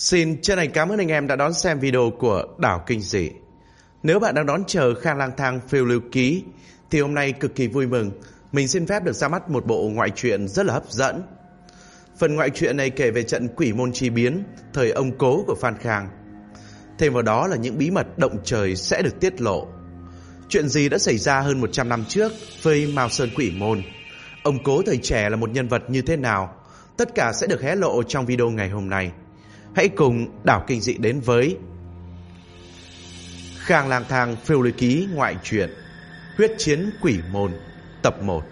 Xin chân thành cảm ơn anh em đã đón xem video của Đảo Kinh Dị. Nếu bạn đang đón chờ Khang Lang Thang phiêu lưu ký thì hôm nay cực kỳ vui mừng. Mình xin phép được ra mắt một bộ ngoại truyện rất là hấp dẫn. Phần ngoại truyện này kể về trận quỷ môn chi biến thời ông cố của Phan Khang. Thêm vào đó là những bí mật động trời sẽ được tiết lộ. Chuyện gì đã xảy ra hơn 100 năm trước với Mao Sơn Quỷ Môn? Ông cố thời trẻ là một nhân vật như thế nào? Tất cả sẽ được hé lộ trong video ngày hôm nay. Hãy cùng Đảo Kinh Dị đến với Khang Lang Thang phiêu lưu ký ngoại truyện Huyết chiến quỷ môn tập 1.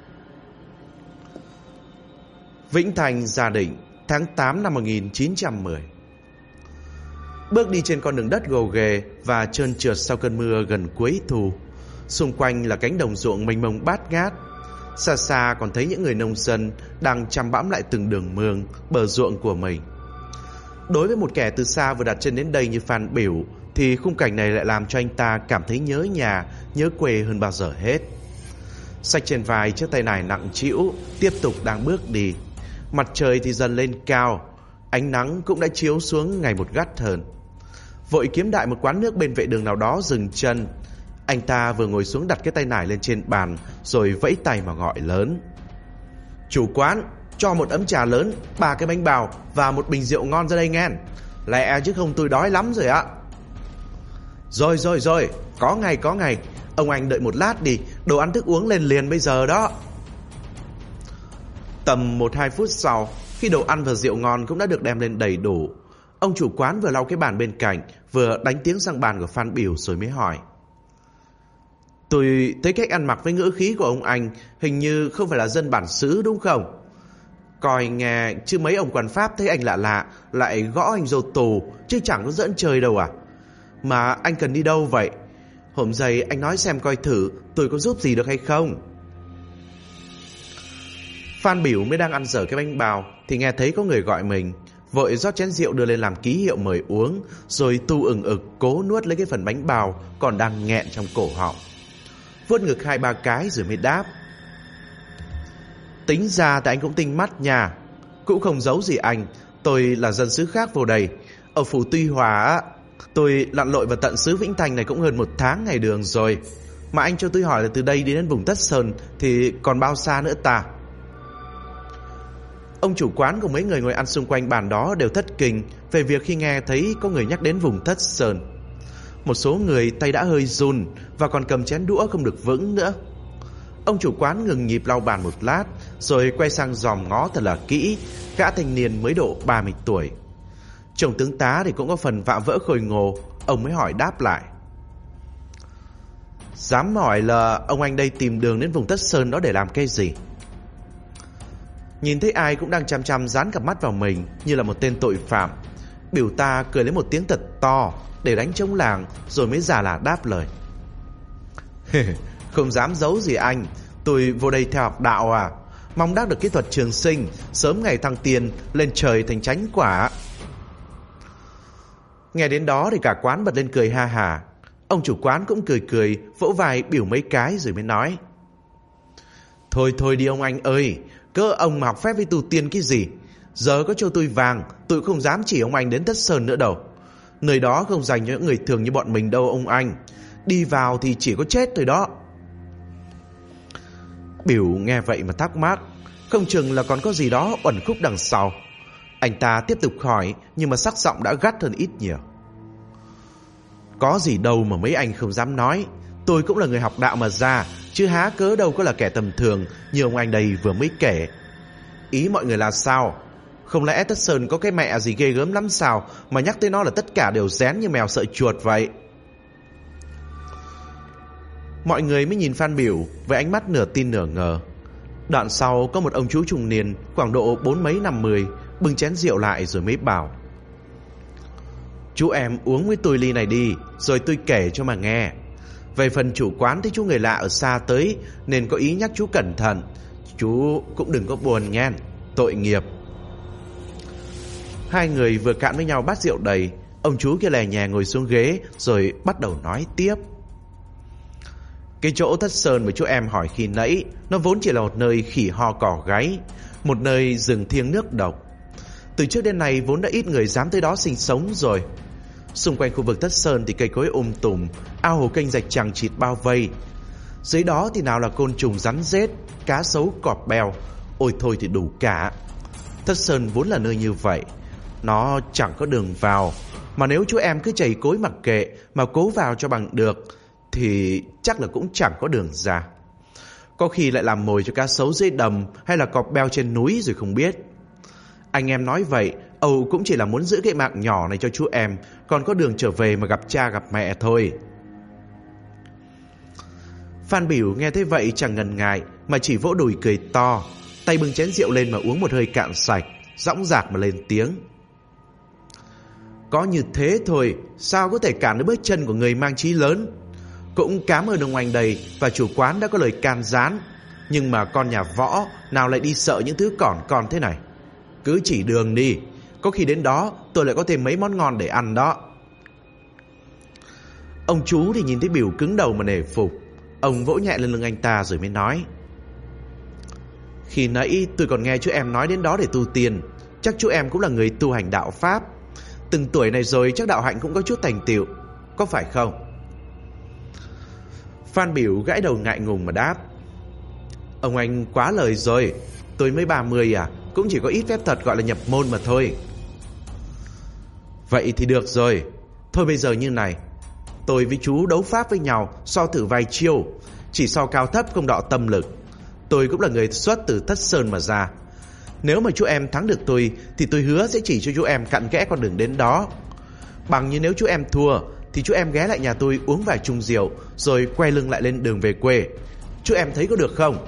Vĩnh Thành Gia Định, tháng 8 năm 1910. Bước đi trên con đường đất gồ ghề và trơn trượt sau cơn mưa gần cuối thu. Xung quanh là cánh đồng ruộng mênh mông bát ngát. Xa xa còn thấy những người nông dân đang chăm bẵm lại từng đường mương, bờ ruộng của mình. Đối với một kẻ từ xa vừa đặt chân đến đây như Phan Biểu thì khung cảnh này lại làm cho anh ta cảm thấy nhớ nhà, nhớ quê hơn bao giờ hết. Xách trên vai chiếc tay nải nặng trĩu, tiếp tục đang bước đi. Mặt trời thì dần lên cao, ánh nắng cũng đã chiếu xuống ngày một gắt hơn. Vội kiếm đại một quán nước bên vệ đường nào đó dừng chân. Anh ta vừa ngồi xuống đặt cái tay nải lên trên bàn rồi vẫy tay mà gọi lớn: "Chủ quán, cho một ấm trà lớn, 3 cái bánh bào và một bình rượu ngon ra đây nghe. Lẹ chứ không tôi đói lắm rồi ạ." Rồi, có ngày. Ông anh đợi một lát đi, đồ ăn thức uống lên liền bây giờ đó. Tầm 1-2 phút sau, khi đồ ăn và rượu ngon cũng đã được đem lên đầy đủ, ông chủ quán vừa lau cái bàn bên cạnh, vừa đánh tiếng sang bàn của Phan Biểu rồi mới hỏi: "Tôi thấy cách ăn mặc với ngữ khí của ông anh hình như không phải là dân bản xứ đúng không? Coi nghe chứ mấy ông quan pháp thấy anh lạ lạ lại gõ anh vô tù, chứ chẳng có giỡn chơi đâu à? Mà anh cần đi đâu vậy? Hôm giây anh nói xem coi thử tôi có giúp gì được hay không." Phan Biểu mới đang ăn dở cái bánh bào thì nghe thấy có người gọi mình, vội rót chén rượu đưa lên làm ký hiệu mời uống, rồi tu ừng ực cố nuốt lấy cái phần bánh bào còn đang nghẹn trong cổ họng. Vuốt ngực 2-3 cái rồi mới đáp: "Tính ra tại anh cũng tinh mắt nha. Cũng không giấu gì anh, tôi là dân xứ khác vô đây. Ở phủ Tuy Hòa á, tôi lặn lội vào tận xứ Vĩnh Thành này cũng hơn 1 tháng ngày đường rồi. Mà anh cho tôi hỏi là từ đây đi đến vùng Tất Sơn thì còn bao xa nữa ta?" Ông chủ quán cùng mấy người ngồi ăn xung quanh bàn đó đều thất kinh về việc khi nghe thấy có người nhắc đến vùng Thất Sơn. Một số người tay đã hơi run và còn cầm chén đũa không được vững nữa. Ông chủ quán ngừng nhịp lau bàn một lát rồi quay sang dòm ngó thật là kỹ gã thanh niên mới độ 30 tuổi. Chồng tướng tá thì cũng có phần vạ vỡ khôi ngô. Ông mới hỏi đáp lại: "Dám hỏi là ông anh đây tìm đường đến vùng Tất Sơn đó để làm cái gì?" Nhìn thấy ai cũng đang chăm chăm dán cặp mắt vào mình như là một tên tội phạm, Biểu ta cười lấy một tiếng thật to để đánh trống làng, rồi mới giả là đáp lời: "Không dám giấu gì anh, tôi vô đây theo học đạo à, mong đắc được kỹ thuật trường sinh, sớm ngày thăng tiền lên trời thành chánh quả." Nghe đến đó thì cả quán bật lên cười ha hả. Ông chủ quán cũng cười vỗ vai Biểu mấy cái rồi mới nói: Thôi đi ông anh ơi, cỡ ông mà học phép với tu tiên cái gì. Giờ có cho tôi vàng, tôi không dám chỉ ông anh đến Tất Sơn nữa đâu. Nơi đó không dành cho những người thường như bọn mình đâu ông anh. Đi vào thì chỉ có chết thôi đó." Biểu nghe vậy mà thắc mắc, không chừng là còn có gì đó uẩn khúc đằng sau. Anh ta tiếp tục hỏi, nhưng mà sắc giọng đã gắt hơn ít nhiều: "Có gì đâu mà mấy anh không dám nói. Tôi cũng là người học đạo mà ra, chứ há cớ đâu có là kẻ tầm thường như ông anh đây vừa mới kể. Ý mọi người là sao? Không lẽ Tất Sơn có cái mẹ gì ghê gớm lắm sao mà nhắc tới nó là tất cả đều rén như mèo sợ chuột vậy?" Mọi người mới nhìn Phan Biểu với ánh mắt nửa tin nửa ngờ. Đoạn sau có một ông chú trung niên khoảng độ 40 mấy 50 bưng chén rượu lại rồi mới bảo: "Chú em uống với tôi ly này đi, rồi tôi kể cho mà nghe. Về phần chủ quán thấy chú người lạ ở xa tới nên có ý nhắc chú cẩn thận. Chú cũng đừng có buồn nghe, tội nghiệp." Hai người vừa cạn với nhau bát rượu đầy, ông chú kia lè nhè ngồi xuống ghế rồi bắt đầu nói tiếp: "Cái chỗ Thất Sơn mà chú em hỏi khi nãy, nó vốn chỉ là một nơi khỉ ho cỏ gáy, một nơi rừng thiêng nước độc. Từ trước đến nay vốn đã ít người dám tới đó sinh sống rồi. Xung quanh khu vực Thất Sơn thì cây cối tùm, ao hồ kênh rạch chằng chịt bao vây. Dưới đó thì nào là côn trùng rắn rết, cá sấu cọp beo, ôi thôi thì đủ cả. Thất Sơn vốn là nơi như vậy, nó chẳng có đường vào. Mà nếu chú em cứ chày cối mặc kệ mà cố vào cho bằng được thì chắc là cũng chẳng có đường ra. Có khi lại làm mồi cho cá sấu dưới đầm hay là cọp beo trên núi rồi không biết. Anh em nói vậy Âu cũng chỉ là muốn giữ cái mạng nhỏ này cho chú em, còn có đường trở về mà gặp cha gặp mẹ thôi. Phan Bửu nghe thế vậy chẳng ngần ngại mà chỉ vỗ đùi cười to, tay bưng chén rượu lên mà uống một hơi cạn sạch, dõng dạc mà lên tiếng. Có như thế thôi, sao có thể cản được bước chân của người mang chí lớn. Cũng cám ơn ông anh đây và chủ quán đã có lời can gián. Nhưng mà con nhà Võ nào lại đi sợ những thứ còn thế này. Cứ chỉ đường đi, có khi đến đó tôi lại có thêm mấy món ngon để ăn đó. Ông chú thì nhìn thấy Bửu cứng đầu mà nể phục. Ông vỗ nhẹ lên lưng anh ta rồi mới nói. Khi nãy tôi còn nghe chú em nói đến đó để tu tiên. Chắc chú em cũng là người tu hành đạo pháp. Từng tuổi này rồi chắc đạo hạnh cũng có chút thành tựu, có phải không? Phan Bửu gãi đầu ngại ngùng mà đáp. Ông anh quá lời rồi, tôi mới 30 à, cũng chỉ có ít phép thuật gọi là nhập môn mà thôi. Vậy thì được rồi. Thôi bây giờ như này, tôi với chú đấu pháp với nhau, so thử vài chiêu. Chỉ so cao thấp không đọ tâm lực. Tôi cũng là người xuất từ Thất Sơn mà ra. Nếu mà chú em thắng được tôi thì tôi hứa sẽ chỉ cho chú em cặn kẽ con đường đến đó. Bằng như nếu chú em thua thì chú em ghé lại nhà tôi uống vài chung rượu rồi quay lưng lại lên đường về quê. Chú em thấy có được không?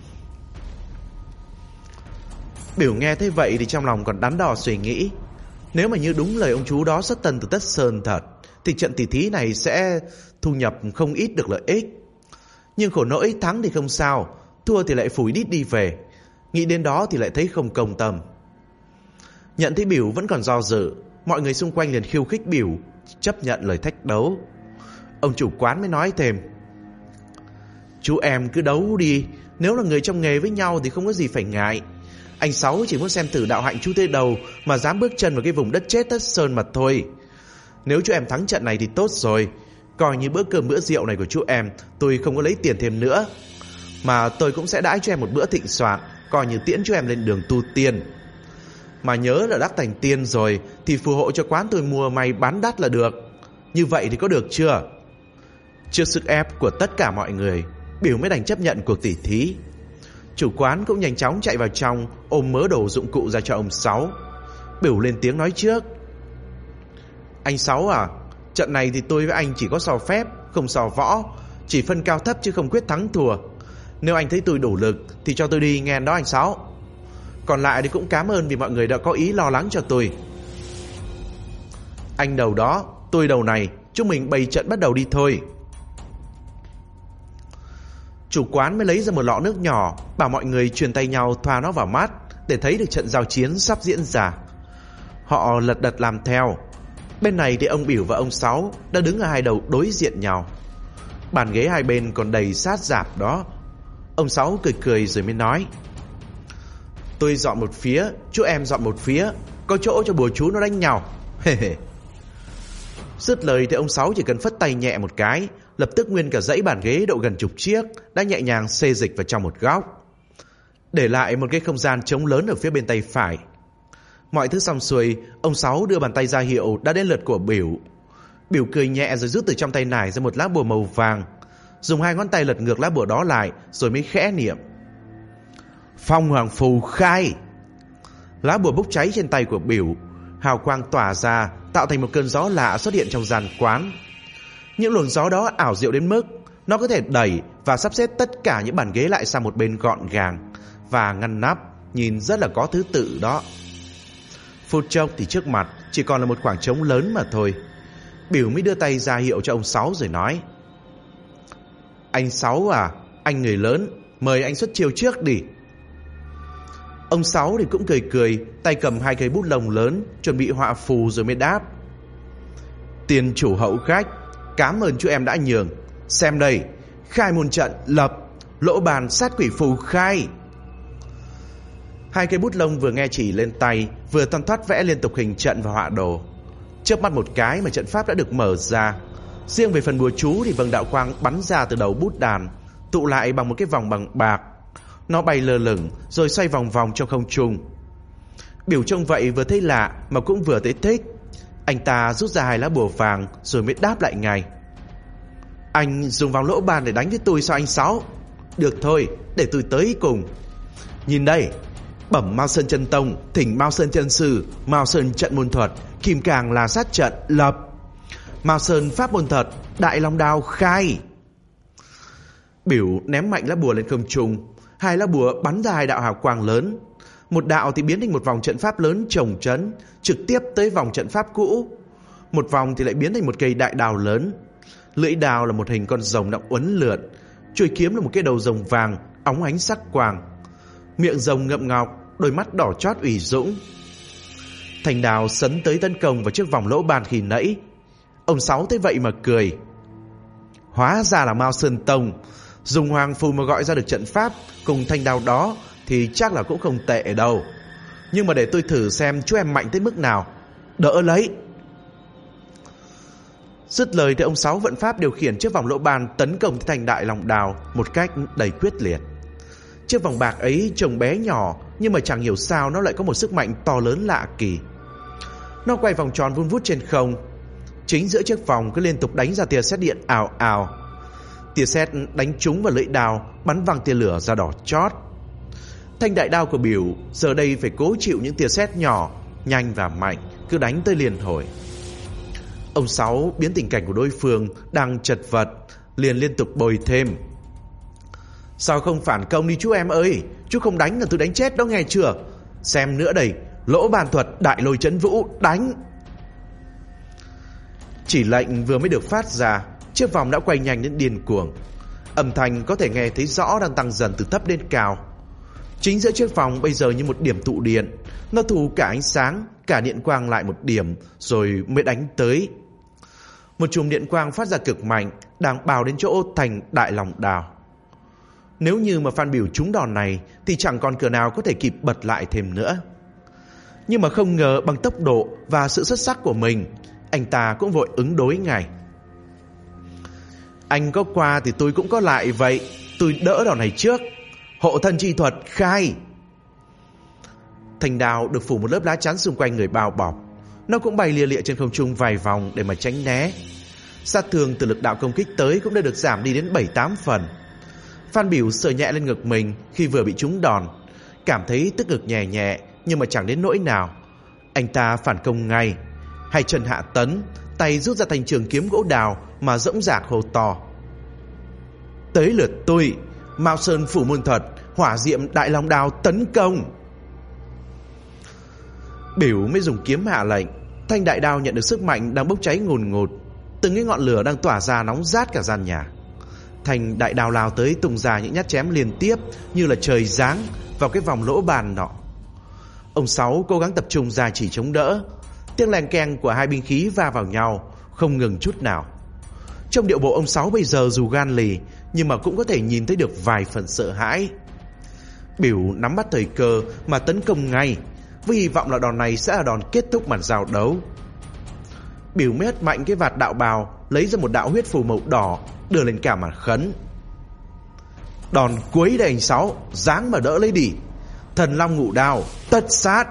Bửu nghe thế vậy thì trong lòng còn đắn đo suy nghĩ. Nếu mà như đúng lời ông chú đó xuất thân từ Thất Sơn thật thì trận tỷ thí này sẽ thu nhập không ít được lợi ích. Nhưng khổ nỗi thắng thì không sao, thua thì lại phủi đít đi về. Nghĩ đến đó thì lại thấy không công tâm. Nhận thấy Bửu vẫn còn do dự, mọi người xung quanh liền khiêu khích Bửu, chấp nhận lời thách đấu. Ông chủ quán mới nói thêm. Chú em cứ đấu đi, nếu là người trong nghề với nhau thì không có gì phải ngại. Anh Sáu chỉ muốn xem thử đạo hạnh chú tới đầu mà dám bước chân vào cái vùng đất chết Thất Sơn mà thôi. Nếu chú em thắng trận này thì tốt rồi. Coi như bữa cơm bữa rượu này của chú em tôi không có lấy tiền thêm nữa, mà tôi cũng sẽ đãi cho em một bữa thịnh soạn, coi như tiễn chú em lên đường tu tiên. Mà nhớ là đắc thành tiên rồi thì phù hộ cho quán tôi mua may bán đắt là được. Như vậy thì có được chưa? Trước sức ép của tất cả mọi người, Bửu mới đành chấp nhận cuộc tỉ thí. Chủ quán cũng nhanh chóng chạy vào trong, ôm mớ đồ dụng cụ ra cho ông Sáu. Bửu lên tiếng nói trước. Anh Sáu à, trận này thì tôi với anh chỉ có so phép, không so võ, chỉ phân cao thấp chứ không quyết thắng thua. Nếu anh thấy tôi đủ lực thì cho tôi đi nghe đó anh Sáu. Còn lại thì cũng cảm ơn vì mọi người đã có ý lo lắng cho tôi. Anh đầu đó, tôi đầu này, chúng mình bày trận bắt đầu đi thôi. Chủ quán mới lấy ra một lọ nước nhỏ, bảo mọi người truyền tay nhau thoa nó vào mắt để thấy được trận giao chiến sắp diễn ra. Họ lật đật làm theo. Bên này thì ông Bửu và ông Sáu đã đứng ở hai đầu đối diện nhau. Bàn ghế hai bên còn đầy sát rạp đó. Ông Sáu cười cười rồi mới nói. Tôi dọn một phía, chú em dọn một phía, có chỗ cho bùa chú nó đánh nhau. Dứt lời thì ông Sáu chỉ cần phất tay nhẹ một cái, lập tức nguyên cả dãy bàn ghế độ gần chục chiếc đã nhẹ nhàng xê dịch vào trong một góc, để lại một cái không gian trống lớn ở phía bên tay phải. Mọi thứ xong xuôi, ông Sáu đưa bàn tay ra hiệu đã đến lượt của Bửu. Bửu cười nhẹ rồi rút từ trong tay nải ra một lá bùa màu vàng, dùng hai ngón tay lật ngược lá bùa đó lại rồi mới khẽ niệm. Phong Hoàng Phù khai. Lá bùa bốc cháy trên tay của Bửu, hào quang tỏa ra tạo thành một cơn gió lạ xuất hiện trong gian quán. Những luồng gió đó ảo diệu đến mức nó có thể đẩy và sắp xếp tất cả những bàn ghế lại sang một bên gọn gàng và ngăn nắp, nhìn rất là có thứ tự đó. Phút chốc thì trước mặt chỉ còn là một khoảng trống lớn mà thôi. Bửu mới đưa tay ra hiệu cho ông Sáu rồi nói. Anh Sáu à, anh người lớn, mời anh xuất chiêu trước đi. Ông Sáu thì cũng cười cười, tay cầm hai cây bút lông lớn chuẩn bị họa phù rồi mới đáp. Tiền chủ hậu khách, cảm ơn chú em đã nhường. Xem đây, khai môn trận lập, lỗ bàn sát quỷ phù khai. Hai cây bút lông vừa nghe chỉ lên tay, vừa thoăn thoắt vẽ liên tục hình trận và họa đồ. Chớp mắt một cái mà trận pháp đã được mở ra. Riêng về phần bùa chú thì vầng đạo quang bắn ra từ đầu bút đàn, tụ lại bằng một cái vòng bằng bạc. Nó bay lơ lửng rồi xoay vòng vòng trong không trung. Biểu trông vậy vừa thấy lạ mà cũng vừa thấy thích. Anh ta rút ra 2 lá bùa vàng rồi mới đáp lại ngay. Anh dùng vòng lỗ bàn để đánh với tôi sao anh Sáu? Được thôi, để tôi tới cùng. Nhìn đây, bẩm Mao Sơn chân tông, thỉnh Mao Sơn chân sư, Mao Sơn trận môn thuật, kim càng là sát trận lập. Mao Sơn pháp môn thuật, đại long đao khai. Biểu ném mạnh lá bùa lên không trung. 2 lá bùa bắn ra 2 đạo hào quang lớn. Một đạo thì biến thành một vòng trận pháp lớn chồng trấn, trực tiếp tới vòng trận pháp cũ. Một vòng thì lại biến thành một cây đại đào lớn. Lưỡi đào là một hình con rồng đang uốn lượn. Chuôi kiếm là một cái đầu rồng vàng óng ánh sắc quang. Miệng rồng ngậm ngọc, đôi mắt đỏ chót ủy dũng. Thanh đào sấn tới tấn công vào chiếc vòng lỗ bàn khi nãy. Ông Sáu thấy vậy mà cười. Hóa ra là Mao Sơn Tông. Dùng hoàng phù mà gọi ra được trận pháp cùng thanh đao đó thì chắc là cũng không tệ đâu. Nhưng mà để tôi thử xem chú em mạnh tới mức nào. Đỡ lấy. Dứt lời thì ông Sáu vận pháp điều khiển chiếc vòng lỗ bàn tấn công thành đại long đào một cách đầy quyết liệt. Chiếc vòng bạc ấy trông bé nhỏ, nhưng mà chẳng hiểu sao nó lại có một sức mạnh to lớn lạ kỳ. Nó quay vòng tròn vun vút trên không. Chính giữa chiếc vòng cứ liên tục đánh ra tia sét điện ào ào. Tia sét đánh trúng vào lưỡi đao, bắn văng tia lửa ra đỏ chót. Thanh đại đao của Biểu giờ đây phải cố chịu những tia sét nhỏ, nhanh và mạnh, cứ đánh tới liền hồi. Ông Sáu biến tình cảnh của đối phương đang chật vật, liền liên tục bồi thêm. Sao không phản công đi chú em ơi? Chú không đánh là tôi đánh chết đó nghe chưa? Xem nữa đây, lỗ bàn thuật đại lôi chấn vũ, đánh! Chỉ lệnh vừa mới được phát ra, chiếc vòng đã quay nhanh đến điên cuồng. Âm thanh có thể nghe thấy rõ đang tăng dần từ thấp đến cao. Chính giữa chiếc vòng bây giờ như một điểm tụ điện. Nó thu cả ánh sáng, cả điện quang lại một điểm rồi mới đánh tới. Một chùm điện quang phát ra cực mạnh, đang bào đến chỗ thành đại long đào. Nếu như mà Phan Biểu trúng đòn này thì chẳng còn cửa nào có thể kịp bật lại thêm nữa. Nhưng mà không ngờ bằng tốc độ và sự xuất sắc của mình, anh ta cũng vội ứng đối ngay. Anh có qua thì tôi cũng có lại vậy. Tôi đỡ đòn này trước. Hộ thân chi thuật khai. Thanh đao được phủ một lớp lá chắn xung quanh người bao bọc. Nó cũng bay lia lịa trên không trung vài vòng để mà tránh né. Sát thương từ lực đạo công kích tới cũng đã được giảm đi đến 7-8 phần. Phan Biểu sờ nhẹ lên ngực mình khi vừa bị trúng đòn, cảm thấy tức ngực nhẹ nhẹ nhưng mà chẳng đến nỗi nào. Anh ta phản công ngay. 2 chân hạ tấn, tay rút ra thành trường kiếm gỗ đào mà dõng dạc hô to. Tới lượt tôi, Mao Sơn phủ môn thuật, hỏa diệm đại long đao tấn công. Biểu mới dùng kiếm hạ lệnh. Thanh đại đao nhận được sức mạnh đang bốc cháy ngùn ngụt. Từng cái ngọn lửa đang tỏa ra nóng rát cả gian nhà. Thanh đại đao lao tới tung ra những nhát chém liên tiếp như là trời giáng vào cái vòng lỗ bàn nọ. Ông Sáu cố gắng tập trung ra chỉ chống đỡ. Tiếng leng keng của 2 binh khí va vào nhau không ngừng chút nào. Trong điệu bộ ông Sáu bây giờ dù gan lì nhưng mà cũng có thể nhìn thấy được vài phần sợ hãi. Biểu nắm bắt thời cơ mà tấn công ngay, với hy vọng là đòn này sẽ là đòn kết thúc màn giao đấu. Biểu mới hất mạnh cái vạt đạo bào, lấy ra một đạo huyết phù màu đỏ, đưa lên cả mặt khấn. Đòn cuối đây anh Sáu, dáng mà đỡ lấy đi. Thần long ngũ đao, tất sát.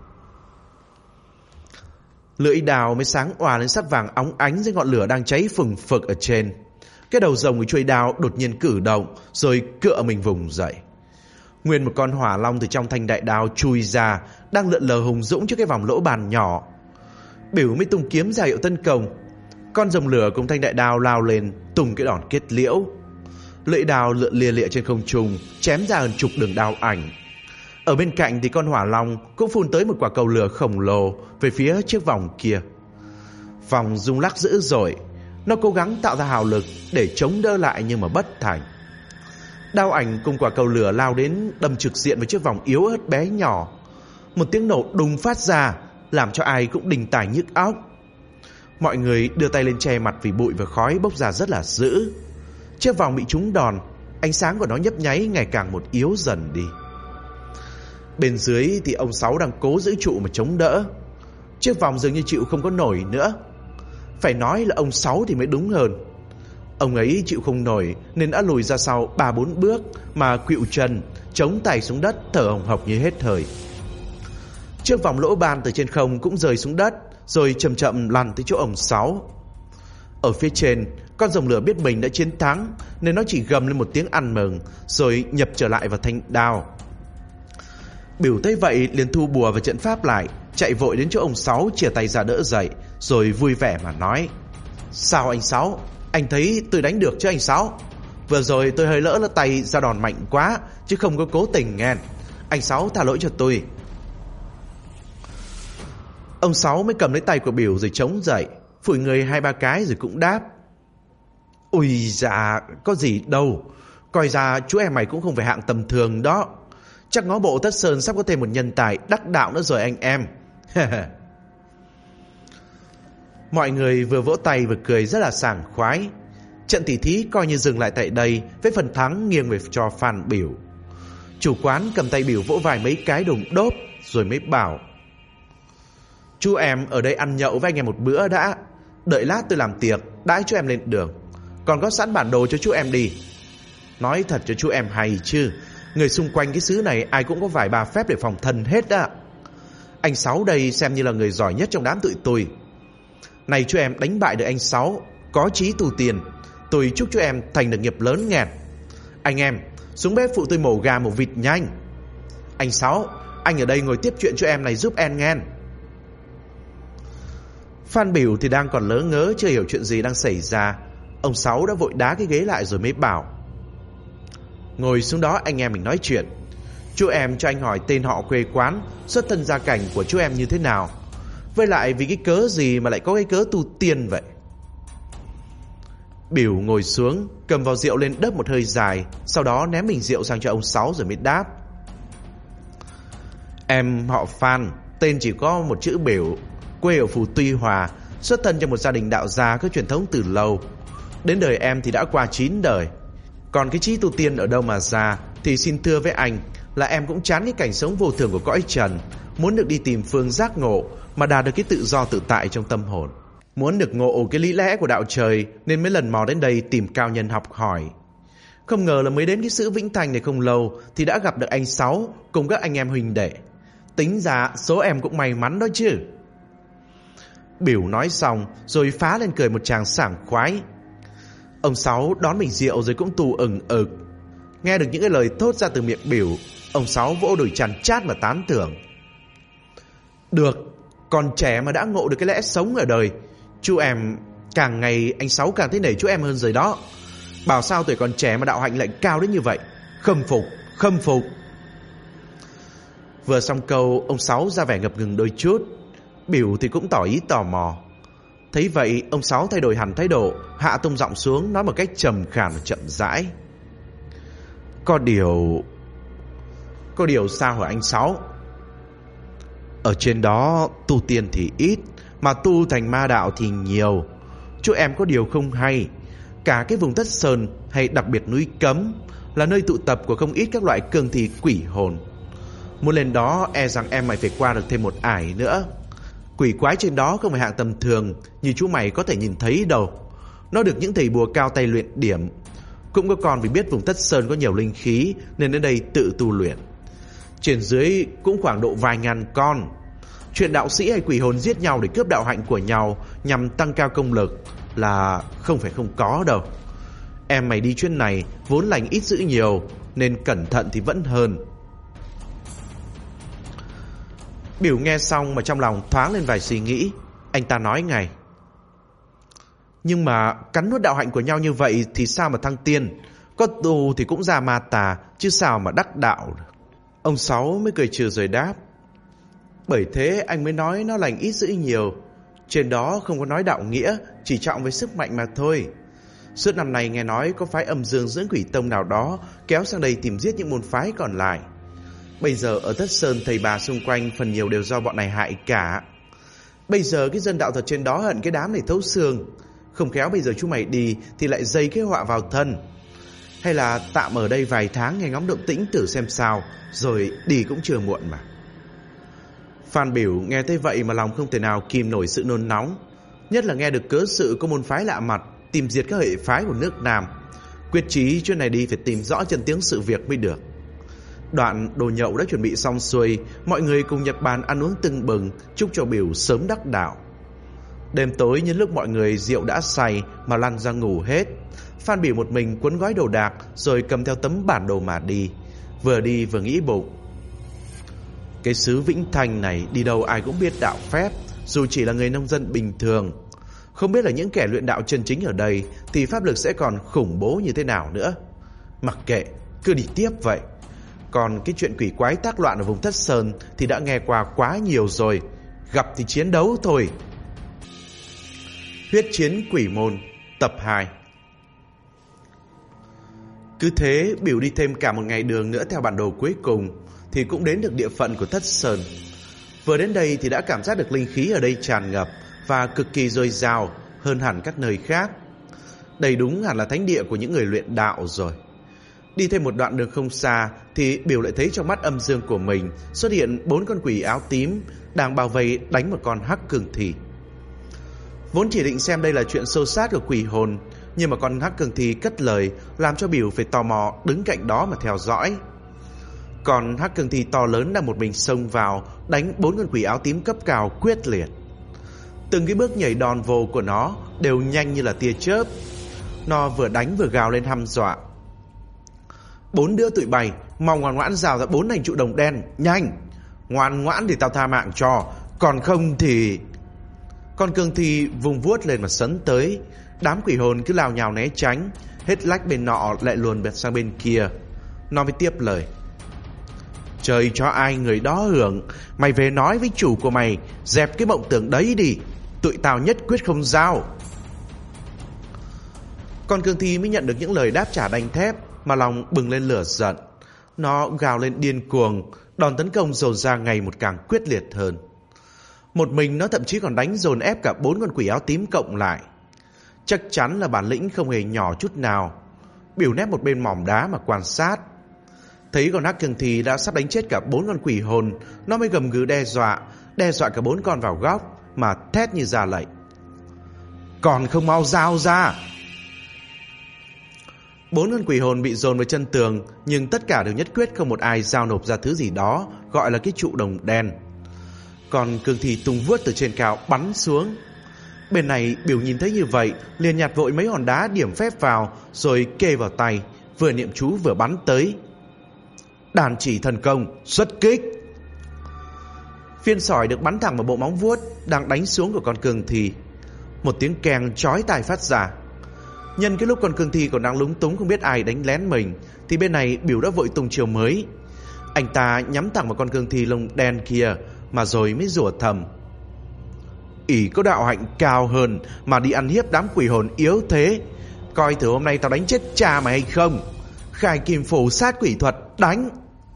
Lưỡi đào mới sáng òa lên sắt vàng óng ánh dưới ngọn lửa đang cháy phừng phực ở trên. Cái đầu rồng của chuôi đao đột nhiên cử động rồi cựa mình vùng dậy. Nguyên một con hỏa long từ trong thanh đại đao chui ra, đang lượn lờ hùng dũng trước cái vòng lỗ bàn nhỏ. Biểu mới tung kiếm ra hiệu tấn công. Con rồng lửa cùng thanh đại đao lao lên tung cái đòn kết liễu. Lưỡi đao lượn lia lịa trên không trung, chém ra hơn chục đường đao ảnh. Ở bên cạnh thì con hỏa long cũng phun tới một quả cầu lửa khổng lồ về phía chiếc vòng kia. Vòng rung lắc dữ dội. Nó cố gắng tạo ra hào lực để chống đỡ lại nhưng mà bất thành. Đao ảnh cùng quả cầu lửa lao đến đâm trực diện với chiếc vòng yếu ớt bé nhỏ. Một tiếng nổ đùng phát ra làm cho ai cũng đình tài nhức óc. Mọi người đưa tay lên che mặt vì bụi và khói bốc ra rất là dữ. Chiếc vòng bị trúng đòn, ánh sáng của nó nhấp nháy ngày càng một yếu dần đi. Bên dưới thì ông Sáu đang cố giữ trụ mà chống đỡ. Chiếc vòng dường như chịu không có nổi nữa. Phải nói là ông Sáu thì mới đúng hơn. Ông ấy chịu không nổi nên đã lùi ra sau 3-4 bước mà khuỵu chân, chống tay xuống đất, thở hồng hộc như hết thời. Chiếc vòng lỗ ban từ trên không cũng rơi xuống đất, rồi chậm chậm lăn tới chỗ ông Sáu. Ở phía trên, con rồng lửa biết mình đã chiến thắng nên nó chỉ gầm lên một tiếng ăn mừng, rồi nhập trở lại vào thanh đao. Biểu thấy vậy liền thu bùa và trận pháp lại, chạy vội đến chỗ ông Sáu, chìa tay ra đỡ dậy, rồi vui vẻ mà nói: "Sao anh Sáu? Anh thấy tôi đánh được chứ anh Sáu? Vừa rồi tôi hơi lỡ tay ra đòn mạnh quá, chứ không có cố tình nghe. Anh Sáu tha lỗi cho tôi." Ông Sáu mới cầm lấy tay của Biểu rồi chống dậy, phủi người 2-3 cái rồi cũng đáp: "Ôi dạ, có gì đâu. Coi ra chú em mày cũng không phải hạng tầm thường đó. Chắc ngó bộ Thất Sơn sắp có thêm một nhân tài đắc đạo nữa rồi anh em." Mọi người vừa vỗ tay vừa cười rất là sảng khoái. Trận tỉ thí coi như dừng lại tại đây, với phần thắng nghiêng về cho Phan Biểu. Chủ quán cầm tay Biểu vỗ vài mấy cái đùng đốp rồi mới bảo: "Chú em ở đây ăn nhậu với anh em một bữa đã. Đợi lát tôi làm tiệc đãi chú em lên đường. Còn có sẵn bản đồ cho chú em đi. Nói thật cho chú em hay chứ, người xung quanh cái xứ này ai cũng có vài ba phép để phòng thân hết á. Anh Sáu đây xem như là người giỏi nhất trong đám tụi tôi. Này chú em đánh bại được anh Sáu, có chí tu tiền, tôi chúc chú em thành được nghiệp lớn nghẹn. Anh em xuống bếp phụ tôi mổ gà mổ vịt nhanh. Anh Sáu, anh ở đây ngồi tiếp chuyện cho em này giúp em nghe." Phan Biểu thì đang còn lớ ngớ, chưa hiểu chuyện gì đang xảy ra. Ông Sáu đã vội đá cái ghế lại rồi mới bảo: "Ngồi xuống đó anh em mình nói chuyện. Chú em cho anh hỏi tên họ, quê quán, xuất thân gia cảnh của chú em như thế nào. Với lại vì cái cớ gì mà lại có cái cớ tu tiên vậy?" Biểu ngồi xuống, cầm vào rượu lên đớp một hơi dài, sau đó ném bình rượu sang cho ông Sáu rồi mới đáp: "Em họ Phan, tên chỉ có một chữ Biểu, quê ở Phù Tuy Hòa, xuất thân trong một gia đình đạo gia có truyền thống từ lâu. Đến đời em thì đã qua 9 đời. Còn cái chí tu tiên ở đâu mà ra thì xin thưa với anh là em cũng chán cái cảnh sống vô thường của cõi trần, muốn được đi tìm phương giác ngộ mà đạt được cái tự do tự tại trong tâm hồn. Muốn được ngộ cái lý lẽ của đạo trời nên mấy lần mò đến đây tìm cao nhân học hỏi. Không ngờ là mới đến cái xứ Vĩnh Thành này không lâu thì đã gặp được anh Sáu cùng các anh em huynh đệ. Tính ra số em cũng may mắn đó chứ." Biểu nói xong rồi phá lên cười một tràng sảng khoái. Ông Sáu đón bình rượu rồi cũng tù ừng ực. Nghe được những cái lời thốt ra từ miệng Biểu, ông Sáu vỗ đùi chăn chát mà tán thưởng: "Được, còn trẻ mà đã ngộ được cái lẽ sống ở đời. Chú em, càng ngày anh Sáu càng thấy nể chú em hơn rồi đó. Bảo sao tuổi còn trẻ mà đạo hạnh lại cao đến như vậy. Khâm phục, khâm phục." Vừa xong câu, ông Sáu ra vẻ ngập ngừng đôi chút. Biểu thì cũng tỏ ý tò mò. Thấy vậy, ông Sáu thay đổi hẳn thái độ, hạ tông giọng xuống, nói một cách trầm khàn và chậm rãi: Có điều sao hả anh Sáu? Ở trên đó tu tiên thì ít, mà tu thành ma đạo thì nhiều. Chú em có điều không hay. Cả cái vùng Thất Sơn, hay đặc biệt núi Cấm, là nơi tụ tập của không ít các loại cương thi quỷ hồn. Muốn lên đó e rằng em mày phải qua được thêm một ải nữa. Quỷ quái trên đó không phải hạng tầm thường như chú mày có thể nhìn thấy đâu. Nó được những thầy bùa cao tay luyện điểm. Cũng có còn vì biết vùng Thất Sơn có nhiều linh khí nên đến đây tự tu luyện. Trên dưới cũng khoảng độ vài ngàn con. Chuyện đạo sĩ hay quỷ hồn giết nhau để cướp đạo hạnh của nhau nhằm tăng cao công lực là không phải không có đâu. Em mày đi chuyến này vốn lành ít dữ nhiều, nên cẩn thận thì vẫn hơn. Biểu nghe xong mà trong lòng thoáng lên vài suy nghĩ. Anh ta nói ngay: Nhưng mà cắn nuốt đạo hạnh của nhau như vậy thì sao mà thăng tiên? Có tu thì cũng ra ma tà, chứ sao mà đắc đạo được. Ông Sáu mới cười trừ rồi đáp: Bởi thế anh mới nói nó lành ít dữ nhiều. Trên đó không có nói đạo nghĩa, chỉ trọng với sức mạnh mà thôi. Suốt năm nay nghe nói có phái Âm Dương Dưỡng Quỷ Tông nào đó kéo sang đây tìm giết những môn phái còn lại. Bây giờ ở Thất Sơn thầy bà xung quanh phần nhiều đều do bọn này hại cả. Bây giờ cái dân đạo thật trên đó hận cái đám này thấu xương. Không khéo bây giờ chú mày đi thì lại dây cái họa vào thân. Hay là tạm ở đây vài tháng nghe ngóng động tĩnh thử xem sao, rồi đi cũng chưa muộn mà. Phan Biểu nghe thấy vậy mà lòng không thể nào kìm nổi sự nôn nóng, nhất là nghe được cớ sự có môn phái lạ mặt tìm diệt các hệ phái của nước Nam. Quyết chí chuyến này đi phải tìm rõ chân tướng sự việc mới được. Đoạn đồ nhậu đã chuẩn bị xong xuôi, mọi người cùng nhập bàn ăn uống tưng bừng, chúc cho Biểu sớm đắc đạo. Đêm tối nhân lúc mọi người rượu đã say mà lăn ra ngủ hết, Phan Biểu một mình cuốn gói đồ đạc rồi cầm theo tấm bản đồ mà đi. Vừa đi vừa nghĩ bụng, cái xứ Vĩnh Thành này đi đâu ai cũng biết đạo phép, dù chỉ là người nông dân bình thường. Không biết là những kẻ luyện đạo chân chính ở đây thì pháp lực sẽ còn khủng bố như thế nào nữa. Mặc kệ, cứ đi tiếp vậy. Còn cái chuyện quỷ quái tác loạn ở vùng Thất Sơn thì đã nghe qua quá nhiều rồi. Gặp thì chiến đấu thôi. Huyết chiến Quỷ Môn tập 2. Cứ thế Biểu đi thêm cả một ngày đường nữa theo bản đồ cuối cùng thì cũng đến được địa phận của Thất Sơn. Vừa đến đây thì đã cảm giác được linh khí ở đây tràn ngập và cực kỳ dồi dào hơn hẳn các nơi khác. Đây đúng hẳn là thánh địa của những người luyện đạo rồi. Đi thêm một đoạn đường không xa thì Biểu lại thấy trong mắt âm dương của mình xuất hiện 4 con quỷ áo tím đang bao vây đánh một con hắc cương thi. Vốn chỉ định xem đây là chuyện xô xát của quỷ hồn, nhưng mà con hắc cương thi cất lời làm cho Biểu phải tò mò đứng cạnh đó mà theo dõi. Còn hắc cương thi to lớn đang một mình xông vào đánh 4 con quỷ áo tím cấp cao quyết liệt. Từng cái bước nhảy đòn vồ của nó đều nhanh như là tia chớp. Nó vừa đánh vừa gào lên hăm dọa. 4 đứa tụi bay, mau ngoan ngoãn rào ra 4 hành trụ đồng đen, nhanh. Ngoan ngoãn thì tao tha mạng cho, còn không thì... Con cương thi vùng vuốt lên mà sấn tới. Đám quỷ hồn cứ lao nhào né tránh, hết lách bên nọ lại luồn bẹt sang bên kia. Nó mới tiếp lời. Trời cho ai người đó hưởng, mày về nói với chủ của mày dẹp cái mộng tưởng đấy đi, tụi tao nhất quyết không giao. Con cương thi mới nhận được những lời đáp trả đanh thép mà lòng bừng lên lửa giận. Nó gào lên điên cuồng, đòn tấn công dồn ra ngày một càng quyết liệt hơn. Một mình nó thậm chí còn đánh dồn ép cả 4 con quỷ áo tím cộng lại. Chắc chắn là bản lĩnh không hề nhỏ chút nào. Biểu nép một bên mỏm đá mà quan sát. Thấy con hắc cương thi đã sắp đánh chết cả 4 con quỷ hồn, nó mới gầm gừ đe dọa cả 4 con vào góc mà thét như ra lệnh. Còn không mau giao ra. 4 con quỷ hồn bị dồn vào chân tường, nhưng tất cả đều nhất quyết không một ai giao nộp ra thứ gì đó gọi là cái trụ đồng đen. Còn cương thi tung vuốt từ trên cao bắn xuống. Bên này Biểu nhìn thấy như vậy, liền nhặt vội mấy hòn đá điểm phép vào rồi kê vào tay, vừa niệm chú vừa bắn tới. Đàn chỉ thần công, xuất kích. Phiên sỏi được bắn thẳng vào bộ móng vuốt đang đánh xuống của con cương thi. Một tiếng keng chói tai phát ra. Nhân cái lúc con cương thi còn đang lúng túng không biết ai đánh lén mình, thì bên này Biểu đã vội tung chiều mới. Anh ta nhắm thẳng vào con cương thi lông đen kia mà rồi mới rủa thầm. ỷ có đạo hạnh cao hơn mà đi ăn hiếp đám quỷ hồn yếu thế. Coi thử hôm nay tao đánh chết cha mày hay không. Khai kim phù sát quỷ thuật, đánh.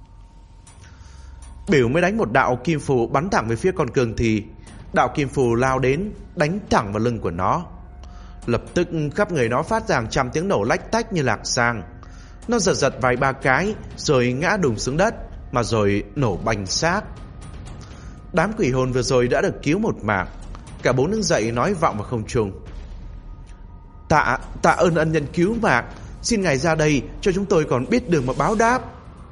Biểu mới đánh một đạo kim phù bắn thẳng về phía con cương thi. Đạo kim phù lao đến đánh thẳng vào lưng của nó. Lập tức khắp người nó phát ra hàng trăm tiếng nổ lách tách như lạc sang. Nó giật giật vài ba cái rồi ngã đùng xuống đất, mà rồi nổ bành xác. Đám quỷ hồn vừa rồi đã được cứu một mạng. Cả 4 đứng dậy nói vọng vào không trung. Tạ ơn ân nhân cứu mạng, xin ngài ra đây cho chúng tôi còn biết đường mà báo đáp.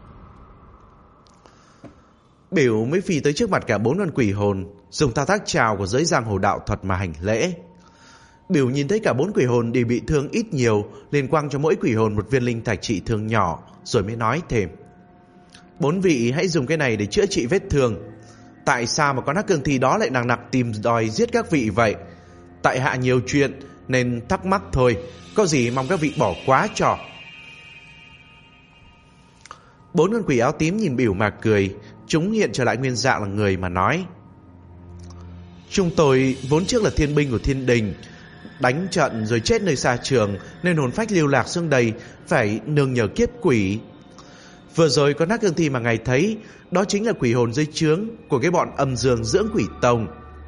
Biểu mới phi tới trước mặt cả 4 con quỷ hồn, dùng thao tác chào của giới giang hồ đạo thuật mà hành lễ. Biểu nhìn thấy cả 4 quỷ hồn đều bị thương ít nhiều, liền quăng cho mỗi quỷ hồn một viên linh thạch trị thương nhỏ, rồi mới nói thêm. 4 vị hãy dùng cái này để chữa trị vết thương. Tại sao mà con hắc cương thi đó lại nặng nặc tìm đòi giết các vị vậy? Tại hạ nhiều chuyện nên thắc mắc thôi, có gì mong các vị bỏ quá cho. 4 con quỷ áo tím nhìn Biểu mà cười. Chúng hiện trở lại nguyên dạng là người mà nói. Chúng tôi vốn trước là thiên binh của thiên đình, đánh trận rồi chết nơi xa trường, nên hồn phách lưu lạc xuống đây, phải nương nhờ kiếp quỷ. Vừa rồi con hắc cương thi mà ngài thấy, đó chính là quỷ hồn dưới trướng của cái bọn âm dương dưỡng quỷ tông.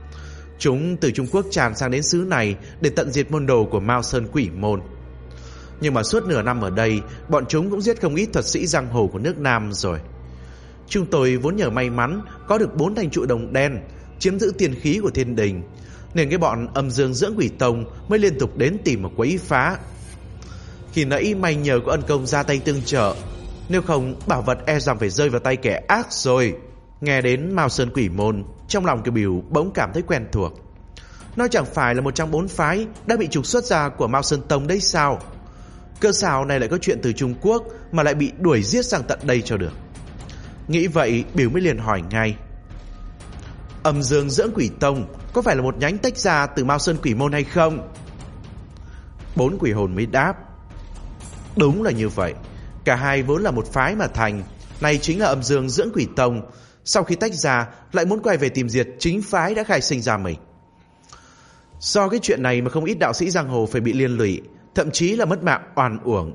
Chúng từ Trung Quốc tràn sang đến xứ này để tận diệt môn đồ của Mao Sơn Quỷ Môn. Nhưng mà suốt nửa năm ở đây, bọn chúng cũng giết không ít thuật sĩ giang hồ của nước Nam rồi. Chúng tôi vốn nhờ may mắn có được 4 thanh trụ đồng đen, chiếm giữ tiên khí của thiên đình, nên cái bọn Âm Dương Dưỡng Quỷ Tông mới liên tục đến tìm mà quấy phá. Khi nãy may nhờ có ân công ra tay tương trợ, nếu không bảo vật e rằng phải rơi vào tay kẻ ác rồi. Nghe đến Mao Sơn Quỷ Môn, trong lòng Kiều Bửu bỗng cảm thấy quen thuộc. Nó chẳng phải là một trong 4 phái đã bị trục xuất ra của Mao Sơn Tông đấy sao? Cơ sao này lại có chuyện từ Trung Quốc mà lại bị đuổi giết sang tận đây cho được. Nghĩ vậy, Bửu mới liền hỏi ngay: Âm Dương Dưỡng Quỷ Tông có phải là một nhánh tách ra từ Mao Sơn Quỷ Môn hay không? 4 quỷ hồn mới đáp: Đúng là như vậy. Cả hai vốn là một phái mà thành. Này chính là Âm Dương Dưỡng Quỷ Tông. Sau khi tách ra lại muốn quay về tìm diệt chính phái đã khai sinh ra mình. Do cái chuyện này mà không ít đạo sĩ giang hồ phải bị liên lụy, thậm chí là mất mạng oan uổng.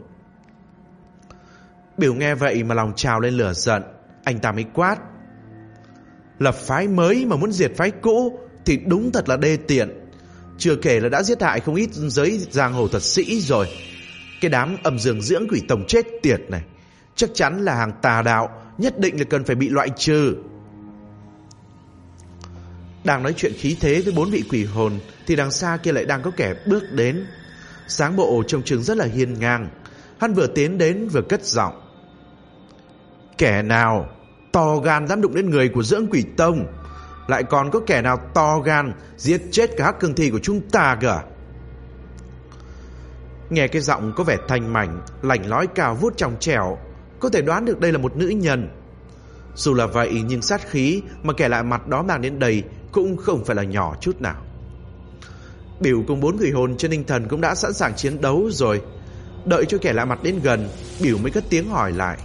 Bửu nghe vậy mà lòng trào lên lửa giận. Anh ta mới quát: Lập phái mới mà muốn diệt phái cũ thì đúng thật là đê tiện. Chưa kể là đã giết hại không ít giới giang hồ thuật sĩ rồi. Cái đám Âm Dương Dưỡng Quỷ Tông chết tiệt này chắc chắn là hàng tà đạo, nhất định là cần phải bị loại trừ. Đang nói chuyện khí thế với 4 vị quỷ hồn thì đằng xa kia lại đang có kẻ bước đến. Sáng bộ trông chừng rất là hiên ngang. Hắn vừa tiến đến vừa cất giọng: Kẻ nào to gan dám đụng đến người của Dưỡng Quỷ Tông? Lại còn có kẻ nào to gan giết chết cả hắc cương thi của chúng ta cả? Nghe cái giọng có vẻ thanh mảnh, lảnh lói cao vút trong trẻo, có thể đoán được đây là một nữ nhân. Dù là vậy nhưng sát khí mà kẻ lạ mặt đó mang đến đây cũng không phải là nhỏ chút nào. Bửu cùng 4 quỷ hồn trên tinh thần cũng đã sẵn sàng chiến đấu rồi. Đợi cho kẻ lạ mặt đến gần, Bửu mới cất tiếng hỏi lại: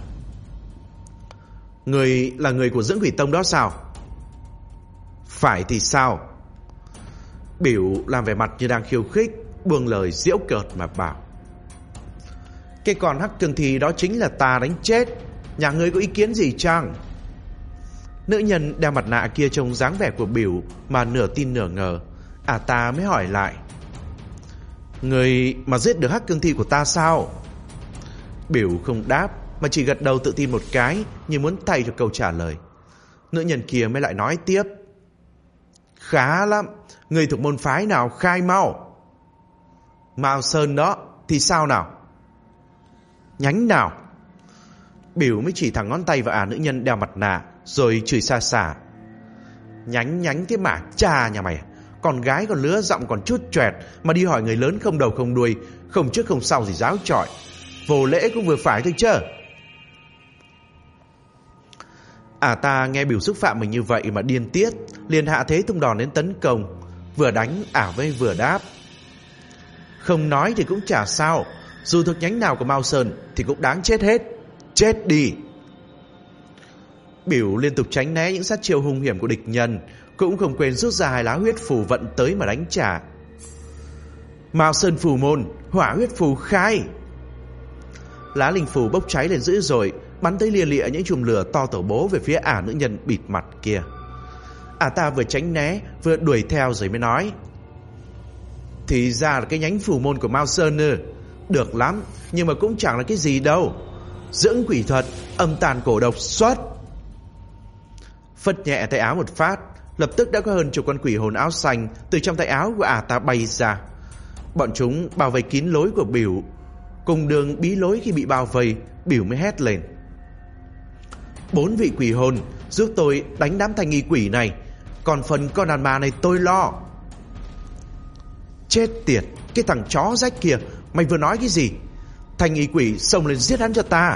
Người là người của Dưỡng Quỷ Tông đó sao? Phải thì sao? Bửu làm vẻ mặt như đang khiêu khích, buông lời giễu cợt mà bảo: Cái con hắc cương thi đó chính là ta đánh chết. Nhà ngươi có ý kiến gì chăng? Nữ nhân đeo mặt nạ kia trông dáng vẻ của Bửu mà nửa tin nửa ngờ. Ta mới hỏi lại: Người mà giết được hắc cương thi của ta sao? Bửu không đáp mà chỉ gật đầu tự tin một cái, như muốn thay cho câu trả lời. Nữ nhân kia mới lại nói tiếp: Khá lắm. Người thuộc môn phái nào khai mau? Mao Sơn đó. Thì sao nào? Nhánh nào? Bửu mới chỉ thẳng ngón tay vào nữ nhân đeo mặt nạ, rồi chửi xa xả: Nhánh cái mả cha nhà mày. Con gái còn lứa giọng còn chút choẹt mà đi hỏi người lớn không đầu không đuôi, không trước không sau gì giáo chọi. Vô lễ cũng vừa phải thôi chứ. Ta nghe Bửu xúc phạm mình như vậy mà điên tiết, liền hạ thế tung đòn đến tấn công. Vừa đánh với vừa đáp: Không nói thì cũng chả sao. Dù thuộc nhánh nào của Mao Sơn thì cũng đáng chết hết. Chết đi. Bửu liên tục tránh né những sát chiêu hung hiểm của địch nhân, cũng không quên rút ra 2 lá huyết phù vận tới mà đánh trả. Mao Sơn phù môn, hỏa huyết phù khai. Lá linh phù bốc cháy lên dữ dội, bắn tới lia lịa những chùm lửa to tổ bố về phía nữ nhân bịt mặt kia. Ta vừa tránh né vừa đuổi theo rồi mới nói: Thì ra là cái nhánh phù môn của Mao Sơn ư? Được lắm, nhưng mà cũng chẳng là cái gì đâu. Dưỡng quỷ thuật, âm tàn cổ độc xuất. Phất nhẹ tay áo một phát, lập tức đã có hơn chục con quỷ hồn áo xanh từ trong tay áo của ta bay ra. Bọn chúng bao vây kín lối của Bửu. Cùng đường bí lối khi bị bao vây, Bửu mới hét lên: 4 vị quỷ hồn, giúp tôi đánh đám thanh nghi quỷ này. Còn phần con đàn bà này tôi lo. Chết tiệt, cái thằng chó rách kia, mày vừa nói cái gì? Thanh nghi quỷ xông lên giết hắn cho ta.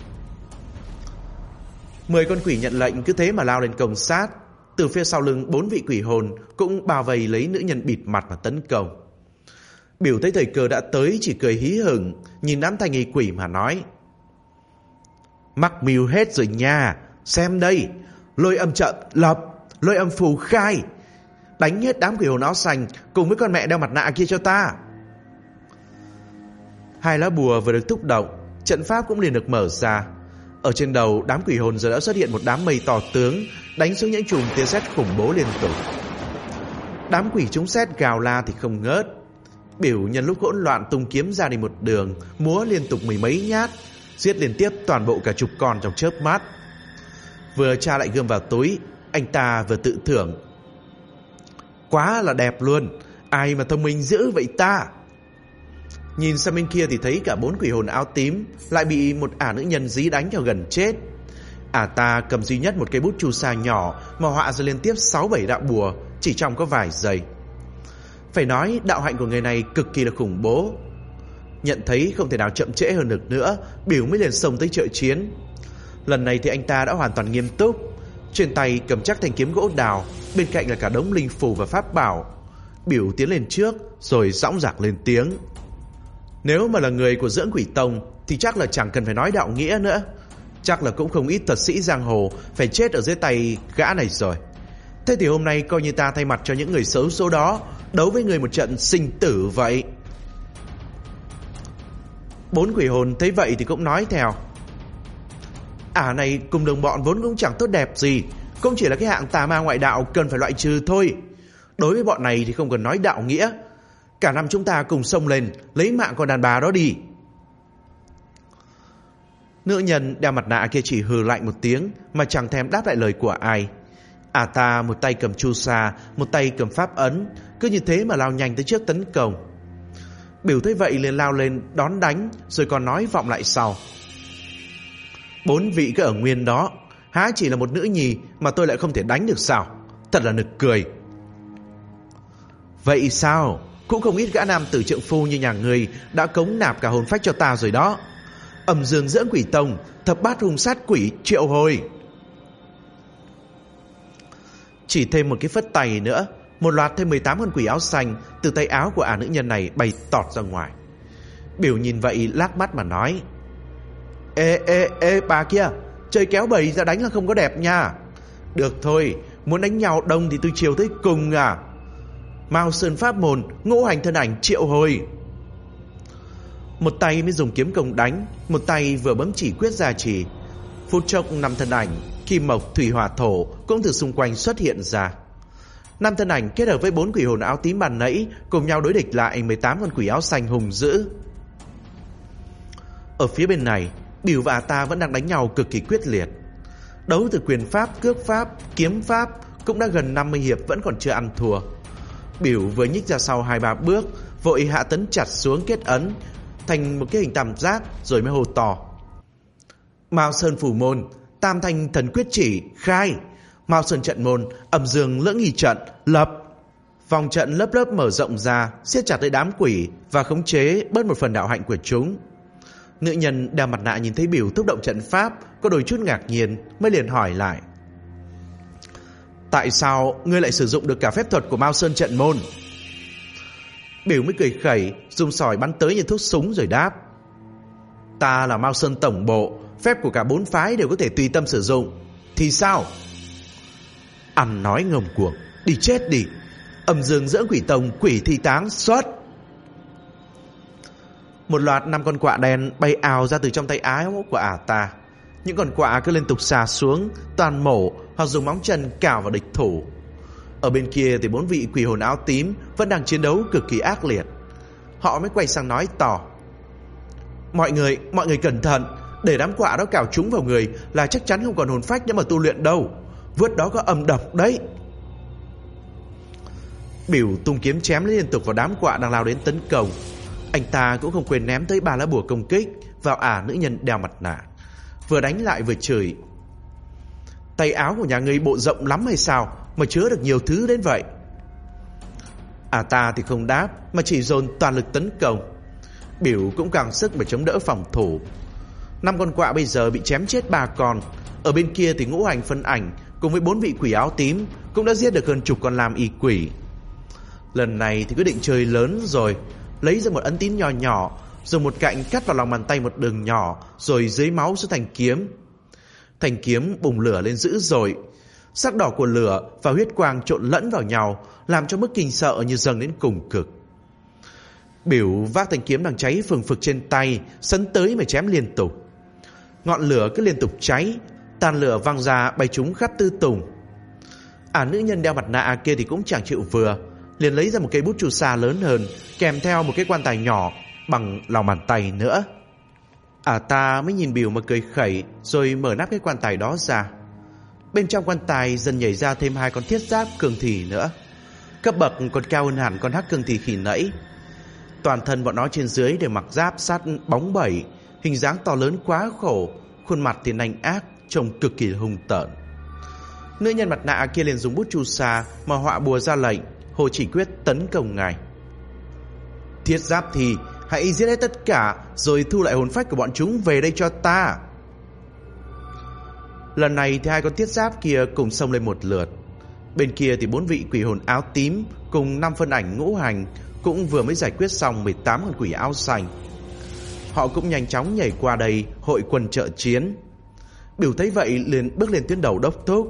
10 con quỷ nhận lệnh cứ thế mà lao lên công sát. Từ phía sau lưng 4 vị quỷ hồn cũng bao vây lấy nữ nhân bịt mặt và tấn công. Bửu thấy thời cơ đã tới, chỉ cười hí hửng nhìn đám thanh nghi quỷ mà nói: Mắc mưu hết rồi nha. Xem đây, lôi âm trận lập, lôi âm phù khai. Đánh hết đám quỷ hồn áo xanh cùng với con mẹ đeo mặt nạ kia cho ta. 2 lá bùa vừa được thúc động, trận pháp cũng liền được mở ra. Ở trên đầu đám quỷ hồn giờ đã xuất hiện một đám mây to tướng, đánh xuống những chùm tia sét khủng bố liên tục. Đám quỷ chúng sét gào la thì không ngớt. Biểu nhân lúc hỗn loạn tung kiếm ra đi một đường, múa liên tục mười mấy nhát, giết liên tiếp toàn bộ cả chục con trong chớp mắt. Vừa tra lại gươm vào túi, anh ta vừa tự thưởng: quá là đẹp luôn, ai mà thông minh dữ vậy ta. Nhìn sang bên kia thì thấy cả 4 quỷ hồn áo tím lại bị một ả nữ nhân dí đánh cho gần chết. Ả ta cầm duy nhất một cây bút chu sa nhỏ mà họa ra liên tiếp 6-7 đạo bùa chỉ trong có vài giây. Phải nói đạo hạnh của người này cực kỳ là khủng bố. Nhận thấy không thể nào chậm trễ hơn được nữa, Biểu mới liền xông tới trợ chiến. Lần này thì anh ta đã hoàn toàn nghiêm túc, trên tay cầm chắc thanh kiếm gỗ đào, bên cạnh là cả đống linh phù và pháp bảo. Biểu tiến lên trước rồi dõng dạc lên tiếng: nếu mà là người của Dưỡng Quỷ Tông thì chắc là chẳng cần phải nói đạo nghĩa nữa. Chắc là cũng không ít thuật sĩ giang hồ phải chết ở dưới tay gã này rồi. Thế thì hôm nay coi như ta thay mặt cho những người xấu số đó đấu với người một trận sinh tử vậy. 4 quỷ hồn thấy vậy thì cũng nói theo: ả này cùng đồng bọn vốn cũng chẳng tốt đẹp gì, cũng chỉ là cái hạng tà ma ngoại đạo cần phải loại trừ thôi. Đối với bọn này thì không cần nói đạo nghĩa, cả năm chúng ta cùng xông lên lấy mạng con đàn bà đó đi. Nữ nhân đeo mặt nạ kia chỉ hừ lạnh một tiếng mà chẳng thèm đáp lại lời của ai. Ả ta một tay cầm chu sa, một tay cầm pháp ấn, cứ như thế mà lao nhanh tới trước tấn công. Biểu thấy vậy liền lao lên đón đánh, rồi còn nói vọng lại sau: 4 vị cứ ở nguyên đó, há chỉ là một nữ nhì mà tôi lại không thể đánh được sao? Thật là nực cười. Vậy sao? Cũng không ít gã nam tử trượng phu như nhà người đã cống nạp cả hồn phách cho ta rồi đó. Âm dương Dưỡng Quỷ Tông, thập bát hung sát quỷ triệu hồi. Chỉ thêm một cái phất tay nữa, một loạt thêm 18 con quỷ áo xanh từ tay áo của ả nữ nhân này bay tọt ra ngoài. Biểu nhìn vậy lác mắt mà nói: Ê bà kia, chơi kéo bầy ra đánh là không có đẹp nha. Được thôi, muốn đánh nhau đông thì tôi chiều tới cùng à. Mao Sơn pháp môn, ngũ hành thân ảnh triệu hồi. Một tay mới dùng kiếm công đánh, một tay vừa bấm chỉ quyết gia trì. Phút chốc 5 thân ảnh kim mộc thủy hỏa thổ cũng từ xung quanh xuất hiện ra. 5 thân ảnh kết hợp với 4 quỷ hồn áo tím bàn nãy cùng nhau đối địch lại 18 con quỷ áo xanh hùng dữ. Ở phía bên này, Biểu và ta vẫn đang đánh nhau cực kỳ quyết liệt. Đấu từ quyền pháp, cước pháp, kiếm pháp cũng đã gần 50 hiệp vẫn còn chưa ăn thua. Biểu vừa nhích ra sau 2-3 bước, vội hạ tấn chặt xuống kết ấn thành một cái hình tam giác, rồi mới hô to: Mao Sơn phủ môn, Tam Thanh thần quyết chỉ, khai. Mao Sơn trận môn, Âm Dương lưỡng nghi trận, lập. Vòng trận lớp lớp mở rộng ra, siết chặt tới đám quỷ và khống chế bớt một phần đạo hạnh của chúng. Nữ nhân đeo mặt nạ nhìn thấy Biểu thúc động trận pháp, có đôi chút ngạc nhiên, mới liền hỏi lại: tại sao ngươi lại sử dụng được cả phép thuật của Mao Sơn trận môn? Biểu mới cười khẩy, dùng sỏi bắn tới như thuốc súng rồi đáp: ta là Mao Sơn tổng bộ, phép của cả 4 phái đều có thể tùy tâm sử dụng. Thì sao? Ăn nói ngông cuồng, đi chết đi. Âm Dương Dưỡng Quỷ Tông, quỷ thi táng xuất. Một loạt 5 con quạ đen bay ào ra từ trong tay áo của ả ta. Những con quạ cứ liên tục xà xuống, toàn mổ hoặc dùng móng chân cào vào địch thủ. Ở bên kia thì 4 vị quỷ hồn áo tím vẫn đang chiến đấu cực kỳ ác liệt. Họ mới quay sang nói to: Mọi người cẩn thận, để đám quạ đó cào trúng vào người là chắc chắn không còn hồn phách để mà tu luyện đâu. Vớt đó có âm độc đấy. Biểu tung kiếm chém liên tục vào đám quạ đang lao đến tấn công. Anh ta cũng không quên ném tới 3 lá bùa công kích vào ả nữ nhân đeo mặt nạ, vừa đánh lại vừa chửi: tay áo của nhà ngươi bộ rộng lắm hay sao mà chứa được nhiều thứ đến vậy? Ả ta thì không đáp mà chỉ dồn toàn lực tấn công. Biểu cũng càng sức mà chống đỡ phòng thủ. 5 con quạ bây giờ bị chém chết 3 con. Ở bên kia thì ngũ hành phân ảnh cùng với 4 vị quỷ áo tím cũng đã giết được hơn chục con lam y quỷ. Lần này thì quyết định chơi lớn rồi, lấy ra một ấn tín nhỏ nhỏ, dùng một cạnh cắt vào lòng bàn tay một đường nhỏ, rồi dưới máu xuống thành kiếm. Thành kiếm bùng lửa lên dữ dội. Sắc đỏ của lửa và huyết quang trộn lẫn vào nhau, làm cho mức kinh sợ như dâng đến cùng cực. Biểu vác thanh kiếm đang cháy phừng phực trên tay, sấn tới mà chém liên tục. Ngọn lửa cứ liên tục cháy, tàn lửa văng ra bay trúng khắp tứ tùng. Nữ nhân đeo mặt nạ kia thì cũng chẳng chịu vừa, liền lấy ra một cây bút chù sa lớn hơn, kèm theo một cái quan tài nhỏ bằng lòng bàn tay nữa. Ta mới nhìn Biểu mà cười khẩy, rồi mở nắp cái quan tài đó ra. Bên trong quan tài dần nhảy ra thêm 2 con thiết giáp cương thi nữa, cấp bậc còn cao hơn hẳn con hắc cương thi khi nãy. Toàn thân bọn nó trên dưới đều mặc giáp sắt bóng bẩy, hình dáng to lớn quá khổ, khuôn mặt thì nanh ác, trông cực kỳ hung tợn. Nữ nhân mặt nạ kia liền dùng bút chu sa mà họa bùa ra lệnh, Hồ Chỉ Quyết tấn công ngài. Thiết giáp thì hãy giết hết tất cả, rồi thu lại hồn phách của bọn chúng về đây cho ta. Lần này thì 2 con thiết giáp kia cùng xông lên một lượt. Bên kia thì 4 vị quỷ hồn áo tím cùng 5 phân ảnh ngũ hành cũng vừa mới giải quyết xong 18 con quỷ áo xanh. Họ cũng nhanh chóng nhảy qua đây hội quân trợ chiến. Biểu thấy vậy liền bước lên tuyến đầu đốc thúc.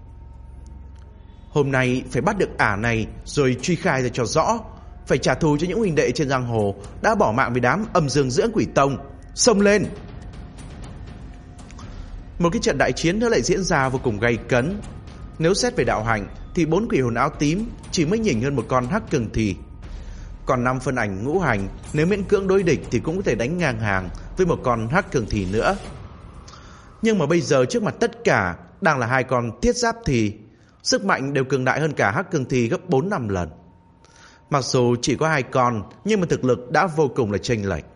Hôm nay phải bắt được ả này rồi truy khai ra cho rõ, phải trả thù cho những huynh đệ trên giang hồ đã bỏ mạng vì đám âm dương dưỡng quỷ tông. Xông lên! Một cái trận đại chiến nữa lại diễn ra vô cùng gay cấn. Nếu xét về đạo hành thì 4 quỷ hồn áo tím chỉ mới nhỉnh hơn một con hắc cương thi. Còn 5 phân ảnh ngũ hành nếu miễn cưỡng đối địch thì cũng có thể đánh ngang hàng với một con hắc cương thi nữa. Nhưng mà bây giờ trước mặt tất cả đang là 2 con thiết giáp thì sức mạnh đều cường đại hơn cả hắc cương thi gấp 4-5 lần. Mặc dù chỉ có 2 con nhưng mà thực lực đã vô cùng là chênh lệch.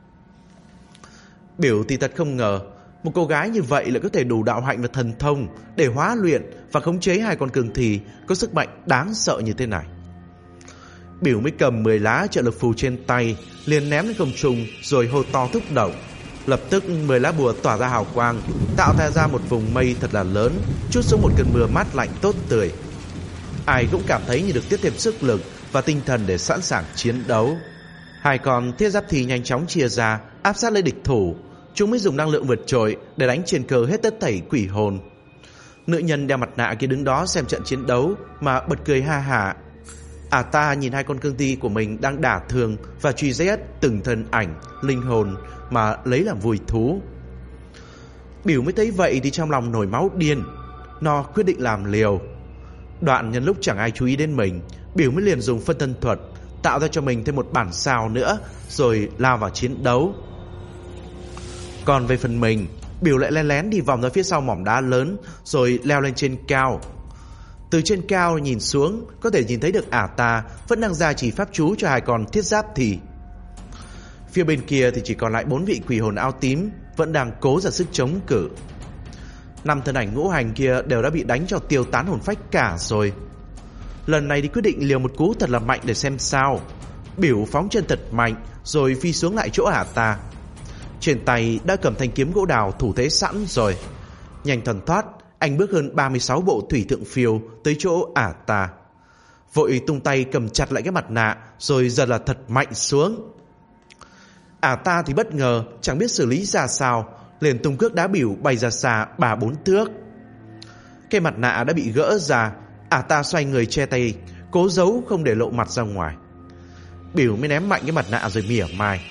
Biểu thì thật không ngờ một cô gái như vậy lại có thể đủ đạo hạnh và thần thông để hóa luyện và khống chế 2 con cương thi có sức mạnh đáng sợ như thế này. Biểu mới cầm 10 lá trợ lực phù trên tay, liền ném lên không trung rồi hô to thúc động. Lập tức 10 lá bùa tỏa ra hào quang, tạo ra một vùng mây thật là lớn, trút xuống một cơn mưa mát lạnh tốt tươi. Ai cũng cảm thấy như được tiếp thêm sức lực và tinh thần để sẵn sàng chiến đấu. 2 con thiết giáp thi nhanh chóng chia ra, áp sát lấy địch thủ. Chúng mới dùng năng lượng vượt trội để đánh trên cơ hết tất thảy quỷ hồn. Nữ nhân đeo mặt nạ kia đứng đó xem trận chiến đấu mà bật cười ha hả. Ta nhìn 2 con cương thi của mình đang đả thương và truy giết từng thân ảnh, linh hồn mà lấy làm vui thú. Biểu mới thấy vậy thì trong lòng nổi máu điên. Nó quyết định làm liều. Đoạn nhân lúc chẳng ai chú ý đến mình, Biểu mới liền dùng phân thân thuật tạo ra cho mình thêm một bản sao nữa, rồi lao vào chiến đấu. Còn về phần mình, Biểu lại lén lén đi vòng ra phía sau mỏm đá lớn, rồi leo lên trên cao. Từ trên cao nhìn xuống, có thể nhìn thấy được ả ta vẫn đang gia trì pháp chú cho 2 con thiết giáp thì. Phía bên kia thì chỉ còn lại 4 vị quỷ hồn áo tím vẫn đang cố ra sức chống cự. 5 thân ảnh ngũ hành kia đều đã bị đánh cho tiêu tán hồn phách cả rồi. Lần này thì quyết định liều một cú thật là mạnh để xem sao. Biểu phóng chân thật mạnh rồi phi xuống lại chỗ ả ta. Trên tay đã cầm thanh kiếm gỗ đào thủ thế sẵn rồi. Nhanh thần thoát, anh bước hơn 36 bộ thủy thượng phiêu tới chỗ ả ta. Vội tung tay cầm chặt lại cái mặt nạ, rồi giật là thật mạnh xuống. Ả ta thì bất ngờ, chẳng biết xử lý ra sao, liền tung cước đá Biểu bay ra xa 3-4 thước. Cái mặt nạ đã bị gỡ ra, ả ta xoay người che tay, cố giấu không để lộ mặt ra ngoài. Biểu mới ném mạnh cái mặt nạ rồi mỉa mai.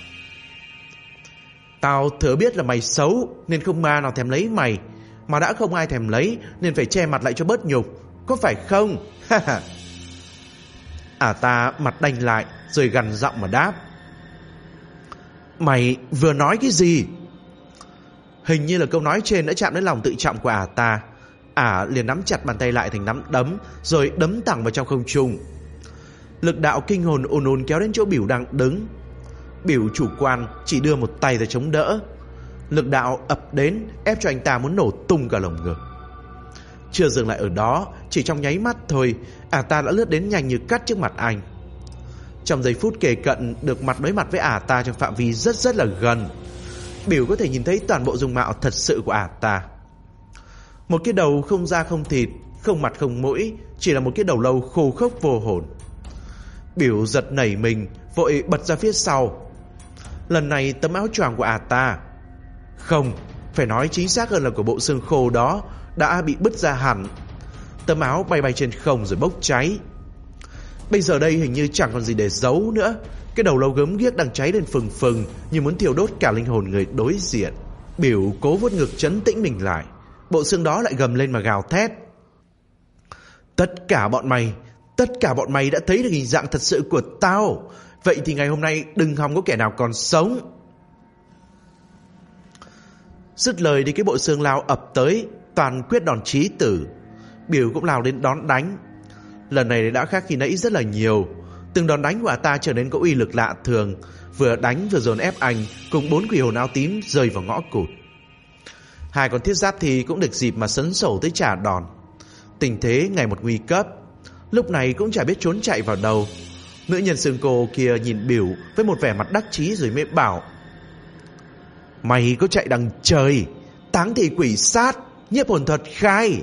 Tao thừa biết là mày xấu nên không ma nào thèm lấy mày, mà đã không ai thèm lấy nên phải che mặt lại cho bớt nhục, có phải không? Ả ta mặt đanh lại rồi gằn giọng mà đáp. Mày vừa nói cái gì? Hình như là câu nói trên đã chạm đến lòng tự trọng của ả ta. Ả liền nắm chặt bàn tay lại thành nắm đấm, rồi đấm thẳng vào trong không trung. Lực đạo kinh hồn ùn ùn kéo đến chỗ Biểu đang đứng. Biểu chủ quan chỉ đưa một tay ra chống đỡ. Lực đạo ập đến ép cho anh ta muốn nổ tung cả lồng ngực. Chưa dừng lại ở đó, chỉ trong nháy mắt thôi, ả ta đã lướt đến nhanh như cắt trước mặt anh. Trong giây phút kề cận được mặt đối mặt với ả ta trong phạm vi rất là gần, Biểu có thể nhìn thấy toàn bộ dung mạo thật sự của ả ta. Một cái đầu không da không thịt, không mặt không mũi, chỉ là một cái đầu lâu khô khốc vô hồn. Biểu giật nảy mình, vội bật ra phía sau. Lần này tấm áo choàng của ả ta, không, phải nói chính xác hơn là của bộ xương khô đó, đã bị bứt ra hẳn. Tấm áo bay bay trên không rồi bốc cháy. Bây giờ đây hình như chẳng còn gì để giấu nữa. Cái đầu lâu gớm ghiếc đang cháy lên phừng phừng, như muốn thiêu đốt cả linh hồn người đối diện. Biểu cố vuốt ngực trấn tĩnh mình lại. Bộ xương đó lại gầm lên mà gào thét. Tất cả bọn mày, Tất cả bọn mày đã thấy được hình dạng thật sự của tao. Vậy thì ngày hôm nay đừng hòng có kẻ nào còn sống. Dứt lời thì cái bộ xương lao ập tới, toàn quyết đòn chí tử. Biểu cũng lao đến đón đánh. Lần này đã khác khi nãy rất là nhiều. Từng đòn đánh của ta trở nên có uy lực lạ thường, vừa đánh vừa dồn ép anh cùng 4 quỷ hồn áo tím rơi vào ngõ cụt. Hai con thiết giáp thì cũng được dịp mà sấn sổ tới trả đòn. Tình thế ngày một nguy cấp, lúc này cũng chả biết trốn chạy vào đâu. Nữ nhân xương cô kia nhìn Biểu với một vẻ mặt đắc chí rồi mới bảo: mày có chạy đằng trời, táng thì quỷ sát, nhiếp hồn thuật khai.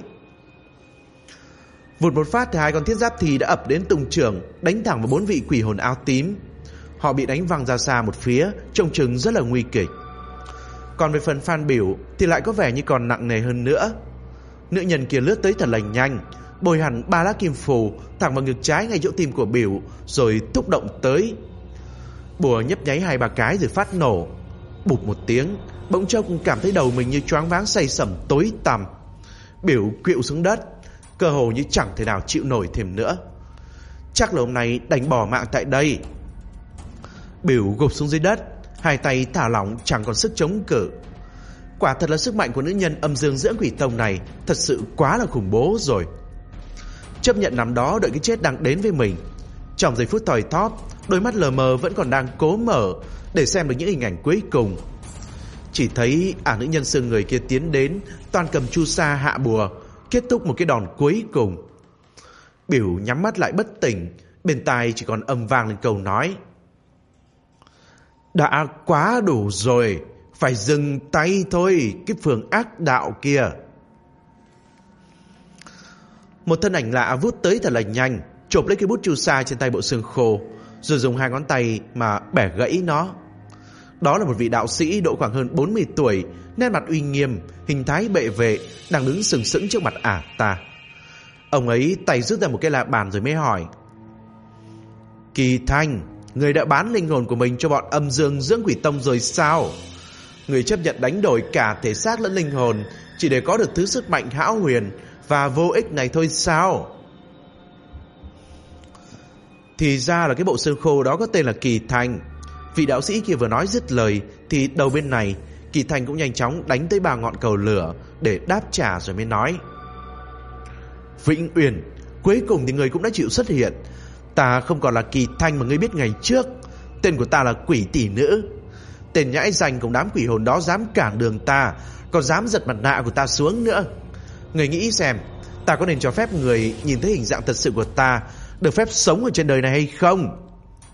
Vụt một phát thì hai con thiết giáp thì đã ập đến tung trường, đánh thẳng vào 4 vị quỷ hồn áo tím. Họ bị đánh văng ra xa một phía, trông chừng rất là nguy kịch. Còn về phần Phan Biểu thì lại có vẻ như còn nặng nề hơn nữa. Nữ nhân kia lướt tới thật là nhanh, bồi hẳn 3 lá kim phù thẳng vào ngực trái ngay chỗ tim của Biểu, rồi thúc động tới. Bùa nhấp nháy 2-3 cái rồi phát nổ. Bụp một tiếng, bỗng Châu cũng cảm thấy đầu mình như choáng váng say sẩm tối tăm. Biểu khuỵu xuống đất, cơ hồ như chẳng thể nào chịu nổi thêm nữa. Chắc là hôm nay đành bỏ mạng tại đây. Biểu gục xuống dưới đất, hai tay thả lỏng chẳng còn sức chống cự. Quả thật là sức mạnh của nữ nhân âm dương dưỡng quỷ tông này thật sự quá là khủng bố rồi. Chấp nhận nằm đó đợi cái chết đang đến với mình. Trong giây phút thoi thóp, đôi mắt lờ mờ vẫn còn đang cố mở để xem được những hình ảnh cuối cùng. Chỉ thấy nữ nhân xương người kia tiến đến, toàn cầm chu sa hạ bùa, kết thúc một cái đòn cuối cùng. Biểu nhắm mắt lại bất tỉnh, bên tai chỉ còn âm vang lên câu nói: đã quá đủ rồi, phải dừng tay thôi, cái phường ác đạo kia. Một thân ảnh lạ vút tới thật là nhanh, chộp lấy cái bút chu sa trên tay bộ xương khô, rồi dùng 2 ngón tay mà bẻ gãy nó. Đó là một vị đạo sĩ độ khoảng hơn 40 tuổi, nét mặt uy nghiêm, hình thái bệ vệ, đang đứng sừng sững trước mặt ta. Ông ấy tay rút ra một cái la bàn rồi mới hỏi: Kỳ Thanh, người đã bán linh hồn của mình cho bọn âm dương dưỡng quỷ tông rồi sao? Người chấp nhận đánh đổi cả thể xác lẫn linh hồn chỉ để có được thứ sức mạnh hão huyền và vô ích này thôi sao? Thì ra là cái bộ xương khô đó có tên là Kỳ Thanh. Vị đạo sĩ kia vừa nói dứt lời thì đầu bên này Kỳ Thanh cũng nhanh chóng đánh tới 3 ngọn cầu lửa để đáp trả rồi mới nói: Vĩnh Uyển, cuối cùng thì người cũng đã chịu xuất hiện. Ta không còn là Kỳ Thanh mà ngươi biết ngày trước. Tên của ta là Quỷ Tỷ Nữ. Tên nhãi danh cùng đám quỷ hồn đó dám cản đường ta, còn dám giật mặt nạ của ta xuống nữa. Người nghĩ xem, ta có nên cho phép người nhìn thấy hình dạng thật sự của ta, được phép sống ở trên đời này hay không?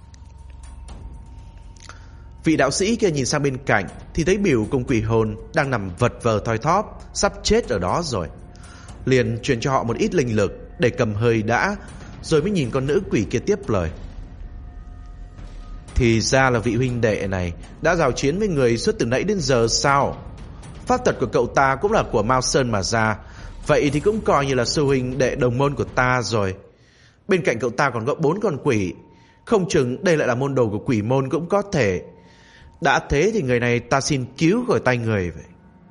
Vị đạo sĩ kia nhìn sang bên cạnh thì thấy Biểu cùng quỷ hồn đang nằm vật vờ thoi thóp, sắp chết ở đó rồi. Liền truyền cho họ một ít linh lực để cầm hơi đã, rồi mới nhìn con nữ quỷ kia tiếp lời: Thì ra là vị huynh đệ này đã giao chiến với người suốt từ nãy đến giờ sao? Pháp thuật của cậu ta cũng là của Mao Sơn mà ra, vậy thì cũng coi như là sư huynh đệ đồng môn của ta rồi. Bên cạnh cậu ta còn có 4 con quỷ, không chừng đây lại là môn đồ của quỷ môn cũng có thể. Đã thế thì người này ta xin cứu khỏi tay người vậy.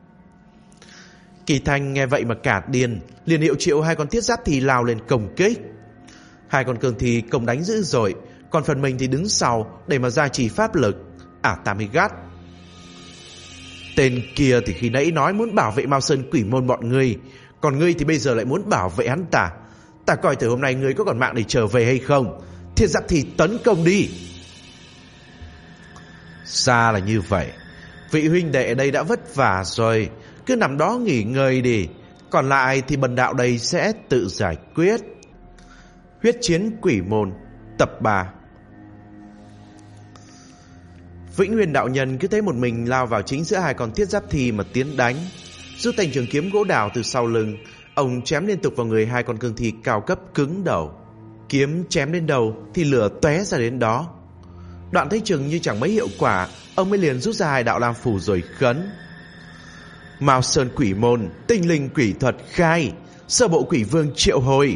Kỳ Thanh nghe vậy mà cả điên, liền hiệu triệu 2 con thiết giáp thì lao lên công kích. 2 con cường thì công đánh dữ dội, còn phần mình thì đứng sau để mà gia trì pháp lực. Ta mới gắt: Tên kia thì khi nãy nói muốn bảo vệ Mao Sơn quỷ môn bọn ngươi, còn ngươi thì bây giờ lại muốn bảo vệ hắn ta. Ta coi thử hôm nay ngươi có còn mạng để trở về hay không. Thiết giáp thì tấn công đi. Ra là như vậy. Vị huynh đệ ở đây đã vất vả rồi, cứ nằm đó nghỉ ngơi đi, còn lại thì bần đạo đây sẽ tự giải quyết. Huyết chiến quỷ môn tập 3. Vĩnh Huyền đạo nhân cứ thấy một mình lao vào chính giữa 2 con thiết giáp thi mà tiến đánh. Rút thanh trường kiếm gỗ đào từ sau lưng, ông chém liên tục vào người 2 con cương thi cao cấp cứng đầu. Kiếm chém đến đầu thì lửa tóe ra đến đó. Đoạn thấy chừng như chẳng mấy hiệu quả, ông mới liền rút ra 2 đạo lam phù rồi khấn: Mao Sơn quỷ môn, tinh linh quỷ thuật khai, sơ bộ quỷ vương triệu hồi.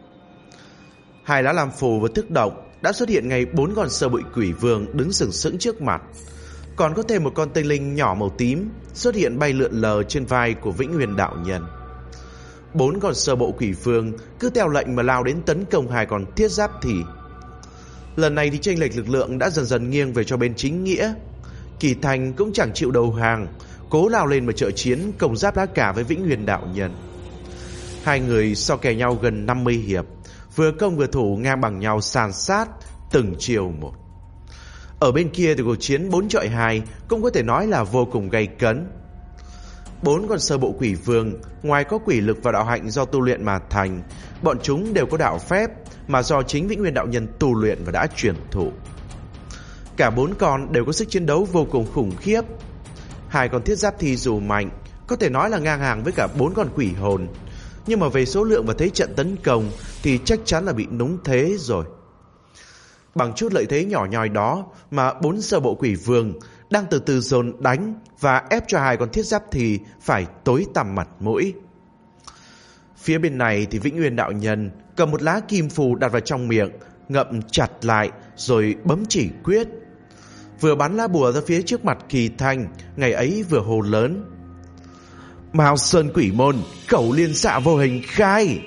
2 lá lam phù vừa thức động đã xuất hiện ngay 4 con sơ bụi quỷ vương đứng sừng sững trước mặt. Còn có thêm một con tinh linh nhỏ màu tím xuất hiện bay lượn lờ trên vai của Vĩnh Huyền đạo nhân. 4 con sơ bộ quỷ vương cứ theo lệnh mà lao đến tấn công 2 con thiết giáp thì. Lần này thì chênh lệch lực lượng đã dần dần nghiêng về cho bên chính nghĩa. Kỳ Thành cũng chẳng chịu đầu hàng, cố lao lên mà trợ chiến công giáp lá cả với Vĩnh Huyền đạo nhân. Hai người so kè nhau gần 50 hiệp, vừa công vừa thủ ngang bằng nhau sàn sát từng chiều một. Ở bên kia thì cuộc chiến 4 chọi 2 cũng có thể nói là vô cùng gay cấn. 4 con sơ bộ quỷ vương, ngoài có quỷ lực và đạo hạnh do tu luyện mà thành, bọn chúng đều có đạo phép mà do chính Vĩnh Nguyên đạo nhân tu luyện và đã truyền thụ. Cả 4 con đều có sức chiến đấu vô cùng khủng khiếp. 2 con thiết giáp thi dù mạnh, có thể nói là ngang hàng với cả 4 con quỷ hồn, nhưng mà về số lượng và thế trận tấn công thì chắc chắn là bị núng thế rồi. Bằng chút lợi thế nhỏ nhoi đó mà 4 sơ bộ quỷ vương đang từ từ dồn đánh và ép cho 2 con thiết giáp thì phải tối tăm mặt mũi. Phía bên này thì Vĩnh Nguyên đạo nhân cầm một lá kim phù đặt vào trong miệng, ngậm chặt lại rồi bấm chỉ quyết. Vừa bắn lá bùa ra phía trước mặt Kỳ Thanh, ngày ấy vừa hô lớn: Mao Sơn Quỷ Môn, khẩu liên xạ vô hình khai!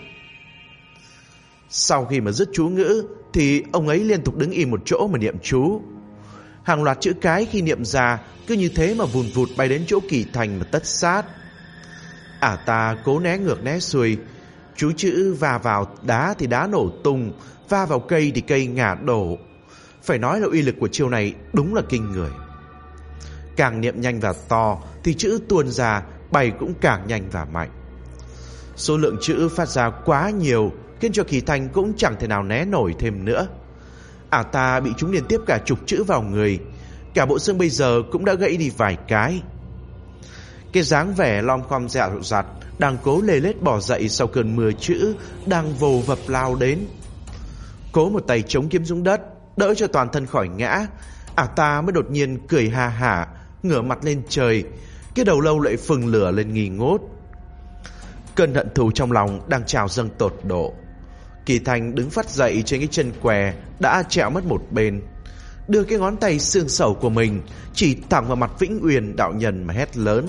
Sau khi mà dứt chú ngữ thì ông ấy liên tục đứng im một chỗ mà niệm chú. Hàng loạt chữ cái khi niệm ra cứ như thế mà vùn vụt bay đến chỗ Kỳ Thành mà tất sát. Ta cố né ngược né xuôi, chú chữ va vào đá thì đá nổ tung, va vào cây thì cây ngả đổ. Phải nói là uy lực của chiêu này đúng là kinh người. Càng niệm nhanh và to thì chữ tuôn ra bay cũng càng nhanh và mạnh. Số lượng chữ phát ra quá nhiều khiến cho Kỳ Thanh cũng chẳng thể nào né nổi thêm nữa. Ta bị chúng liên tiếp cả chục chữ vào người, cả bộ xương bây giờ cũng đã gãy đi vài cái. Cái dáng vẻ lom khom dẹo dặt đang cố lê lết bỏ dậy sau cơn mưa chữ đang vồ vập lao đến. Cố một tay chống kiếm xuống đất đỡ cho toàn thân khỏi ngã, ta mới đột nhiên cười ha hả, ngửa mặt lên trời, cái đầu lâu lại phừng lửa lên nghi ngút. Cơn hận thù trong lòng đang trào dâng tột độ. Kỳ Thành đứng phát dậy trên cái chân què đã trẹo mất một bên, đưa cái ngón tay xương sẩu của mình chỉ thẳng vào mặt Vĩnh Uyên đạo nhân mà hét lớn: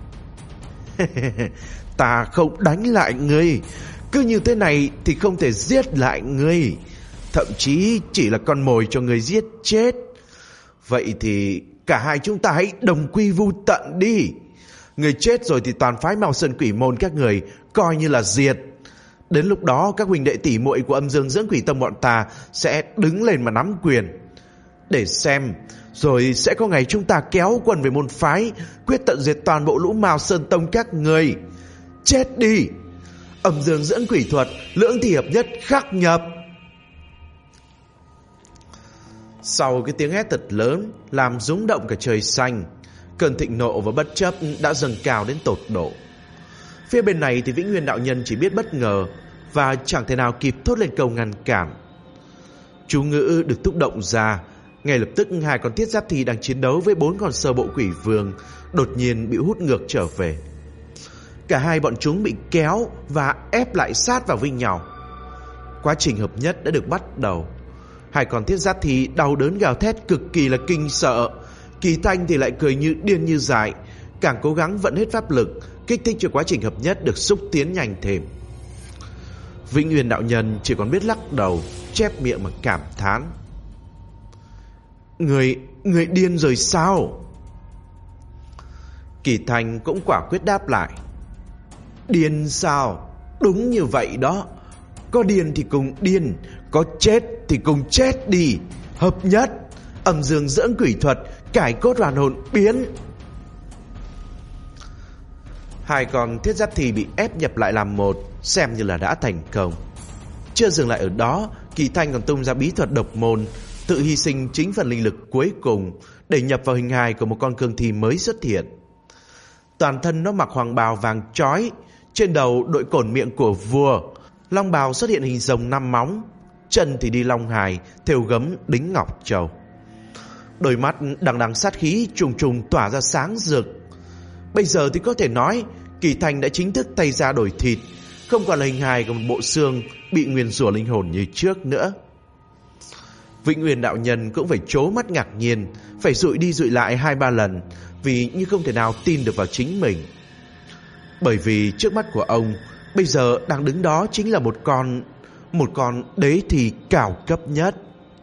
Ta không đánh lại ngươi, cứ như thế này thì không thể giết lại ngươi, thậm chí chỉ là con mồi cho ngươi giết chết. Vậy thì cả hai chúng ta hãy đồng quy vu tận đi. Người chết rồi thì toàn phái Mao Sơn Quỷ Môn các người coi như là diệt. Đến lúc đó các huynh đệ tỷ muội của Âm Dương Dưỡng Quỷ Tông bọn ta sẽ đứng lên mà nắm quyền. Để xem, rồi sẽ có ngày chúng ta kéo quân về môn phái, quyết tận diệt toàn bộ lũ Mao Sơn Tông các người. Chết đi! Âm Dương Dưỡng Quỷ Thuật, lưỡng thì hợp nhất khắc nhập. Sau cái tiếng hét thật lớn làm rung động cả trời xanh, cơn thịnh nộ và bất chấp đã dâng cao đến tột độ. Phía bên này thì Vĩnh Nguyên đạo nhân chỉ biết bất ngờ và chẳng thể nào kịp thốt lên câu ngăn cản. Chú ngữ được thúc động ra, ngay lập tức 2 con thiết giáp thi đang chiến đấu với 4 con sơ bộ quỷ vương đột nhiên bị hút ngược trở về. Cả hai bọn chúng bị kéo và ép lại sát vào với nhau. Quá trình hợp nhất đã được bắt đầu. 2 con thiết giáp thi đau đớn gào thét cực kỳ là kinh sợ. Kỳ Thanh thì lại cười như điên như dại, càng cố gắng vận hết pháp lực kích thích cho quá trình hợp nhất được xúc tiến nhanh thêm. Vĩnh Uyên đạo nhân chỉ còn biết lắc đầu, chép miệng mà cảm thán: Người điên rồi sao? Kỳ Thanh cũng quả quyết đáp lại: Điên sao? Đúng như vậy đó. Có điên thì cùng điên, có chết thì cùng chết đi. Hợp nhất, Âm Dương Dưỡng Quỷ Thuật, cải cốt hoàn hồn biến. 2 con thiết giáp thì bị ép nhập lại làm một, xem như là đã thành công. Chưa dừng lại ở đó, Kỳ Thanh còn tung ra bí thuật độc môn, tự hy sinh chính phần linh lực cuối cùng để nhập vào hình hài của một con cương thi mới xuất hiện. Toàn thân nó mặc hoàng bào vàng chói, trên đầu đội cổn miệng của vua, long bào xuất hiện hình rồng 5 móng, chân thì đi long hài, thêu gấm đính ngọc châu. Đôi mắt đằng đằng sát khí trùng trùng tỏa ra sáng rực. Bây giờ thì có thể nói Kỳ Thanh đã chính thức tay ra đổi thịt, không còn là hình hài của một bộ xương bị nguyền rủa linh hồn như trước nữa. Vĩnh Uyên đạo nhân cũng phải trố mắt ngạc nhiên, phải dụi đi dụi lại 2-3 lần vì như không thể nào tin được vào chính mình. Bởi vì trước mắt của ông, Bây giờ đang đứng đó chính là một con đế thì cao cấp nhất.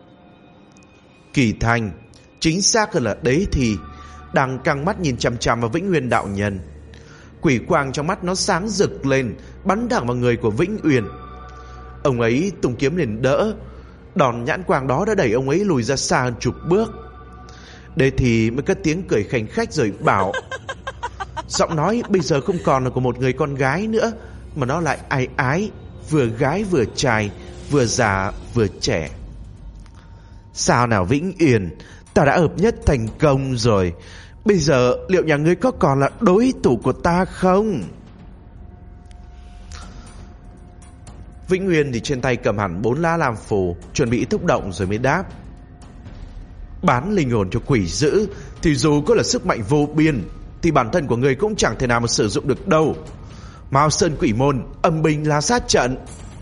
Kỳ Thành, chính xác hơn là đế thì, đang căng mắt nhìn chằm chằm vào Vĩnh Uyên đạo nhân. Quỷ quang trong mắt nó sáng rực lên, bắn thẳng vào người của Vĩnh Uyên. Ông ấy tung kiếm lên đỡ, đòn nhãn quang đó đã đẩy ông ấy lùi ra xa hơn chục bước. Đế thì mới cất tiếng cười khanh khách rồi bảo, giọng nói bây giờ không còn là của một người con gái nữa, mà nó lại ai ái, vừa gái vừa trai, vừa già vừa trẻ. Sao nào Vĩnh Uyên, ta đã hợp nhất thành công rồi. Bây giờ liệu nhà ngươi có còn là đối thủ của ta không? Vĩnh Uyên thì trên tay cầm hẳn 4 lá lam phù, chuẩn bị thúc động rồi mới đáp. Bán linh hồn cho quỷ dữ thì dù có là sức mạnh vô biên thì bản thân của ngươi cũng chẳng thể nào mà sử dụng được đâu. Mao Sơn Quỷ Môn, âm binh la sát trận.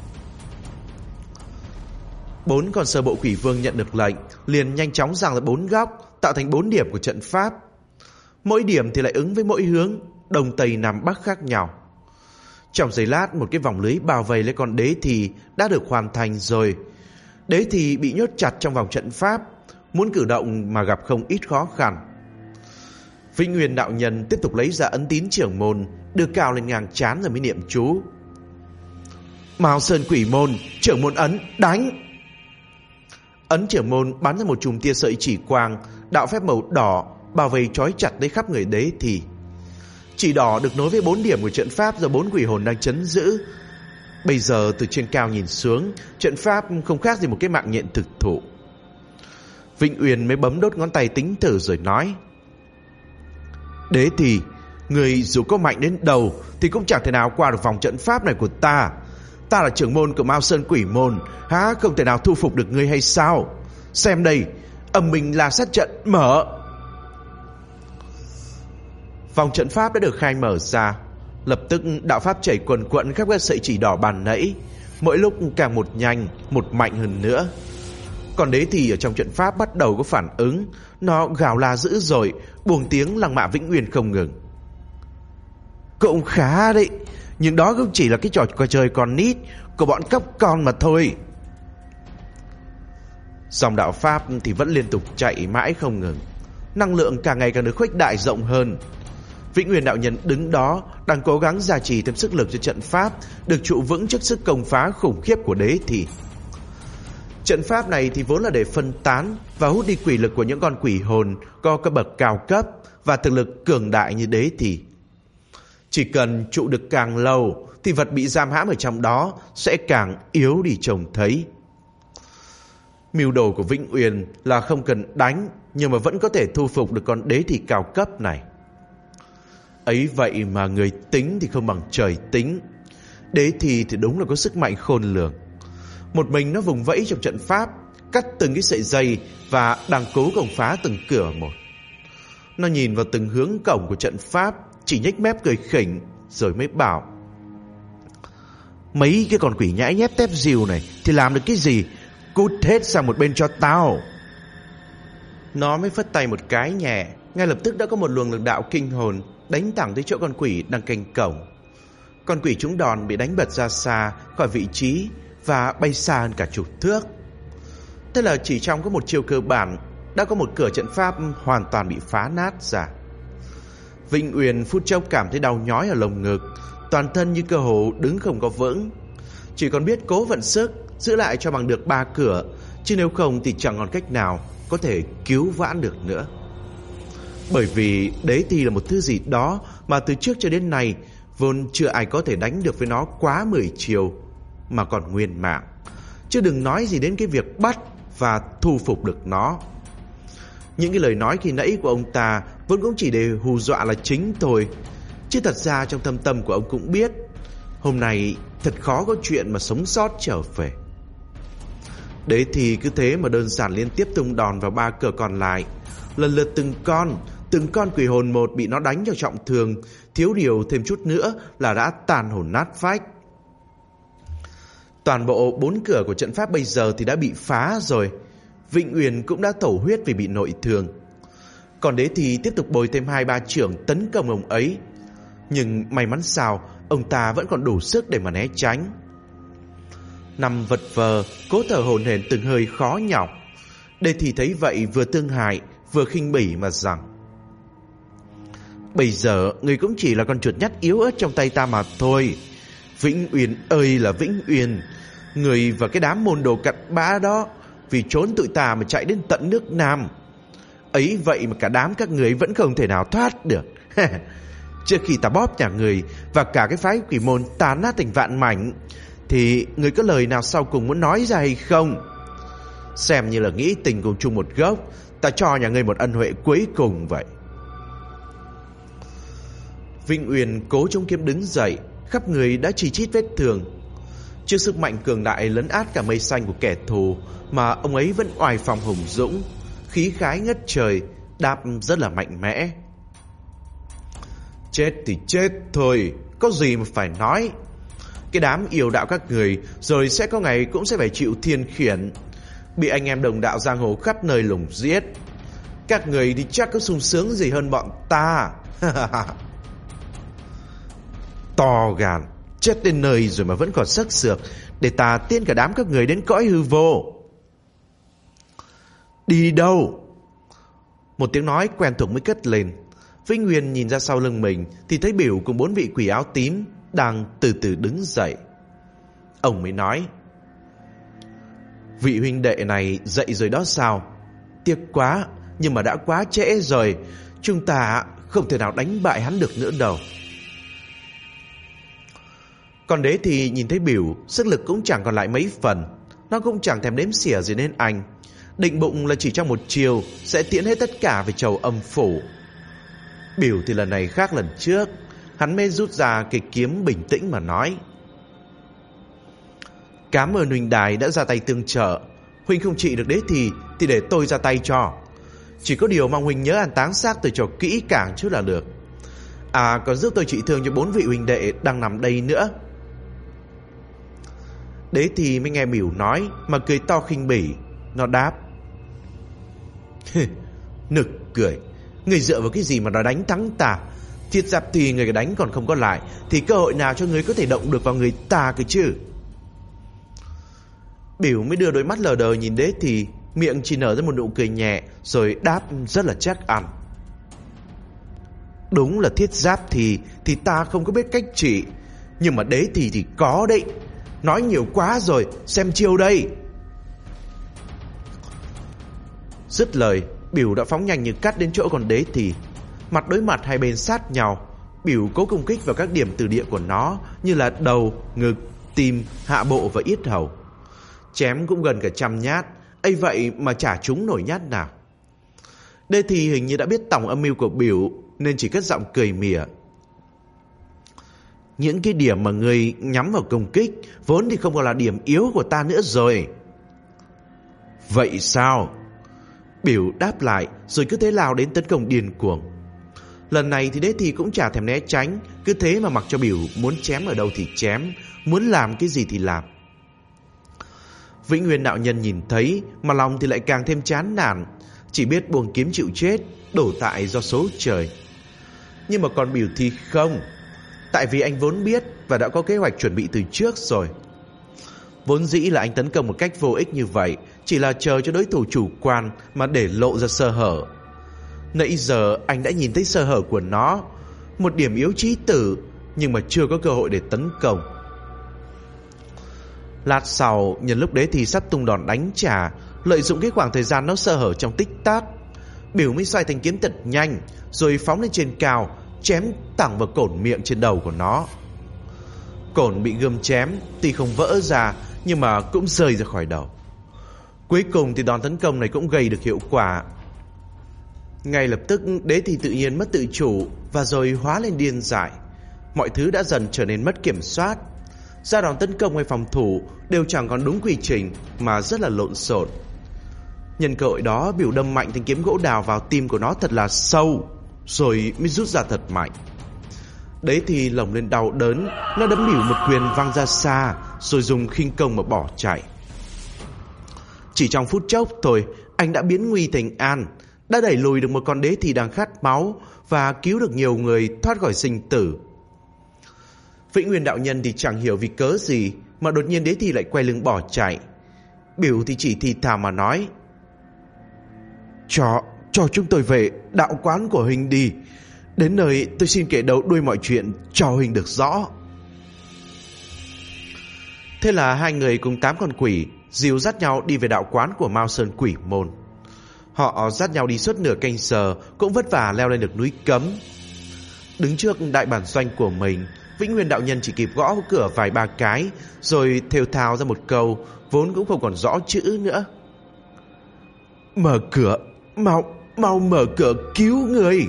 4 con sơ bộ quỷ vương nhận được lệnh liền nhanh chóng giằng ra 4 góc, tạo thành 4 điểm của trận pháp. Mỗi điểm thì lại ứng với mỗi hướng đông tây nam bắc khác nhau. Trong giây lát, một cái vòng lưới bao vây lấy con đế thì đã được hoàn thành rồi. Đế thì bị nhốt chặt trong vòng trận pháp, muốn cử động mà gặp không ít khó khăn. Vĩnh Uyên đạo nhân tiếp tục lấy ra ấn tín trưởng môn, đưa cao lên ngang trán rồi mới niệm chú. Mao Sơn Quỷ Môn, trưởng môn ấn, đánh! Ấn trưởng môn bắn ra một chùm tia sợi chỉ quang, đạo phép màu đỏ bao vây trói chặt lấy khắp người đế thì. Chỉ đỏ được nối với 4 điểm của trận pháp do 4 quỷ hồn đang trấn giữ. Bây giờ từ trên cao nhìn xuống, trận pháp không khác gì một cái mạng nhện thực thụ. Vĩnh Uyên mới bấm đốt ngón tay tính thử rồi nói, đế thì, người dù có mạnh đến đâu thì cũng chẳng thể nào qua được vòng trận pháp này của ta. Ta là trưởng môn của Mao Sơn Quỷ Môn, há không thể nào thu phục được ngươi hay sao? Xem đây, âm minh la sát trận mở. Vòng trận pháp đã được khai mở ra. Lập tức đạo pháp chảy quần quẫn khắp các sợi chỉ đỏ bàn nãy, mỗi lúc càng một nhanh, một mạnh hơn nữa. Còn đế thì ở trong trận pháp bắt đầu có phản ứng. Nó gào la dữ dội, buông tiếng lăng mạ Vĩnh Uyên không ngừng. Cũng khá đấy, nhưng đó cũng chỉ là cái trò chơi con nít của bọn cóc con mà thôi. Dòng đạo pháp thì vẫn liên tục chạy mãi không ngừng, năng lượng càng ngày càng được khuếch đại rộng hơn. Vĩnh Uyên đạo nhân đứng đó đang cố gắng gia trì thêm sức lực cho trận pháp, được trụ vững trước sức công phá khủng khiếp của đế thì. Trận pháp này thì vốn là để phân tán và hút đi quỷ lực của những con quỷ hồn có cấp bậc cao cấp và thực lực cường đại như đế thì. Chỉ cần trụ được càng lâu thì vật bị giam hãm ở trong đó sẽ càng yếu đi trông thấy. Mưu đồ của Vĩnh Uyên là không cần đánh, nhưng mà vẫn có thể thu phục được con đế thì cao cấp này. Ấy vậy mà người tính thì không bằng trời tính. Đế thì đúng là có sức mạnh khôn lường. Một mình nó vùng vẫy trong trận pháp, cắt từng cái sợi dây và đang cố công phá từng cửa một. Nó nhìn vào từng hướng cổng của trận pháp, chỉ nhếch mép cười khỉnh rồi mới bảo, mấy cái con quỷ nhãi nhép tép diều này thì làm được cái gì? Cút hết sang một bên cho tao. Nó mới phất tay một cái nhẹ, ngay lập tức đã có một luồng lực đạo kinh hồn đánh thẳng tới chỗ con quỷ đang canh cổng. Con quỷ trúng đòn bị đánh bật ra xa khỏi vị trí và bay xa hơn cả chục thước. Thế là chỉ trong có một chiêu cơ bản đã có một cửa trận pháp hoàn toàn bị phá nát ra. Vĩnh Uyên phút chốc cảm thấy đau nhói ở lồng ngực, toàn thân như cơ hồ đứng không có vững, chỉ còn biết cố vận sức giữ lại cho bằng được 3 cửa, chứ nếu không thì chẳng còn cách nào có thể cứu vãn được nữa. Bởi vì đế thì là một thứ gì đó mà từ trước cho đến nay vốn chưa ai có thể đánh được với nó quá 10 chiều mà còn nguyên mạng, chứ đừng nói gì đến cái việc bắt và thu phục được nó. Những cái lời nói khi nãy của ông ta vốn cũng chỉ để hù dọa là chính thôi, chứ thật ra trong thâm tâm của ông cũng biết hôm nay thật khó có chuyện mà sống sót trở về. Đấy thì cứ thế mà đơn giản liên tiếp tung đòn vào 3 cửa còn lại. Lần lượt từng con quỷ hồn một bị nó đánh cho trọng thương, thiếu điều thêm chút nữa là đã tàn hồn nát phách. Toàn bộ 4 cửa của trận pháp bây giờ thì đã bị phá rồi. Vĩnh Uyên cũng đã thổ huyết vì bị nội thương. Còn đế thì tiếp tục bồi thêm 2-3 chưởng tấn công ông ấy. Nhưng may mắn sao ông ta vẫn còn đủ sức để mà né tránh. Nằm vật vờ, cố thở hổn hển từng hơi khó nhọc. Đế thì thấy vậy vừa thương hại vừa khinh bỉ mà rằng: bây giờ người cũng chỉ là con chuột nhắt yếu ớt trong tay ta mà thôi. Vĩnh Uyên ơi là Vĩnh Uyên, người và cái đám môn đồ cặn bã đó vì trốn tụi ta mà chạy đến tận nước Nam. Ấy vậy mà cả đám các người vẫn không thể nào thoát được. Trước khi ta bóp nhà người và cả cái phái quỷ môn tàn nát thành vạn mảnh, thì người có lời nào sau cùng muốn nói ra hay không? Xem như là nghĩ tình cùng chung một gốc, ta cho nhà ngươi một ân huệ cuối cùng vậy. Vĩnh Uyên cố chống kiếm đứng dậy, khắp người đã chi chít vết thương. Trước sức mạnh cường đại lấn át cả mây xanh của kẻ thù mà ông ấy vẫn oai phong hùng dũng, khí khái ngất trời, đáp rất là mạnh mẽ. Chết thì chết thôi, có gì mà phải nói. Cái đám yêu đạo các người rồi sẽ có ngày cũng sẽ phải chịu thiên khiển, bị anh em đồng đạo giang hồ khắp nơi lùng giết. Các người thì chắc có sung sướng gì hơn bọn ta. To gan, chết đến nơi rồi mà vẫn còn sắc sược, để ta tiên cả đám các người đến cõi hư vô. Đi đâu? Một tiếng nói quen thuộc mới cất lên. Vĩnh Uyên nhìn ra sau lưng mình thì thấy Biểu cùng 4 vị quỷ áo tím đang từ từ đứng dậy. Ông mới nói: vị huynh đệ này dậy rồi đó sao? Tiếc quá, nhưng mà đã quá trễ rồi, chúng ta không thể nào đánh bại hắn được nữa đâu. Còn Đế thì nhìn thấy Biểu sức lực cũng chẳng còn lại mấy phần. Nó cũng chẳng thèm đếm xỉa gì đến anh, định bụng là chỉ trong một chiều sẽ tiễn hết tất cả về Trầu Âm Phủ. Biểu thì lần này khác lần trước. Hắn mới rút ra cây kiếm bình tĩnh mà nói: cảm ơn huynh đài đã ra tay tương trợ. Huynh không trị được Đế thì để tôi ra tay cho. Chỉ có điều mong huynh nhớ an táng xác tôi cho kỹ càng chút là được. À, còn giúp tôi trị thương cho 4 vị huynh đệ đang nằm đây nữa. Đế thì mới nghe Biểu nói mà cười to khinh bỉ. Nó đáp: nực cười, người dựa vào cái gì mà nó đánh thắng ta? Thiết giáp thì người đánh còn không có lại, thì cơ hội nào cho người có thể động được vào người ta cơ chứ? Biểu mới đưa đôi mắt lờ đờ nhìn Đế thì, miệng chỉ nở ra một nụ cười nhẹ, rồi đáp rất là chắc ăn: đúng là thiết giáp thì ta không có biết cách trị, nhưng mà Đế thì có đấy. Nói nhiều quá rồi, xem chiêu đây. Dứt lời, Biểu đã phóng nhanh như cắt đến chỗ còn Đế thì. Mặt đối mặt hai bên sát nhau, Biểu cố công kích vào các điểm từ địa của nó, như là đầu, ngực, tim, hạ bộ và yết hầu. Chém cũng gần cả 100 nhát, ấy vậy mà chả trúng nổi nhát nào. Đế thì hình như đã biết tòng âm mưu của Biểu, nên chỉ cất giọng cười mỉa: những cái điểm mà người nhắm vào công kích vốn thì không còn là điểm yếu của ta nữa rồi. Vậy sao? Biểu đáp lại, rồi cứ thế lao đến tấn công điên cuồng. Lần này thì Đế thì cũng chả thèm né tránh, cứ thế mà mặc cho Biểu muốn chém ở đâu thì chém, muốn làm cái gì thì làm. Vĩnh Nguyên đạo nhân nhìn thấy mà lòng thì lại càng thêm chán nản, chỉ biết buông kiếm chịu chết, đổ tại do số trời. Nhưng mà còn Biểu thì không, tại vì anh vốn biết và đã có kế hoạch chuẩn bị từ trước rồi. Vốn dĩ là anh tấn công một cách vô ích như vậy, chỉ là chờ cho đối thủ chủ quan mà để lộ ra sơ hở. Nãy giờ anh đã nhìn thấy sơ hở của nó, một điểm yếu chí tử, nhưng mà chưa có cơ hội để tấn công. Lát sau, nhân lúc Đế thì sắp tung đòn đánh trả, lợi dụng cái khoảng thời gian nó sơ hở trong tích tắc, Biểu mới xoay thanh kiếm thật nhanh, rồi phóng lên trên cao, chém thẳng vào cổn miệng trên đầu của nó. Cổn bị gươm chém, tuy không vỡ ra, nhưng mà cũng rơi ra khỏi đầu. Cuối cùng thì đòn tấn công này cũng gây được hiệu quả. Ngay lập tức Đế thì tự nhiên mất tự chủ, và rồi hóa lên điên dại. Mọi thứ đã dần trở nên mất kiểm soát. Ra đòn tấn công hay phòng thủ đều chẳng còn đúng quy trình, mà rất là lộn xộn. Nhân cơ hội đó, Biểu đâm mạnh thanh kiếm gỗ đào vào tim của nó thật là sâu, rồi mới rút ra thật mạnh. Đấy thì lồng lên đau đớn, nó đấm Biểu một quyền văng ra xa, rồi dùng khinh công mà bỏ chạy. Chỉ trong phút chốc thôi, anh đã biến nguy thành an, đã đẩy lùi được một con Đế thì đang khát máu, và cứu được nhiều người thoát khỏi sinh tử. Vĩnh Nguyên đạo nhân thì chẳng hiểu vì cớ gì mà đột nhiên Đế Thi lại quay lưng bỏ chạy. Biểu thì chỉ thì thào mà nói: Cho chúng tôi về đạo quán của huynh đi. Đến nơi tôi xin kể đầu đuôi mọi chuyện cho huynh được rõ. Thế là hai người cùng 8 con quỷ dìu dắt nhau đi về đạo quán của Mao Sơn Quỷ Môn. Họ dắt nhau đi suốt nửa canh giờ, cũng vất vả leo lên được núi Cấm. Đứng trước đại bản doanh của mình, Vĩnh Nguyên đạo nhân chỉ kịp gõ cửa vài ba cái, rồi thều thào ra một câu vốn cũng không còn rõ chữ nữa: Mở cửa, mau mở cửa cứu người.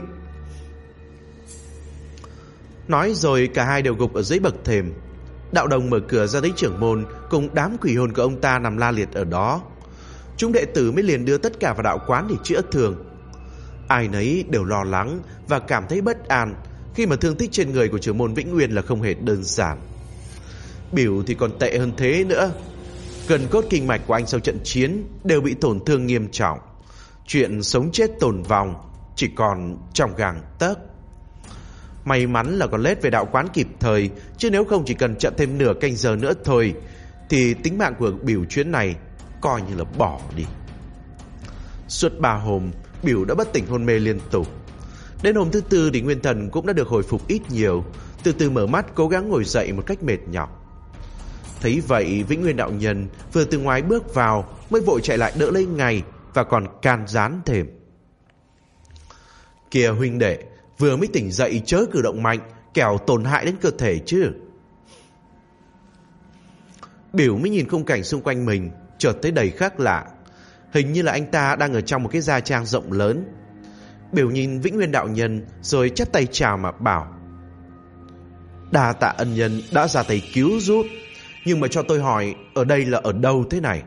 Nói rồi cả hai đều gục ở dưới bậc thềm. Đạo đồng mở cửa ra thấy trưởng môn cùng đám quỷ hồn của ông ta nằm la liệt ở đó. Chúng đệ tử mới liền đưa tất cả vào đạo quán để chữa thương. Ai nấy đều lo lắng và cảm thấy bất an khi mà thương tích trên người của trưởng môn Vĩnh Nguyên là không hề đơn giản. Biểu thì còn tệ hơn thế nữa. Gần cốt kinh mạch của anh sau trận chiến đều bị tổn thương nghiêm trọng. Chuyện sống chết tồn vong chỉ còn trong gang tấc. May mắn là còn lết về đạo quán kịp thời, chứ nếu không chỉ cần chậm thêm nửa canh giờ nữa thôi thì tính mạng của Biểu chuyến này coi như là bỏ đi. Suốt 3 hôm, Biểu đã bất tỉnh hôn mê liên tục. Đến hôm thứ tư thì nguyên thần cũng đã được hồi phục ít nhiều, từ từ mở mắt cố gắng ngồi dậy một cách mệt nhọc. Thấy vậy, Vĩnh Nguyên đạo nhân vừa từ ngoài bước vào mới vội chạy lại đỡ lấy ngay và còn can gián thêm: Kìa huynh đệ, vừa mới tỉnh dậy chớ cử động mạnh, kẻo tổn hại đến cơ thể chứ. Biểu mới nhìn khung cảnh xung quanh mình, chợt thấy đầy khác lạ. Hình như là anh ta đang ở trong một cái gia trang rộng lớn. Biểu nhìn Vĩnh Nguyên đạo nhân rồi chắp tay chào mà bảo: Đa tạ ân nhân đã ra tay cứu giúp, nhưng mà cho tôi hỏi ở đây là ở đâu thế này?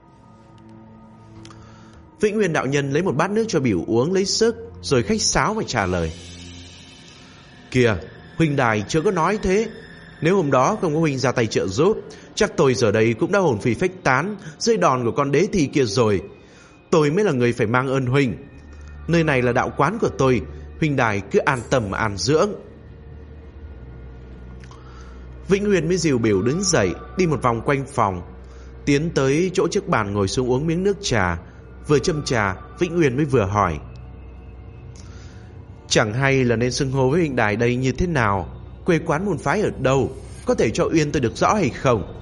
Vĩnh Nguyên đạo nhân lấy một bát nước cho Biểu uống lấy sức, rồi khách sáo mà trả lời: Kìa, huynh đài chưa có nói thế. Nếu hôm đó không có huynh ra tay trợ giúp, chắc tôi giờ đây cũng đã hồn phi phách tán dưới đòn của con Đế Thi kia rồi. Tôi mới là người phải mang ơn huynh. Nơi này là đạo quán của tôi, huynh đài cứ an tâm mà an dưỡng. Vĩnh Nguyên mới dìu Biểu đứng dậy, đi một vòng quanh phòng, tiến tới chỗ trước bàn ngồi xuống uống miếng nước trà. Vừa châm trà, Vĩnh Nguyên mới vừa hỏi: Chẳng hay là nên xưng hô với huynh đài đây như thế nào? Quê quán môn phái ở đâu? Có thể cho Uyên tôi được rõ hay không?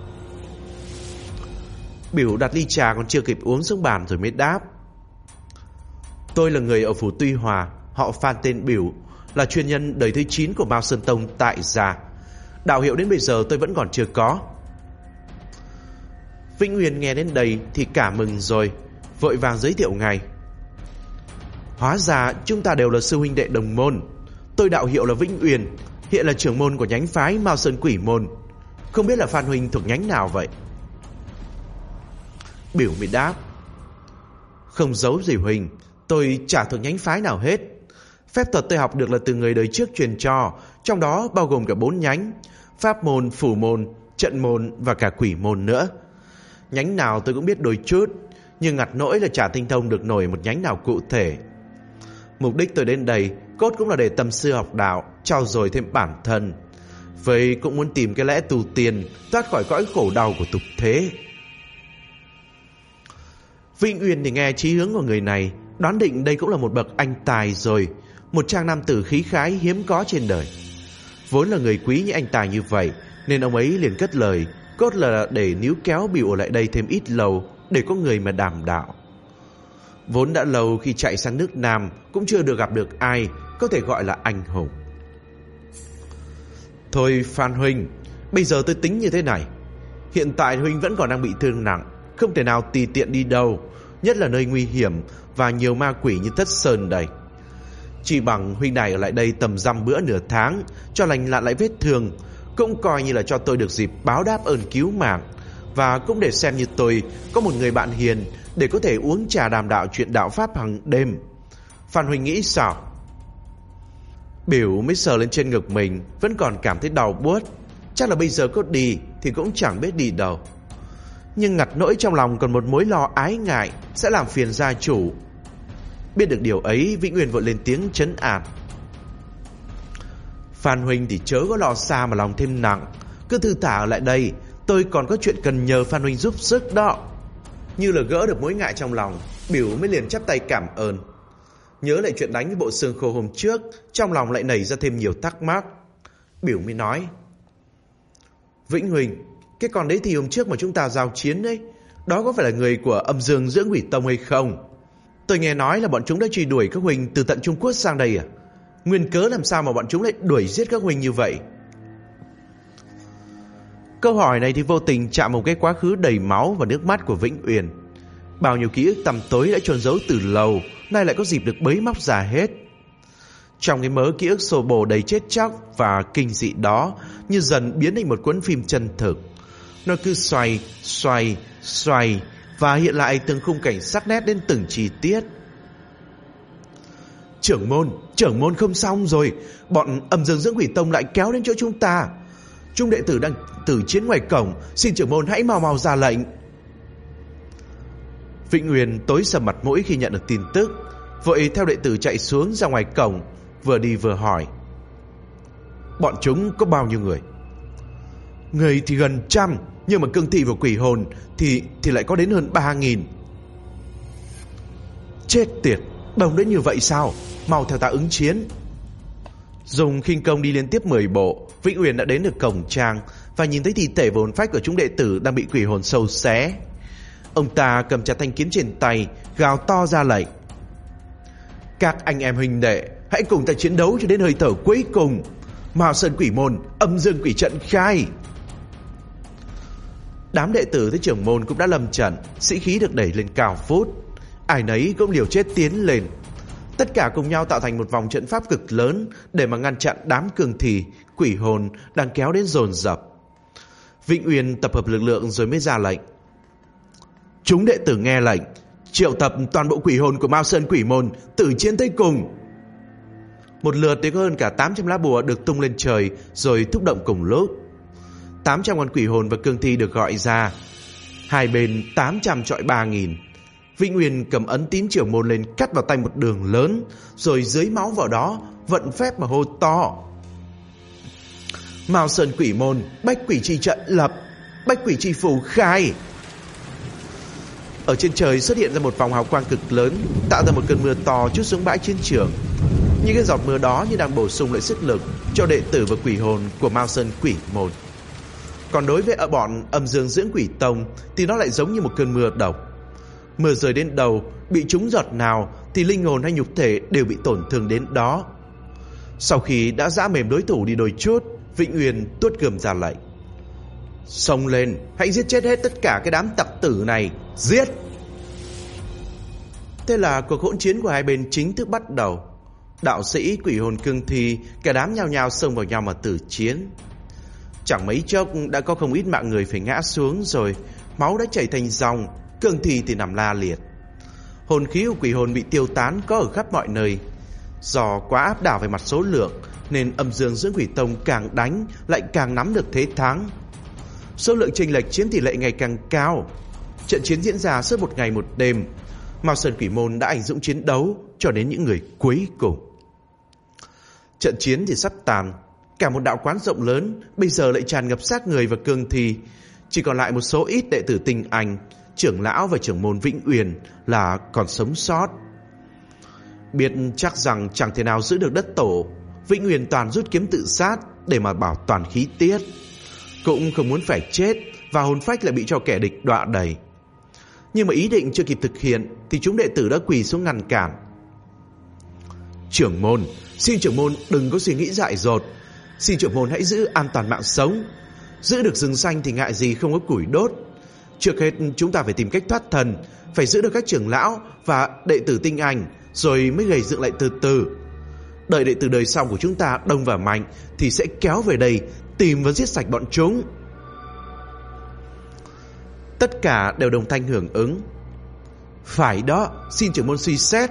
Biểu đặt ly trà còn chưa kịp uống xuống bàn rồi mới đáp: Tôi là người ở phủ Tuy Hòa, họ Phan tên Biểu, là chuyên nhân đời thứ 9 của Mao Sơn Tông tại gia. Đạo hiệu đến bây giờ tôi vẫn còn chưa có. Vĩnh Nguyên nghe đến đây thì cả mừng rồi, vội vàng giới thiệu ngay: Hóa ra chúng ta đều là sư huynh đệ đồng môn. Tôi đạo hiệu là Vĩnh Uyên, hiện là trưởng môn của nhánh phái Mao Sơn Quỷ Môn. Không biết là Phan huynh thuộc nhánh nào vậy? Biểu mới đáp: Không giấu gì huynh, tôi chả thuộc nhánh phái nào hết. Phép thuật tôi học được là từ người đời trước truyền cho, trong đó bao gồm cả 4 nhánh: pháp môn, phủ môn, trận môn và cả quỷ môn nữa. Nhánh nào tôi cũng biết đôi chút, nhưng ngặt nỗi là chả tinh thông được nổi một nhánh nào cụ thể. Mục đích tôi đến đây cốt cũng là để tâm sư học đạo, trau dồi thêm bản thân. Vậy cũng muốn tìm cái lẽ tu tiên, thoát khỏi cõi khổ đau của tục thế. Vĩnh Uyên thì nghe chí hướng của người này, đoán định đây cũng là một bậc anh tài rồi, một trang nam tử khí khái hiếm có trên đời. Vốn là người quý như anh tài như vậy, nên ông ấy liền cất lời, cốt là để níu kéo Biểu ở lại đây thêm ít lâu, để có người mà đàm đạo. Vốn đã lâu khi chạy sang nước Nam cũng chưa được gặp được ai có thể gọi là anh hùng. Thôi Phan huynh, bây giờ tôi tính như thế này. Hiện tại huynh vẫn còn đang bị thương nặng, không thể nào tùy tiện đi đâu, nhất là nơi nguy hiểm và nhiều ma quỷ như Thất Sơn đây. Chỉ bằng huynh đài ở lại đây tầm dăm bữa nửa tháng, cho lành lặn lại vết thương, cũng coi như là cho tôi được dịp báo đáp ơn cứu mạng, và cũng để xem như tôi có một người bạn hiền để có thể uống trà đàm đạo chuyện đạo pháp hàng đêm. Phan huynh nghĩ sao? Biểu mới sờ lên trên ngực mình, vẫn còn cảm thấy đau buốt. Chắc là bây giờ có đi thì cũng chẳng biết đi đâu. Nhưng ngặt nỗi trong lòng còn một mối lo ái ngại sẽ làm phiền gia chủ. Biết được điều ấy, Vĩnh Nguyên vội lên tiếng trấn an: Phan huynh thì chớ có lo xa mà lòng thêm nặng, cứ thư thả ở lại đây, tôi còn có chuyện cần nhờ Phan huynh giúp sức đó. Như là gỡ được mối ngại trong lòng, Biểu mới liền chắp tay cảm ơn. Nhớ lại chuyện đánh với bộ xương khô hôm trước, trong lòng lại nảy ra thêm nhiều thắc mắc. Biểu mới nói: Vĩnh huynh, cái con đấy thì hôm trước mà chúng ta giao chiến đấy, đó có phải là người của Âm Dương Dưỡng Quỷ Tông hay không? Tôi nghe nói là bọn chúng đã truy đuổi các huynh từ tận Trung Quốc sang đây à? Nguyên cớ làm sao mà bọn chúng lại đuổi giết các huynh như vậy? Câu hỏi này thì vô tình chạm một cái quá khứ đầy máu và nước mắt của Vĩnh Uyển. Bao nhiêu ký ức tăm tối đã chôn giấu từ lâu, nay lại có dịp được bới móc ra hết. Trong cái mớ ký ức xô bồ đầy chết chóc và kinh dị đó, như dần biến thành một cuốn phim chân thực. Nó cứ xoay và hiện lại từng khung cảnh sắc nét đến từng chi tiết. Trưởng môn không xong rồi, bọn Âm Dương Dưỡng Quỷ Tông lại kéo đến chỗ chúng ta. Chúng đệ tử đang tử chiến ngoài cổng, xin trưởng môn hãy mau ra lệnh. Vĩnh Uyển tối sầm mặt mũi khi nhận được tin tức, vội theo đệ tử chạy xuống ra ngoài cổng, vừa đi vừa hỏi: Bọn chúng có bao nhiêu người? Người thì gần 100, nhưng mà cương thi và quỷ hồn thì lại có đến hơn 3.000. Chết tiệt, đông đến như vậy sao? Mau theo ta ứng chiến. Dùng khinh công đi liên tiếp 10 bộ, Vĩnh Uyển đã đến được cổng trang và nhìn thấy thi thể và hồn phách của chúng đệ tử đang bị quỷ hồn sâu xé. Ông ta cầm chặt thanh kiếm trên tay, gào to ra lệnh: Các anh em huynh đệ, hãy cùng ta chiến đấu cho đến hơi thở cuối cùng. Mao Sơn Quỷ Môn, Âm Dương Quỷ Trận khai. Đám đệ tử với trưởng môn cũng đã lâm trận, sĩ khí được đẩy lên cao phút. Ai nấy cũng liều chết tiến lên. Tất cả cùng nhau tạo thành một vòng trận pháp cực lớn để mà ngăn chặn đám cương thi, quỷ hồn đang kéo đến dồn dập. Vĩnh Uyển tập hợp lực lượng rồi mới ra lệnh: Chúng đệ tử nghe lệnh, triệu tập toàn bộ quỷ hồn của Mao Sơn Quỷ Môn, tử chiến tới cùng. Một lượt thì có hơn cả 800 lá bùa được tung lên trời rồi thúc động cùng lúc. 800 con quỷ hồn và cương thi được gọi ra, hai bên 800 chọi 3.000. Vĩnh Uyển cầm ấn tín trưởng môn lên, cắt vào tay một đường lớn, rồi dưới máu vào đó vận phép mà hô to: Mao Sơn Quỷ Môn, Bách Quỷ Chi Trận lập, Bách Quỷ Chi Phù khai. Ở trên trời xuất hiện ra một vòng hào quang cực lớn, tạo ra một cơn mưa to trút xuống bãi chiến trường. Những cái giọt mưa đó như đang bổ sung lại sức lực cho đệ tử và quỷ hồn của Mao Sơn Quỷ Môn. Còn đối với bọn Âm Dương Dưỡng Quỷ Tông thì nó lại giống như một cơn mưa độc. Mưa rơi đến đầu, bị trúng giọt nào thì linh hồn hay nhục thể đều bị tổn thương đến đó. Sau khi đã giã mềm đối thủ đi đôi chút, Vĩnh Uyển tuốt gươm ra lệnh: Xông lên, hãy giết chết hết tất cả cái đám tặc tử này, giết! Thế là cuộc hỗn chiến của hai bên chính thức bắt đầu. Đạo sĩ, quỷ hồn, cương thi, cả đám nhao nhao xông vào nhau mà tử chiến. Chẳng mấy chốc đã có không ít mạng người phải ngã xuống rồi, máu đã chảy thành dòng, cương thi thì nằm la liệt. Hồn khí của quỷ hồn bị tiêu tán có ở khắp mọi nơi. Do quá áp đảo về mặt số lượng nên Âm Dương Dưỡng Quỷ Tông càng đánh lại càng nắm được thế thắng. Số lượng chênh lệch chiếm tỷ lệ ngày càng cao. Trận chiến diễn ra suốt một ngày một đêm. Mao Sơn Quỷ Môn đã anh dũng chiến đấu cho đến những người cuối cùng. Trận chiến thì sắp tàn. Cả một đạo quán rộng lớn bây giờ lại tràn ngập xác người và cương thi. Chỉ còn lại một số ít đệ tử tinh anh, trưởng lão và trưởng môn Vĩnh Uyển là còn sống sót. Biết chắc rằng chẳng thể nào giữ được đất tổ, Vĩnh Uyển toàn rút kiếm tự sát để mà bảo toàn khí tiết. Cũng không muốn phải chết và hồn phách lại bị cho kẻ địch đọa đầy. Nhưng mà ý định chưa kịp thực hiện thì chúng đệ tử đã quỳ xuống ngăn cản. Trưởng môn, xin trưởng môn đừng có suy nghĩ dại dột. Xin trưởng môn hãy giữ an toàn mạng sống. Giữ được rừng xanh thì ngại gì không có củi đốt. Trước hết chúng ta phải tìm cách thoát thần, phải giữ được các trưởng lão và đệ tử tinh anh, rồi mới gầy dựng lại từ từ. Đợi đệ tử đời sau của chúng ta đông và mạnh thì sẽ kéo về đây tìm và giết sạch bọn chúng. Tất cả đều đồng thanh hưởng ứng. Phải đó, xin trưởng môn suy xét.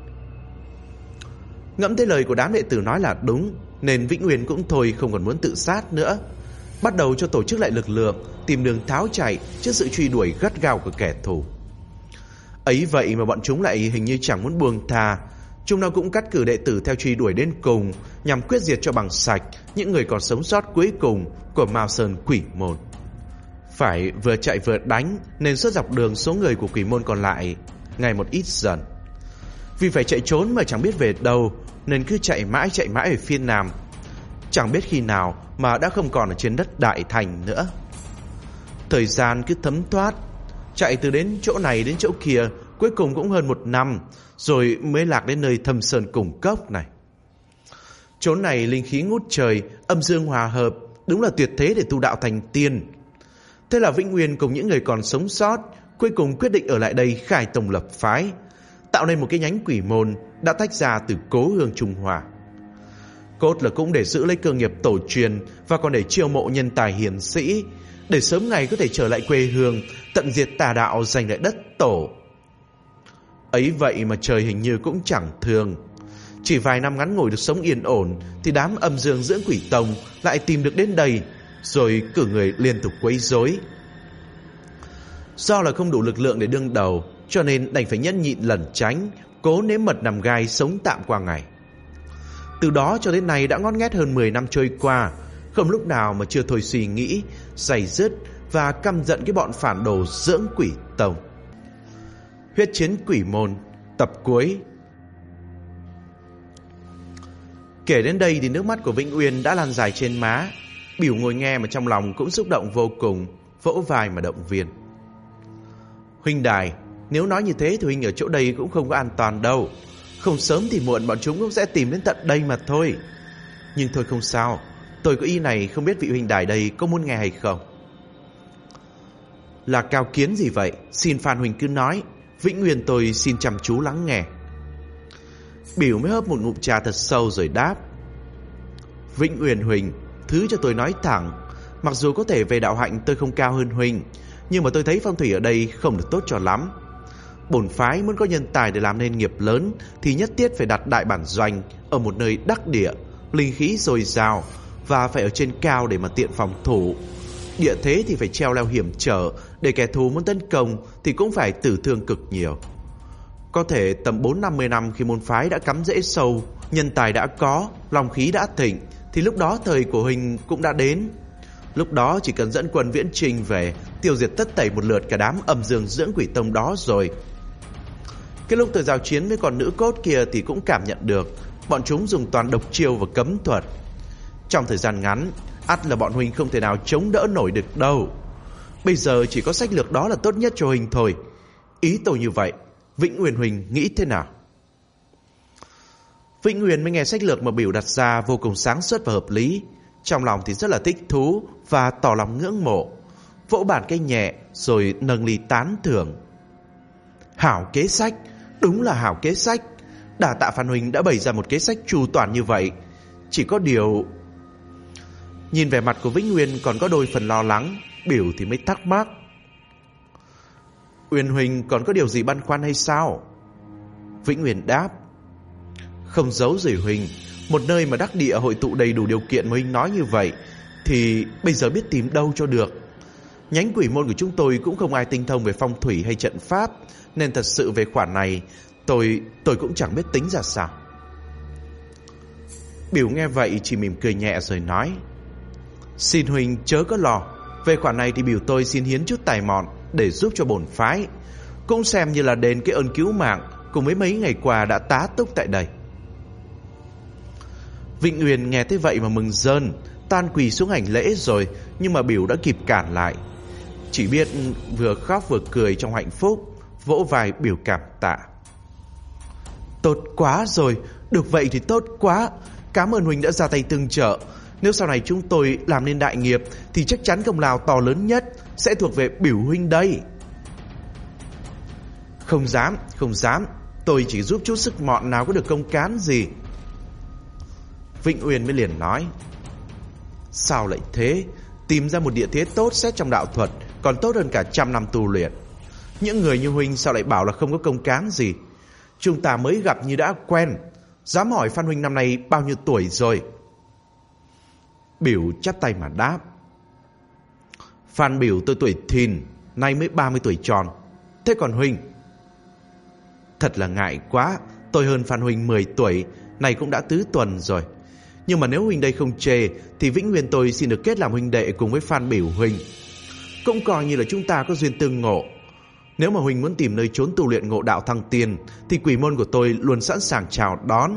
Ngẫm thấy lời của đám đệ tử nói là đúng, nên Vĩnh Uyển cũng thôi không còn muốn tự sát nữa, bắt đầu cho tổ chức lại lực lượng, tìm đường tháo chạy trước sự truy đuổi gắt gao của kẻ thù. Ấy vậy mà bọn chúng lại hình như chẳng muốn buông tha, Chúng nó cũng cắt cử đệ tử theo truy đuổi đến cùng, nhằm quyết diệt cho bằng sạch những người còn sống sót cuối cùng của Mao Sơn Quỷ Môn. Phải vừa chạy vừa đánh, nên suốt dọc đường số người của Quỷ Môn còn lại ngày một ít dần. Vì phải chạy trốn mà chẳng biết về đâu, nên cứ chạy mãi ở phía nam. Chẳng biết khi nào mà đã không còn ở trên đất Đại Thành nữa. Thời gian cứ thấm thoát, chạy từ đến chỗ này đến chỗ kia, cuối cùng cũng hơn 1 năm, rồi mới lạc đến nơi Thâm Sơn Cùng Cốc này. Chỗ này linh khí ngút trời, âm dương hòa hợp, đúng là tuyệt thế để tu đạo thành tiên. Thế là Vĩnh Nguyên cùng những người còn sống sót cuối cùng quyết định ở lại đây khai tông lập phái, tạo nên một cái nhánh Quỷ Môn đã tách ra từ Cố Hương Trung Hoa. Cốt là cũng để giữ lấy cơ nghiệp tổ truyền, và còn để chiêu mộ nhân tài hiền sĩ, để sớm ngày có thể trở lại quê hương, tận diệt tà đạo, giành lại đất tổ. Ấy vậy mà trời hình như cũng chẳng thương. Chỉ vài năm ngắn ngủi được sống yên ổn, thì đám âm dương dưỡng quỷ tông lại tìm được đến đây, rồi cử người liên tục quấy rối. Do là không đủ lực lượng để đương đầu, cho nên đành phải nhẫn nhịn lẩn tránh, cố nếm mật nằm gai sống tạm qua ngày. Từ đó cho đến nay đã ngót nghét hơn 10 năm trôi qua, không lúc nào mà chưa thôi suy nghĩ, day dứt và căm giận cái bọn phản đồ dưỡng quỷ tông. Huyết chiến Quỷ Môn tập cuối. Kể đến đây thì nước mắt của Vĩnh Uyên đã lan dài trên má. Bỉu ngồi nghe mà trong lòng cũng xúc động vô cùng, vỗ vai mà động viên. Huynh đài, nếu nói như thế thì huynh ở chỗ đây cũng không có an toàn đâu. Không sớm thì muộn bọn chúng cũng sẽ tìm đến tận đây mà thôi. Nhưng thôi không sao, tôi có ý này, không biết vị huynh đài đây có muốn nghe hay không? Là cao kiến gì vậy? Xin Phan huynh cứ nói, Vĩnh Nguyên tôi xin chăm chú lắng nghe. Bỉu mới hớp một ngụm trà thật sâu rồi đáp. Vĩnh Uyên huynh, thứ cho tôi nói thẳng, mặc dù có thể về đạo hạnh tôi không cao hơn huynh, nhưng mà tôi thấy phong thủy ở đây không được tốt cho lắm. Bổn phái muốn có nhân tài để làm nên nghiệp lớn thì nhất thiết phải đặt đại bản doanh ở một nơi đắc địa, linh khí dồi dào, và phải ở trên cao để mà tiện phòng thủ. Địa thế thì phải treo leo hiểm trở, để kẻ thù muốn tấn công thì cũng phải tử thương cực nhiều. Có thể tầm 4-50 năm khi môn phái đã cắm rễ sâu, nhân tài đã có, lòng khí đã thịnh, thì lúc đó thời của huynh cũng đã đến. Lúc đó chỉ cần dẫn quân viễn trình về, tiêu diệt tất tẩy một lượt cả đám âm dương dưỡng quỷ tông đó rồi. Cái lúc tôi giao chiến với con nữ cốt kia thì cũng cảm nhận được bọn chúng dùng toàn độc chiêu và cấm thuật. Trong thời gian ngắn, ắt là bọn huynh không thể nào chống đỡ nổi được đâu. Bây giờ chỉ có sách lược đó là tốt nhất cho huynh thôi. Ý tôi như vậy, Vĩnh Nguyên huynh nghĩ thế nào? Vĩnh Nguyên mới nghe sách lược mà Bỉu đặt ra vô cùng sáng suốt và hợp lý. Trong lòng thì rất là thích thú và tỏ lòng ngưỡng mộ, vỗ bàn cái nhẹ rồi nâng ly tán thưởng. Hảo kế sách, đúng là hảo kế sách. Đà tạ Phan huynh đã bày ra một kế sách chu toàn như vậy. Chỉ có điều... Nhìn vẻ mặt của Vĩnh Nguyên còn có đôi phần lo lắng, Bỉu thì mới thắc mắc. Uyên huynh còn có điều gì băn khoăn hay sao? Vĩnh Nguyên đáp. Không giấu gì huynh, một nơi mà đắc địa hội tụ đầy đủ điều kiện mà huynh nói như vậy thì bây giờ biết tìm đâu cho được. Nhánh Quỷ Môn của chúng tôi cũng không ai tinh thông về phong thủy hay trận pháp, nên thật sự về khoản này tôi cũng chẳng biết tính ra sao. Bỉu nghe vậy chỉ mỉm cười nhẹ rồi nói. Xin huynh chớ có lo, về khoản này thì Bỉu tôi xin hiến chút tài mọn để giúp cho bổn phái, cũng xem như là đền cái ơn cứu mạng cùng với mấy ngày qua đã tá túc tại đây. Vĩnh Uyên nghe thế vậy mà mừng rơn, tan quỳ xuống hành lễ rồi, nhưng mà Bỉu đã kịp cản lại. Chỉ biết vừa khóc vừa cười trong hạnh phúc, vỗ vai biểu cảm tạ. Tốt quá rồi, được vậy thì tốt quá. Cảm ơn huynh đã ra tay tương trợ. Nếu sau này chúng tôi làm nên đại nghiệp thì chắc chắn công lao to lớn nhất sẽ thuộc về Bỉu huynh đây. Không dám, tôi chỉ giúp chút sức mọn nào có được công cán gì. Vĩnh Uyên mới liền nói. Sao lại thế? Tìm ra một địa thế tốt xét trong đạo thuật còn tốt hơn cả 100 năm tu luyện. Những người như huynh sao lại bảo là không có công cán gì? Chúng ta mới gặp như đã quen. Dám hỏi Phan huynh năm nay bao nhiêu tuổi rồi? Bỉu chắp tay mà đáp. Phan Bỉu tôi tuổi thìn, nay mới 30 tuổi tròn. Thế còn huynh? Thật là ngại quá, Tôi hơn Phan huynh 10 tuổi, này cũng đã tứ tuần rồi. Nhưng mà nếu huynh đây không chê thì vĩnh nguyên tôi xin được kết làm huynh đệ cùng với Phan Biểu huynh. Cũng coi như là chúng ta có duyên tương ngộ. Nếu mà huynh muốn tìm nơi trốn tu luyện ngộ đạo thăng tiên thì quỷ môn của tôi luôn sẵn sàng chào đón.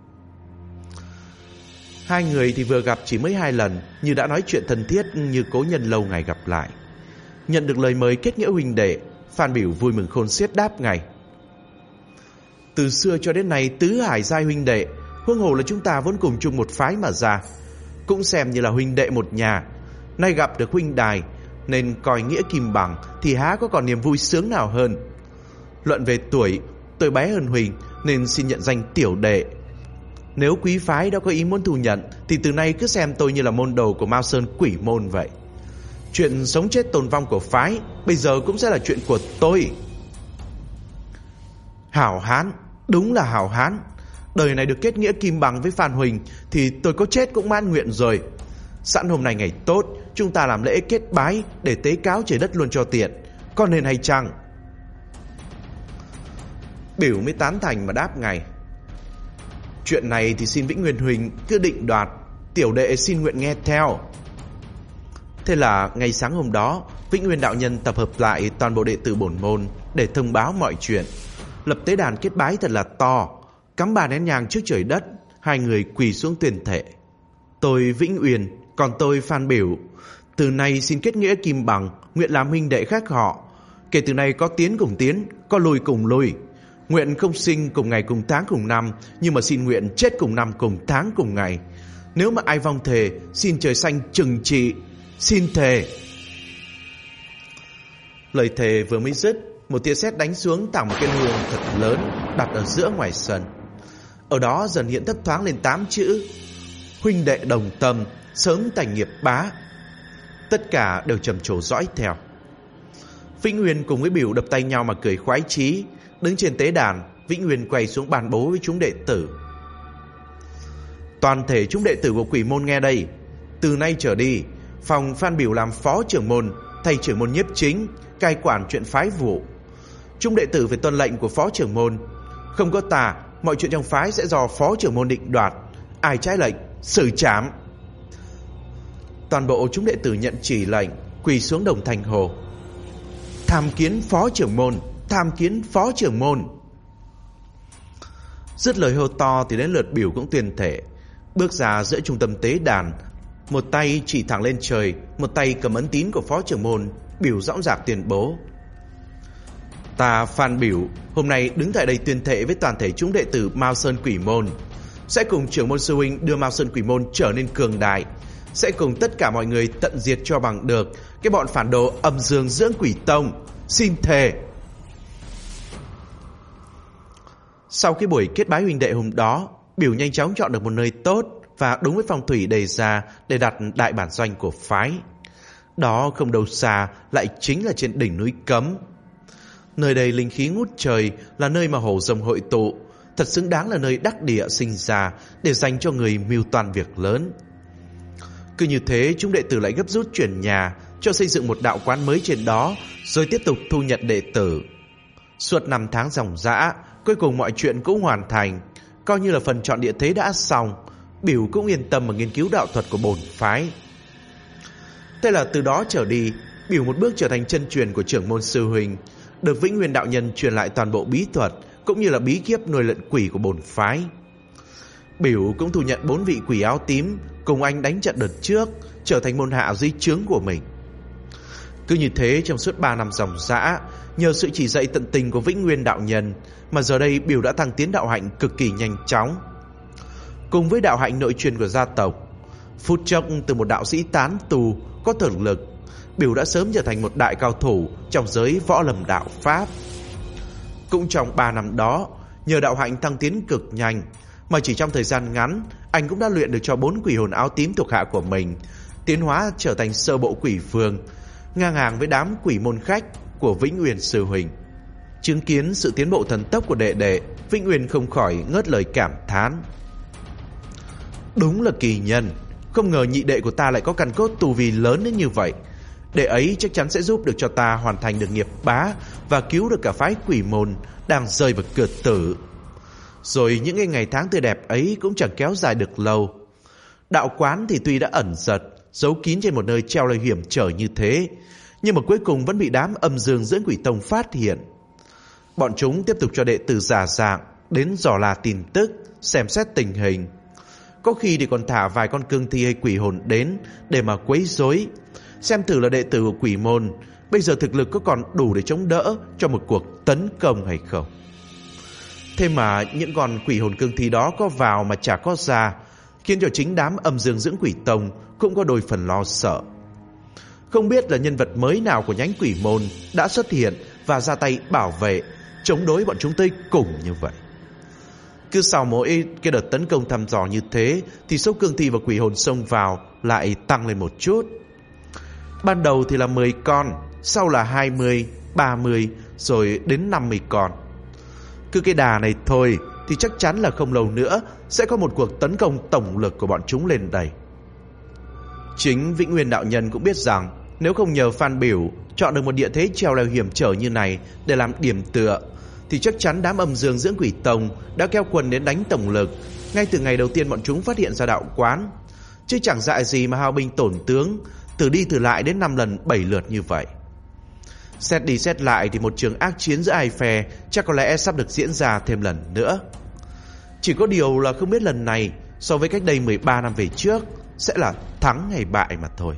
Hai người thì vừa gặp chỉ mới 2 lần, như đã nói chuyện thân thiết như cố nhân lâu ngày gặp lại. Nhận được lời mời kết nghĩa huynh đệ, Phan Biểu vui mừng khôn xiết đáp ngay: từ xưa cho đến nay tứ hải giai huynh đệ, huống hồ là chúng ta vốn cùng chung một phái mà ra, cũng xem như là huynh đệ một nhà. Nay gặp được huynh đài nên coi nghĩa kim bằng thì há có còn niềm vui sướng nào hơn. Luận về tuổi, tôi bé hơn huynh nên xin nhận danh tiểu đệ. Nếu quý phái đã có ý muốn thu nhận thì từ nay cứ xem tôi như là môn đồ của Mao Sơn Quỷ Môn vậy. Chuyện sống chết tồn vong của phái bây giờ cũng sẽ là chuyện của tôi. Hảo hán, đúng là hảo hán. Đời này được kết nghĩa kim bằng với Phan huynh thì tôi có chết cũng mãn nguyện rồi. Sẵn hôm nay ngày tốt, chúng ta làm lễ kết bái để tế cáo trời đất luôn cho tiện, có nên hay chăng? Biểu mới tán thành mà đáp ngay: chuyện này thì xin vĩnh nguyên huynh cứ định đoạt, tiểu đệ xin nguyện nghe theo. Thế là ngày sáng hôm đó, Vĩnh Nguyên đạo nhân tập hợp lại toàn bộ đệ tử bổn môn để thông báo mọi chuyện, lập tế đàn kết bái thật là to, cắm 3 nén nhang trước trời đất. Hai người quỳ xuống tuyên thệ: tôi Vĩnh Uyên, còn tôi Phan Biểu, từ nay xin kết nghĩa kim bằng, nguyện làm huynh đệ khác họ. Kể từ nay có tiến cùng tiến, có lùi cùng lùi. Nguyện không sinh cùng ngày cùng tháng cùng năm, nhưng mà xin nguyện chết cùng năm cùng tháng cùng ngày. Nếu mà ai vong thề, xin trời xanh trừng trị. Xin thề. Lời thề vừa mới dứt, một tia sét đánh xuống tạo một cái luồng thật lớn đặt ở giữa ngoài sân. Ở đó dần hiện thấp thoáng lên 8 chữ: huynh đệ đồng tâm, sớm thành nghiệp bá. Tất cả đều trầm trồ dõi theo. Vĩnh Nguyên cùng với Biểu đập tay nhau mà cười khoái chí. Đứng trên tế đàn, Vĩnh Nguyên quay xuống bàn bố với chúng đệ tử: toàn thể chúng đệ tử của Quỷ Môn nghe đây. Từ nay trở đi, phòng Phan Biểu làm phó trưởng môn, thầy trưởng môn nhiếp chính, cai quản chuyện phái vụ. Chúng đệ tử phải tuân lệnh của phó trưởng môn. Không có tà, mọi chuyện trong phái sẽ do phó trưởng môn định đoạt. Ai trái lệnh, xử trảm. Toàn bộ chúng đệ tử nhận chỉ lệnh, quỳ xuống đồng thanh hồ: tham kiến phó trưởng môn, tham kiến phó trưởng môn. Dứt lời hô to thì đến lượt Biểu cũng tuyên thệ, bước ra giữa trung tâm tế đàn, một tay chỉ thẳng lên trời, một tay cầm ấn tín của phó trưởng môn. Biểu dõng dạc tuyên bố: ta Phan Biểu hôm nay đứng tại đây tuyên thệ với toàn thể chúng đệ tử Mao Sơn Quỷ Môn, sẽ cùng trưởng môn sư huynh đưa Mao Sơn Quỷ Môn trở nên cường đại, sẽ cùng tất cả mọi người tận diệt cho bằng được cái bọn phản đồ âm dương dưỡng quỷ tông. Xin thề. Sau cái buổi kết bái huynh đệ hôm đó, Biểu nhanh chóng chọn được một nơi tốt và đúng với phong thủy đề ra để đặt đại bản doanh của phái. Đó không đâu xa lại chính là trên đỉnh núi Cấm. Nơi đây linh khí ngút trời, là nơi mà hổ rồng hội tụ, thật xứng đáng là nơi đắc địa sinh ra để dành cho người mưu toan việc lớn. Cứ như thế, chúng đệ tử lại gấp rút chuyển nhà cho xây dựng một đạo quán mới trên đó, rồi tiếp tục thu nhận đệ tử. Suốt 5 tháng ròng rã, cuối cùng mọi chuyện cũng hoàn thành, coi như là phần chọn địa thế đã xong. Biểu cũng yên tâm mà nghiên cứu đạo thuật của bổn phái. Thế là từ đó trở đi, Biểu một bước trở thành chân truyền của trưởng môn sư huynh, được Vĩnh Nguyên đạo nhân truyền lại toàn bộ bí thuật cũng như là bí kíp nuôi lợn quỷ của bổn phái. Biểu cũng thu nhận 4 vị quỷ áo tím cùng anh đánh trận đợt trước, trở thành môn hạ dưới trướng của mình. Cứ như thế trong suốt 3 năm ròng rã, nhờ sự chỉ dạy tận tình của Vĩnh Nguyên đạo nhân mà giờ đây Biểu đã thăng tiến đạo hạnh cực kỳ nhanh chóng. Cùng với đạo hạnh nội truyền của gia tộc, phút chốc từ một đạo sĩ tán tu có thực lực, Biểu đã sớm trở thành một đại cao thủ trong giới võ lâm đạo pháp. Cũng trong 3 năm đó, nhờ đạo hạnh thăng tiến cực nhanh mà chỉ trong thời gian ngắn, anh cũng đã luyện được cho 4 quỷ hồn áo tím thuộc hạ của mình tiến hóa trở thành sơ bộ quỷ vương, ngang hàng với đám quỷ môn khách của Vĩnh Uyên sư huynh. Chứng kiến sự tiến bộ thần tốc của đệ đệ, Vĩnh Uyên không khỏi ngớt lời cảm thán: đúng là kỳ nhân, không ngờ nhị đệ của ta lại có căn cốt tu vi lớn đến như vậy. Đệ ấy chắc chắn sẽ giúp được cho ta hoàn thành được nghiệp bá và cứu được cả phái Quỷ Môn đang rơi vào cửa tử. Rồi những cái ngày tháng tươi đẹp ấy cũng chẳng kéo dài được lâu. Đạo quán thì tuy đã ẩn giật, giấu kín trên một nơi treo leo hiểm trở như thế, nhưng mà cuối cùng vẫn bị đám âm dương dưỡng quỷ tông phát hiện. Bọn chúng tiếp tục cho đệ tử giả dạng đến dò la tin tức, xem xét tình hình. Có khi thì còn thả vài con cương thi hay quỷ hồn đến để mà quấy rối, xem thử là đệ tử của quỷ môn bây giờ thực lực có còn đủ để chống đỡ cho một cuộc tấn công hay không. Thế mà những con quỷ hồn cương thi đó có vào mà chả có ra, khiến cho chính đám âm dương dưỡng quỷ tông cũng có đôi phần lo sợ. Không biết là nhân vật mới nào của nhánh quỷ môn đã xuất hiện và ra tay bảo vệ, chống đối bọn chúng tới cùng như vậy. Cứ sau mỗi cái đợt tấn công thăm dò như thế thì số cương thi và quỷ hồn xông vào lại tăng lên một chút. Ban đầu thì là 10 con, sau là 20, 30, rồi đến 50 con. Cứ cái đà này thôi thì chắc chắn là không lâu nữa sẽ có một cuộc tấn công tổng lực của bọn chúng lên đây. Chính Vĩnh Nguyên đạo nhân cũng biết rằng nếu không nhờ Phan Biểu chọn được một địa thế treo leo hiểm trở như này để làm điểm tựa, thì chắc chắn đám âm dương dưỡng quỷ tông đã kéo quân đến đánh tổng lực ngay từ ngày đầu tiên bọn chúng phát hiện ra đạo quán. Chứ chẳng dại gì mà hao binh tổn tướng, từ đi từ lại đến 5 lần 7 lượt như vậy. Xét đi xét lại thì một trường ác chiến giữa hai phe chắc có lẽ sắp được diễn ra thêm lần nữa. Chỉ có điều là không biết lần này so với cách đây 13 năm về trước sẽ là thắng hay bại mà thôi.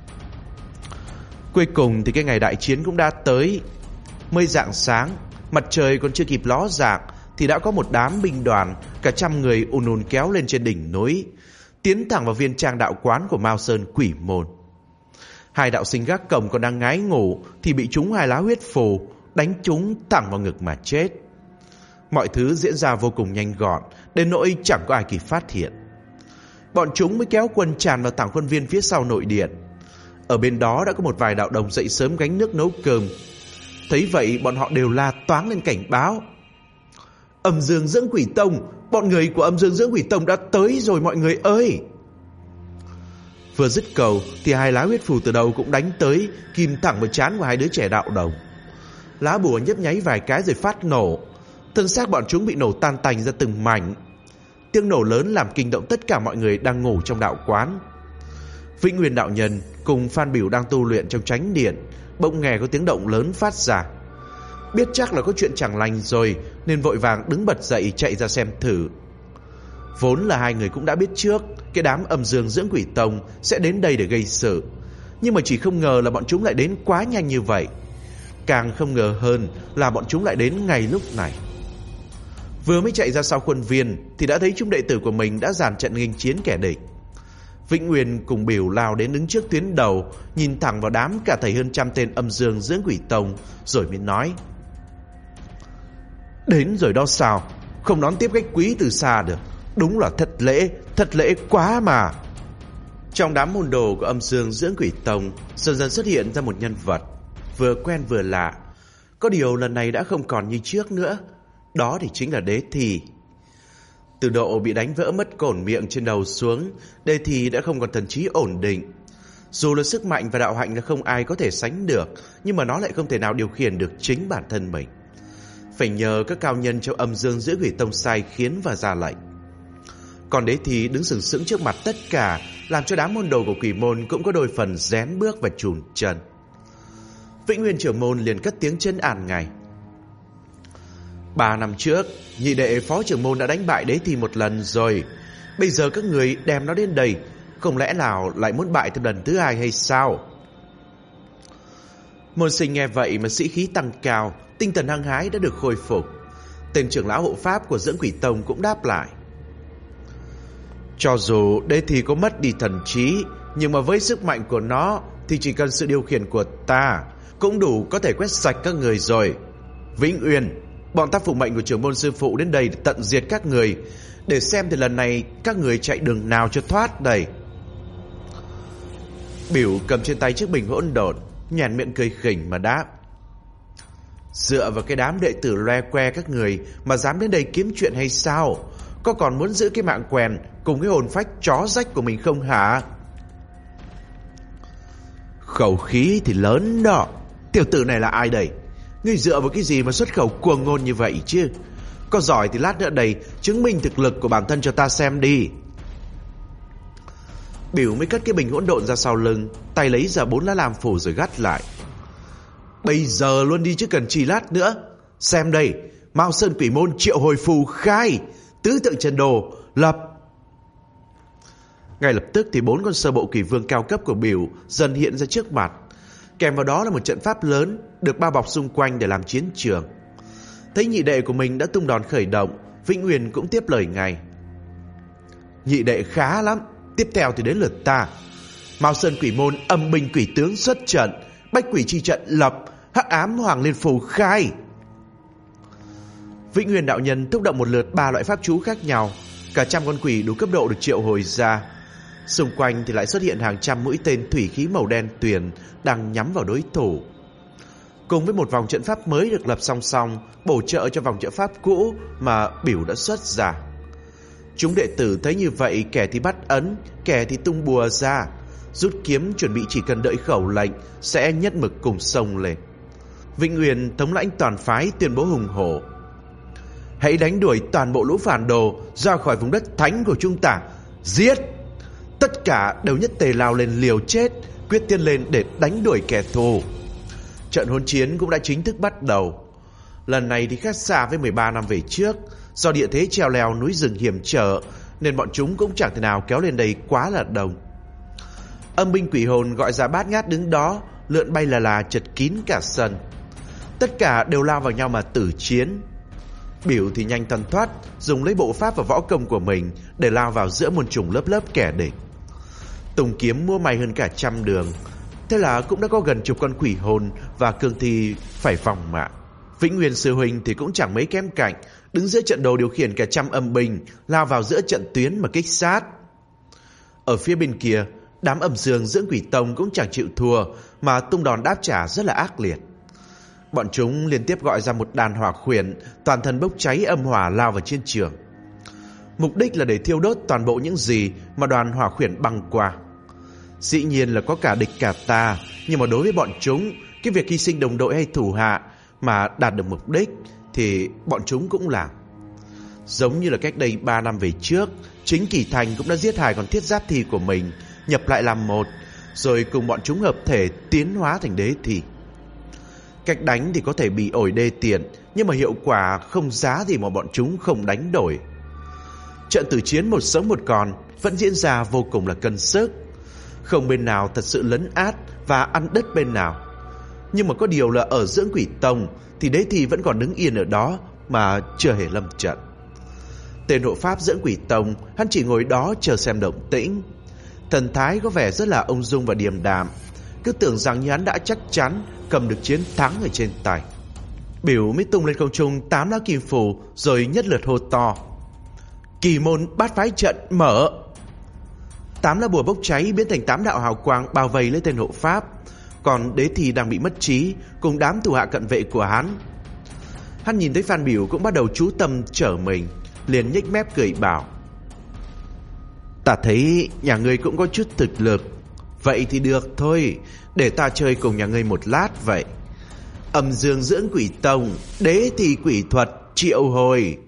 Cuối cùng thì cái ngày đại chiến cũng đã tới. Mới rạng sáng, mặt trời còn chưa kịp ló dạng thì đã có một đám binh đoàn cả 100 người ùn kéo lên trên đỉnh núi, tiến thẳng vào viên trang đạo quán của Mao Sơn Quỷ Môn. Hai đạo sinh gác cổng còn đang ngái ngủ thì bị trúng 2 lá huyết phù, đánh trúng thẳng vào ngực mà chết. Mọi thứ diễn ra vô cùng nhanh gọn, đến nỗi chẳng có ai kịp phát hiện. Bọn chúng mới kéo quân tràn vào thẳng khuôn viên phía sau nội điện. Ở bên đó đã có một vài đạo đồng dậy sớm gánh nước nấu cơm. Thấy vậy bọn họ đều la toáng lên cảnh báo: Âm Dương Dưỡng Quỷ Tông, bọn người của Âm Dương Dưỡng Quỷ Tông đã tới rồi mọi người ơi! Vừa dứt cầu thì 2 lá huyết phù từ đầu cũng đánh tới, kìm thẳng vào trán của 2 đứa trẻ đạo đồng. Lá bùa nhấp nháy vài cái rồi phát nổ, thân xác bọn chúng bị nổ tan tành ra từng mảnh. Tiếng nổ lớn làm kinh động tất cả mọi người đang ngủ trong đạo quán. Vĩnh Nguyên đạo nhân cùng Phan Biểu đang tu luyện trong chánh điện bỗng nghe có tiếng động lớn phát ra. Biết chắc là có chuyện chẳng lành rồi nên vội vàng đứng bật dậy chạy ra xem thử. Vốn là hai người cũng đã biết trước cái đám âm dương dưỡng quỷ tông sẽ đến đây để gây sự, nhưng mà chỉ không ngờ là bọn chúng lại đến quá nhanh như vậy. Càng không ngờ hơn là bọn chúng lại đến ngay lúc này. Vừa mới chạy ra sau khuôn viên thì đã thấy chúng đệ tử của mình đã dàn trận nghênh chiến kẻ địch. Vĩnh Nguyên cùng Biểu lao đến đứng trước tuyến đầu, nhìn thẳng vào đám cả thầy hơn 100 tên âm dương dưỡng quỷ tông, rồi mới nói: Đến rồi đó sao, không đón tiếp khách quý từ xa được, đúng là thất lễ quá mà. Trong đám môn đồ của âm dương dưỡng quỷ tông dần dần xuất hiện ra một nhân vật vừa quen vừa lạ. Có điều lần này đã không còn như trước nữa. Đó thì chính là Đế Thì. Từ độ bị đánh vỡ mất cổn miệng trên đầu xuống, Đế Thì đã không còn thần trí ổn định. Dù là sức mạnh và đạo hạnh là không ai có thể sánh được, nhưng mà nó lại không thể nào điều khiển được chính bản thân mình. Phải nhờ các cao nhân trong âm dương dưỡng quỷ tông sai khiến và ra lệnh. Còn Đế Thì đứng sừng sững trước mặt tất cả, làm cho đám môn đồ của quỷ môn cũng có đôi phần rén bước và chùn chân. Vĩnh Nguyên trưởng môn liền cất tiếng trấn an ngay: 3 năm trước, nhị đệ phó trưởng môn đã đánh bại Đế Thì một lần rồi. Bây giờ các người đem nó đến đây, không lẽ nào lại muốn bại thêm lần thứ 2 hay sao? Môn sinh nghe vậy mà sĩ khí tăng cao, tinh thần hăng hái đã được khôi phục. Tên trưởng lão hộ pháp của dưỡng quỷ tông cũng đáp lại: Cho dù Đế Thì có mất đi thần trí, nhưng mà với sức mạnh của nó thì chỉ cần sự điều khiển của ta cũng đủ có thể quét sạch các người rồi. Vĩnh Uyên, bọn ta phụng mệnh của trưởng môn sư phụ đến đây để tận diệt các người, để xem thì lần này các người chạy đường nào cho thoát đây. Biểu cầm trên tay chiếc bình hỗn độn, nhàn miệng cười khỉnh mà đáp: Dựa vào cái đám đệ tử loe que các người mà dám đến đây kiếm chuyện hay sao? Có còn muốn giữ cái mạng quèn cùng cái hồn phách chó rách của mình không hả? Khẩu khí thì lớn đó. Tiểu tử này là ai đây? Ngươi dựa vào cái gì mà xuất khẩu cuồng ngôn như vậy chứ? Có giỏi thì lát nữa đây chứng minh thực lực của bản thân cho ta xem đi. Biểu mới cất cái bình hỗn độn ra sau lưng, tay lấy ra 4 lá lam phủ rồi gắt lại. Bây giờ luôn đi chứ cần chi lát nữa. Xem đây, Mao Sơn Quỷ Môn triệu hồi phù khai, tứ tượng chân đồ lập. Ngay lập tức thì 4 con sơ bộ quỷ vương cao cấp của Biểu dần hiện ra trước mặt. Kèm vào đó là một trận pháp lớn được bao bọc xung quanh để làm chiến trường. Thấy nhị đệ của mình đã tung đòn khởi động, Vĩnh Nguyên cũng tiếp lời ngay. Nhị đệ khá lắm, tiếp theo thì đến lượt ta. Mao Sơn Quỷ Môn âm binh quỷ tướng xuất trận, bách quỷ chi trận lập, hắc ám hoàng liên phù khai. Vĩnh Nguyên đạo nhân thúc động một lượt 3 loại pháp chú khác nhau. Cả trăm con quỷ đủ cấp độ được triệu hồi ra. Xung quanh thì lại xuất hiện hàng trăm mũi tên thủy khí màu đen tuyền đang nhắm vào đối thủ. Cùng với một vòng trận pháp mới được lập song song, bổ trợ cho vòng trận pháp cũ mà Biểu đã xuất ra. Chúng đệ tử thấy như vậy, kẻ thì bắt ấn, kẻ thì tung bùa ra, rút kiếm chuẩn bị chỉ cần đợi khẩu lệnh sẽ nhất mực cùng xông lên. Vĩnh Nguyên thống lãnh toàn phái tuyên bố hùng hổ: hãy đánh đuổi toàn bộ lũ phản đồ ra khỏi vùng đất thánh của chúng ta, giết! Tất cả đều nhất tề lao lên liều chết, quyết tiến lên để đánh đuổi kẻ thù. Trận hỗn chiến cũng đã chính thức bắt đầu. Lần này thì khác xa với 13 năm về trước. Do địa thế treo leo núi rừng hiểm trở nên bọn chúng cũng chẳng thể nào kéo lên đây quá là đông. Âm binh quỷ hồn gọi ra Bát Ngát đứng đó, lượn bay là chật kín cả sân. Tất cả đều lao vào nhau mà tử chiến. Biểu thì nhanh thoăn thoắt, dùng lấy bộ pháp và võ công của mình để lao vào giữa muôn trùng lớp lớp kẻ địch. Tùng kiếm mua mày hơn cả trăm đường. Thế là cũng đã có gần chục con quỷ hồn và cương thi phải phòng mạng. Vĩnh Nguyên sư huynh thì cũng chẳng mấy kém cạnh, đứng giữa trận đồ điều khiển cả trăm âm binh, lao vào giữa trận tuyến mà kích sát. Ở phía bên kia, đám âm dương dưỡng quỷ tông cũng chẳng chịu thua mà tung đòn đáp trả rất là ác liệt. Bọn chúng liên tiếp gọi ra một đàn hỏa khuyển, toàn thân bốc cháy âm hỏa lao vào chiến trường. Mục đích là để thiêu đốt toàn bộ những gì mà đoàn hỏa khuyển băng qua. Dĩ nhiên là có cả địch cả ta, nhưng mà đối với bọn chúng, cái việc hy sinh đồng đội hay thủ hạ mà đạt được mục đích thì bọn chúng cũng làm. Giống như là cách đây 3 năm về trước, chính Kỳ Thành cũng đã giết hại con thiết giáp thi của mình, nhập lại làm một, rồi cùng bọn chúng hợp thể tiến hóa thành đế thi. Cách đánh thì có thể bị ổi đê tiện, nhưng mà hiệu quả không giá gì mà bọn chúng không đánh đổi. Trận tử chiến một sống một còn vẫn diễn ra vô cùng là cân sức. Không bên nào thật sự lấn át và ăn đứt bên nào. Nhưng mà có điều là ở dưỡng quỷ tông thì đế thi vẫn còn đứng yên ở đó mà chưa hề lâm trận. Tên hộ pháp dưỡng quỷ tông, hắn chỉ ngồi đó chờ xem động tĩnh. Thần thái có vẻ rất là ung dung và điềm đạm, cứ tưởng rằng như hắn đã chắc chắn cầm được chiến thắng ở trên tay. Biểu mới tung lên không trung 8 lá kim phù rồi nhất lượt hô to: Kỳ môn bát phái trận mở! 8 lá bùa bốc cháy biến thành 8 đạo hào quang bao vây lấy tên hộ pháp. Còn đế thi đang bị mất trí cùng đám thủ hạ cận vệ của hắn. Hắn nhìn thấy Phan Biểu cũng bắt đầu chú tâm trở mình, liền nhếch mép cười bảo: Ta thấy nhà ngươi cũng có chút thực lực, vậy thì được thôi, để ta chơi cùng nhà ngươi một lát vậy. Âm dương dưỡng quỷ tông, đế thi quỷ thuật triệu hồi.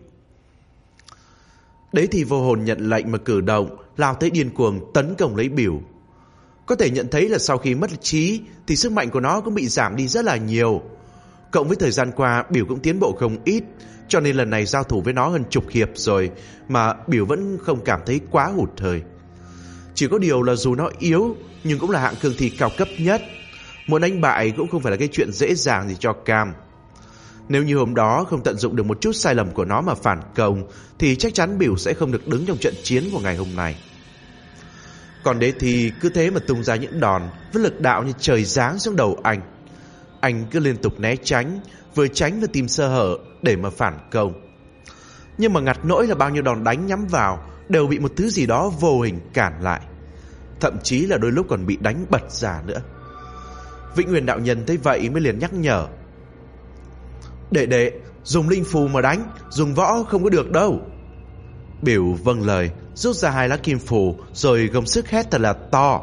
Đế thi vô hồn nhận lệnh mà cử động, lao tới điên cuồng tấn công lấy Biểu. Có thể nhận thấy là sau khi mất trí thì sức mạnh của nó cũng bị giảm đi rất là nhiều. Cộng với thời gian qua Biểu cũng tiến bộ không ít, cho nên lần này giao thủ với nó hơn chục hiệp rồi mà Biểu vẫn không cảm thấy quá hụt hơi. Chỉ có điều là dù nó yếu nhưng cũng là hạng cương thi cao cấp nhất, muốn đánh bại cũng không phải là cái chuyện dễ dàng gì cho cam. Nếu như hôm đó không tận dụng được một chút sai lầm của nó mà phản công thì chắc chắn Biểu sẽ không được đứng trong trận chiến của ngày hôm nay. Còn đế thi cứ thế mà tung ra những đòn với lực đạo như trời giáng xuống đầu anh. Anh cứ liên tục né tránh, vừa tránh vừa tìm sơ hở để mà phản công. Nhưng mà ngặt nỗi là bao nhiêu đòn đánh nhắm vào đều bị một thứ gì đó vô hình cản lại. Thậm chí là đôi lúc còn bị đánh bật ra nữa. Vĩnh Nguyên đạo nhân thấy vậy mới liền nhắc nhở: Đệ, dùng linh phù mà đánh, dùng võ không có được đâu. Biểu vâng lời, rút ra 2 lá kim phù rồi gồng sức hét thật là to: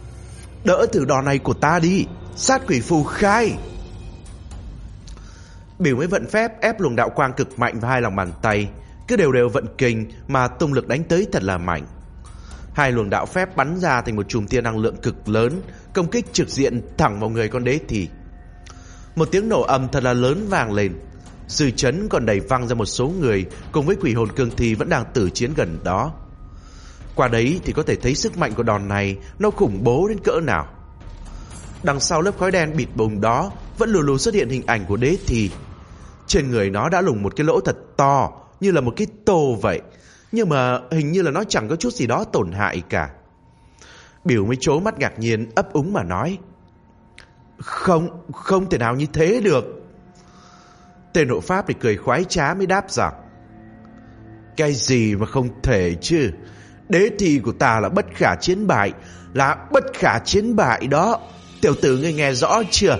Đỡ thử đòn này của ta đi, sát quỷ phù khai! Biểu mới vận phép ép luồng đạo quang cực mạnh vào hai lòng bàn tay, cứ đều đều vận kình mà tung lực đánh tới thật là mạnh. Hai luồng đạo phép bắn ra thành một chùm tia năng lượng cực lớn, công kích trực diện thẳng vào người con đế thì. Một tiếng nổ ầm thật là lớn vang lên, dư chấn còn đẩy văng ra một số người cùng với quỷ hồn cương thi vẫn đang tử chiến gần đó. Qua đấy thì có thể thấy sức mạnh của đòn này nó khủng bố đến cỡ nào. Đằng sau lớp khói đen bịt bùng đó vẫn lù lù xuất hiện hình ảnh của đế thì. Trên người nó đã lủng một cái lỗ thật to, như là một cái tô vậy, nhưng mà hình như là nó chẳng có chút gì đó tổn hại cả. Biểu mới trố mắt ngạc nhiên ấp úng mà nói: Không thể nào như thế được. Tên hộ pháp thì cười khoái trá mới đáp rằng: Cái gì mà không thể chứ? Đế thi của ta là bất khả chiến bại, là bất khả chiến bại đó. Tiểu tử ngươi nghe rõ chưa?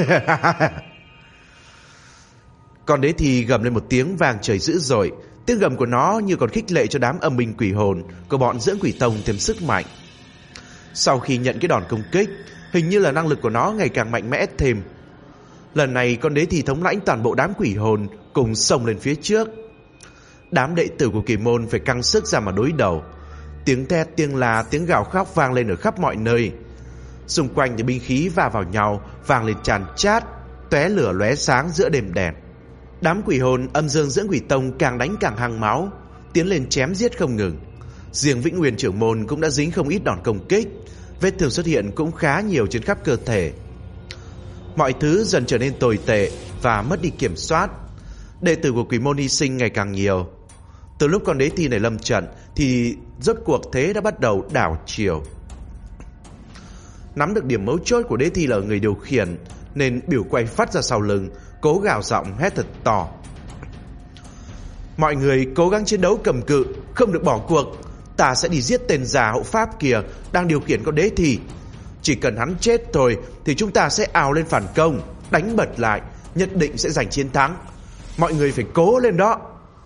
Con đế thi gầm lên một tiếng vang trời dữ dội. Tiếng gầm của nó như còn khích lệ cho đám âm binh quỷ hồn của bọn dưỡng quỷ tông thêm sức mạnh. Sau khi nhận cái đòn công kích, hình như là năng lực của nó ngày càng mạnh mẽ thêm. Lần này con đế thi thống lãnh toàn bộ đám quỷ hồn cùng xông lên phía trước. Đám đệ tử của kỳ môn phải căng sức ra mà đối đầu. Tiếng thét, tiếng la, tiếng gào khóc vang lên ở khắp mọi nơi. Xung quanh thì binh khí va vào nhau, vang lên tràn chát, tóe lửa lóe sáng giữa đêm đèn. Đám quỷ hồn âm dương dưỡng quỷ tông càng đánh càng hăng máu, tiến lên chém giết không ngừng. Riêng Vĩnh Nguyên trưởng môn cũng đã dính không ít đòn công kích, vết thương xuất hiện cũng khá nhiều trên khắp cơ thể. Mọi thứ dần trở nên tồi tệ và mất đi kiểm soát. Đệ tử của quỷ môn hy sinh ngày càng nhiều. Từ lúc con đế thi này lâm trận thì rốt cuộc thế đã bắt đầu đảo chiều. Nắm được điểm mấu chốt của đế thi là người điều khiển, nên Biểu quay phát ra sau lưng, cố gào giọng hét thật to: Mọi người cố gắng chiến đấu cầm cự, không được bỏ cuộc. Ta sẽ đi giết tên già hộ pháp kia đang điều khiển con đế thi. Chỉ cần hắn chết thôi thì chúng ta sẽ ào lên phản công, đánh bật lại, nhất định sẽ giành chiến thắng. Mọi người phải cố lên đó.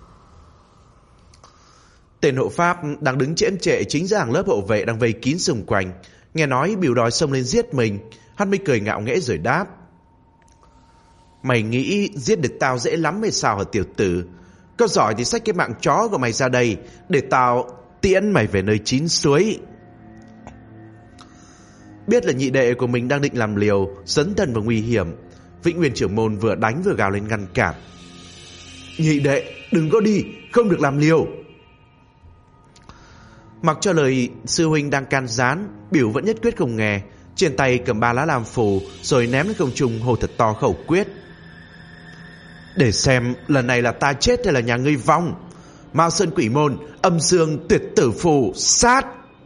Tên hộ pháp đang đứng chễm chệ chính giữa hàng lớp hộ vệ đang vây kín xung quanh. Nghe nói Biểu đòi xông lên giết mình, hắn mới cười ngạo nghễ rồi đáp: Mày nghĩ giết được tao dễ lắm hay sao hả tiểu tử? Có giỏi thì xách cái mạng chó của mày ra đây, để tao tiễn mày về nơi chín suối. Biết là nhị đệ của mình đang định làm liều, dấn thân vào nguy hiểm, Vĩnh Nguyên trưởng môn vừa đánh vừa gào lên ngăn cản: Nhị đệ, đừng có đi, không được làm liều. Mặc cho lời sư huynh đang can gián, Biểu vẫn nhất quyết không nghe. Trên tay cầm 3 lá làm phù, rồi ném lên không trung hô thật to khẩu quyết: Để xem lần này là ta chết hay là nhà ngươi vong. Mao Sơn quỷ môn, âm dương tuyệt tử phù, sát.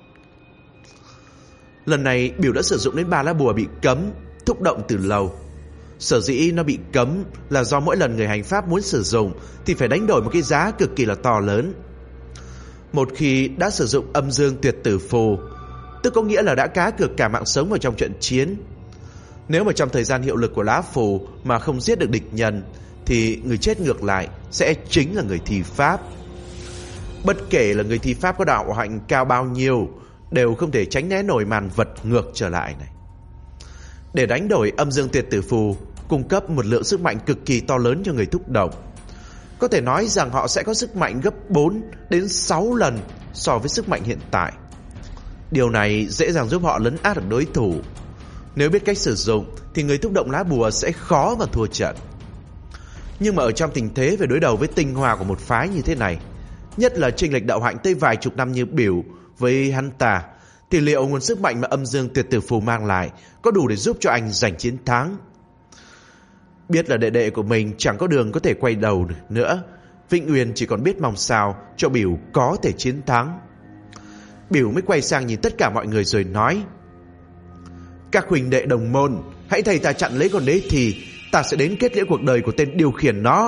Lần này Biểu đã sử dụng đến 3 lá bùa bị cấm, thúc động từ lâu. Sở dĩ nó bị cấm là do mỗi lần người hành pháp muốn sử dụng thì phải đánh đổi một cái giá cực kỳ là to lớn. Một khi đã sử dụng âm dương tuyệt tử phù, tức có nghĩa là đã cá cược cả mạng sống vào trong trận chiến. Nếu mà trong thời gian hiệu lực của lá phù mà không giết được địch nhân, thì người chết ngược lại sẽ chính là người thi pháp. Bất kể là người thi pháp có đạo hạnh cao bao nhiêu, đều không thể tránh né nổi màn vật ngược trở lại này. Để đánh đổi âm dương tuyệt tử phù cung cấp một lượng sức mạnh cực kỳ to lớn cho người thúc động. Có thể nói rằng họ sẽ có sức mạnh gấp 4 đến 6 lần so với sức mạnh hiện tại. Điều này dễ dàng giúp họ lấn át được đối thủ. Nếu biết cách sử dụng thì người thúc động lá bùa sẽ khó mà thua trận. Nhưng mà ở trong tình thế về đối đầu với tinh hoa của một phái như thế này, nhất là chênh lệch đạo hạnh tới vài chục năm như Biểu với hắn ta, thì liệu nguồn sức mạnh mà âm dương tuyệt tử phù mang lại có đủ để giúp cho anh giành chiến thắng? Biết là đệ đệ của mình chẳng có đường có thể quay đầu được nữa, Vĩnh Uyên chỉ còn biết mong sao cho Biểu có thể chiến thắng. Biểu mới quay sang nhìn tất cả mọi người rồi nói: Các huynh đệ đồng môn, hãy thầy ta chặn lấy con đế thì ta sẽ đến kết liễu cuộc đời của tên điều khiển nó.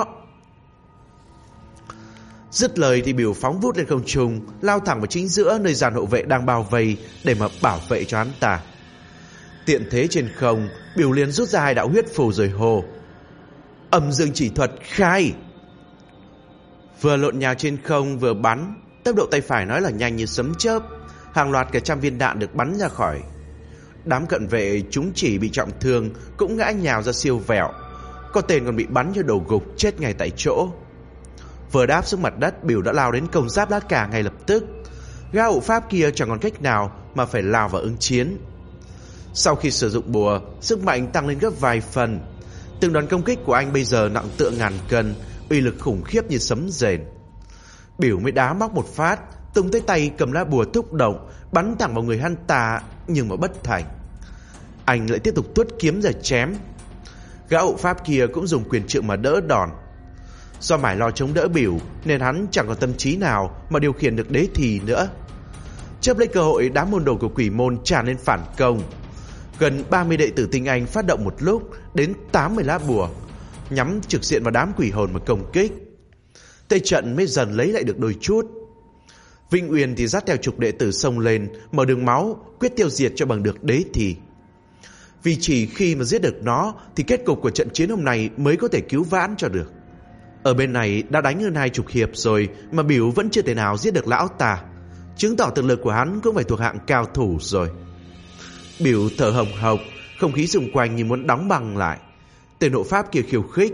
Dứt lời thì Biểu phóng vút lên không trung, lao thẳng vào chính giữa nơi dàn hộ vệ đang bao vây để mà bảo vệ cho hắn ta. Tiện thế trên không, Biểu liền rút ra 2 đạo huyết phù rồi hô: Âm dương chỉ thuật khai. Vừa lộn nhào trên không vừa bắn, tốc độ tay phải nói là nhanh như sấm chớp, hàng loạt cả trăm viên đạn được bắn ra khỏi. Đám cận vệ chúng chỉ bị trọng thương cũng ngã nhào ra siêu vẹo. có tên còn bị bắn cho đầu gục chết ngay tại chỗ. Vừa đáp xuống mặt đất, Biểu đã lao đến công giáp lá cà ngay lập tức. Gã hộ pháp kia chẳng còn cách nào mà phải lao vào ứng chiến. Sau khi sử dụng bùa, sức mạnh tăng lên gấp vài phần. Từng đòn công kích của anh bây giờ nặng tựa ngàn cân, uy lực khủng khiếp như sấm rền. Biểu mới đá móc một phát, tung tới tay cầm lá bùa thúc động, bắn thẳng vào người hắn ta, nhưng mà bất thành. Anh lại tiếp tục tuốt kiếm ra chém. Gã hộ pháp kia cũng dùng quyền trượng mà đỡ đòn. Do mải lo chống đỡ Biểu nên hắn chẳng còn tâm trí nào mà điều khiển được đế thì nữa. Chớp lấy cơ hội, đám môn đồ của quỷ môn tràn lên phản công. Gần 30 đệ tử tinh anh phát động một lúc, đến 80 lá bùa, nhắm trực diện vào đám quỷ hồn mà công kích. Tây trận mới dần lấy lại được đôi chút. Vinh Uyên thì dắt theo chục đệ tử xông lên, mở đường máu, quyết tiêu diệt cho bằng được đế thì. Vì chỉ khi mà giết được nó thì kết cục của trận chiến hôm nay mới có thể cứu vãn cho được. Ở bên này đã đánh hơn 20 hiệp rồi mà Biểu vẫn chưa thể nào giết được lão ta, chứng tỏ thực lực của hắn cũng phải thuộc hạng cao thủ rồi. Biểu thở hồng hộc, không khí xung quanh như muốn đóng băng lại. Tên hộ pháp kia khiêu khích: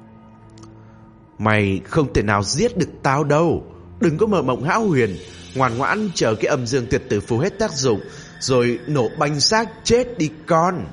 "Mày không thể nào giết được tao đâu. Đừng có mơ mộng hão huyền, ngoan ngoãn chờ cái âm dương tuyệt tử phù hết tác dụng rồi nổ banh xác chết đi con."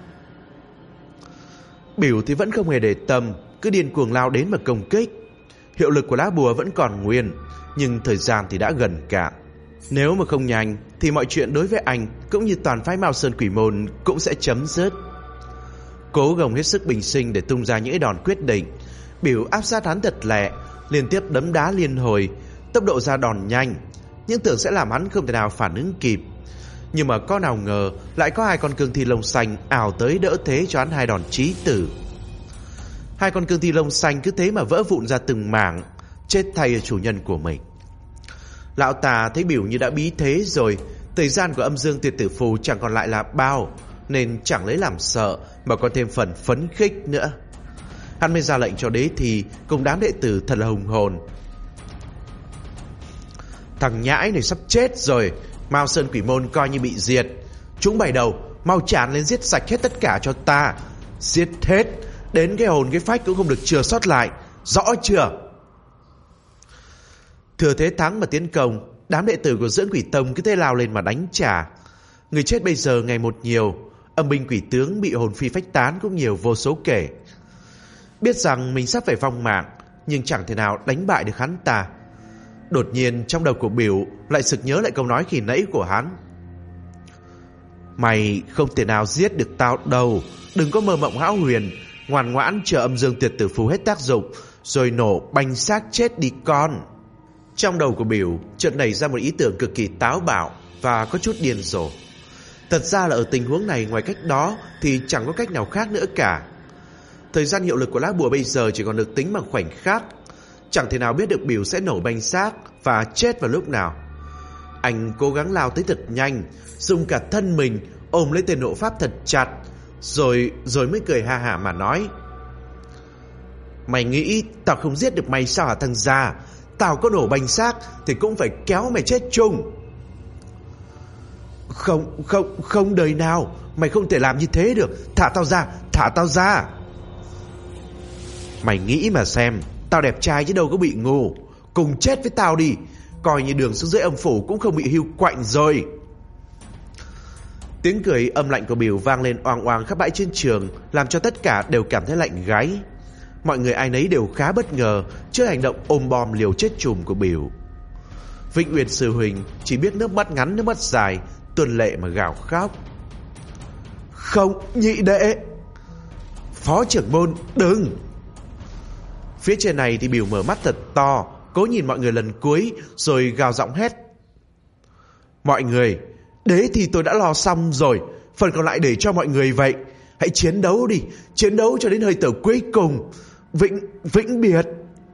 Biểu thì vẫn không hề để tâm, cứ điên cuồng lao đến mà công kích. Hiệu lực của lá bùa vẫn còn nguyên, nhưng thời gian thì đã gần cạn. Nếu mà không nhanh thì mọi chuyện đối với anh cũng như toàn phái Mao Sơn Quỷ Môn cũng sẽ chấm dứt. Cố gồng hết sức bình sinh để tung ra những đòn quyết định, Biểu áp sát hắn thật lẹ, liên tiếp đấm đá liên hồi, tốc độ ra đòn nhanh, nhưng tưởng sẽ làm hắn không thể nào phản ứng kịp. Nhưng mà có nào ngờ lại có hai con cương thi lông xanh ảo tới đỡ thế cho hắn hai đòn chí tử. Hai con cương thi lông xanh cứ thế mà vỡ vụn ra từng mảng, chết thay chủ nhân của mình. Lão tà thấy Biểu như đã bí thế rồi, thời gian của âm dương tuyệt tử phù chẳng còn lại là bao, nên chẳng lấy làm sợ mà còn thêm phần phấn khích nữa. Hắn mới ra lệnh cho đế thì cùng đám đệ tử thật là hùng hồn: "Thằng nhãi này sắp chết rồi, Mao Sơn Quỷ Môn coi như bị diệt. Chúng bày đầu, mau tràn lên giết sạch hết tất cả cho ta. Giết hết, đến cái hồn cái phách cũng không được chừa sót lại, rõ chưa?" Thừa thế thắng mà tiến công, đám đệ tử của Dưỡng Quỷ Tông cứ thế lao lên mà đánh trả. Người chết bây giờ ngày một nhiều, âm binh quỷ tướng bị hồn phi phách tán cũng nhiều vô số kể. Biết rằng mình sắp phải vong mạng, nhưng chẳng thể nào đánh bại được hắn ta. Đột nhiên trong đầu của Biểu lại sực nhớ lại câu nói khi nãy của hắn: "Mày không thể nào giết được tao đâu. Đừng có mơ mộng hão huyền, ngoan ngoãn chờ âm dương tuyệt tử phù hết tác dụng rồi nổ banh xác chết đi con." Trong đầu của Biểu chợt nảy ra một ý tưởng cực kỳ táo bạo và có chút điên rồ. Thật ra là ở tình huống này, ngoài cách đó thì chẳng có cách nào khác nữa cả. Thời gian hiệu lực của lá bùa bây giờ chỉ còn được tính bằng khoảnh khắc, chẳng thể nào biết được Biểu sẽ nổ banh xác và chết vào lúc nào. Anh cố gắng lao tới thật nhanh, dùng cả thân mình ôm lấy tên hộ pháp thật chặt, rồi mới cười ha hả mà nói: "Mày nghĩ tao không giết được mày sao hả thằng già? Tao có nổ banh xác thì cũng phải kéo mày chết chung." Không đời nào, mày không thể làm như thế được. Thả tao ra. Mày nghĩ mà xem, tao đẹp trai chứ đâu có bị ngu. Cùng chết với tao đi, coi như đường xuống dưới âm phủ cũng không bị hưu quạnh rồi. Tiếng cười âm lạnh của Biểu vang lên oang oang khắp bãi chiến trường, làm cho tất cả đều cảm thấy lạnh gáy. Mọi người ai nấy đều khá bất ngờ trước hành động ôm bom liều chết chùm của Biểu. Vĩnh Uyên sư huynh chỉ biết nước mắt ngắn nước mắt dài, tuôn lệ mà gào khóc: "Không, nhị đệ! Phó trưởng môn, đừng!" Phía trên này thì Biểu mở mắt thật to, cố nhìn mọi người lần cuối rồi gào giọng hét: "Mọi người, đế thì tôi đã lo xong rồi, phần còn lại để cho mọi người vậy. Hãy chiến đấu đi, chiến đấu cho đến hơi thở cuối cùng. Vĩnh biệt!"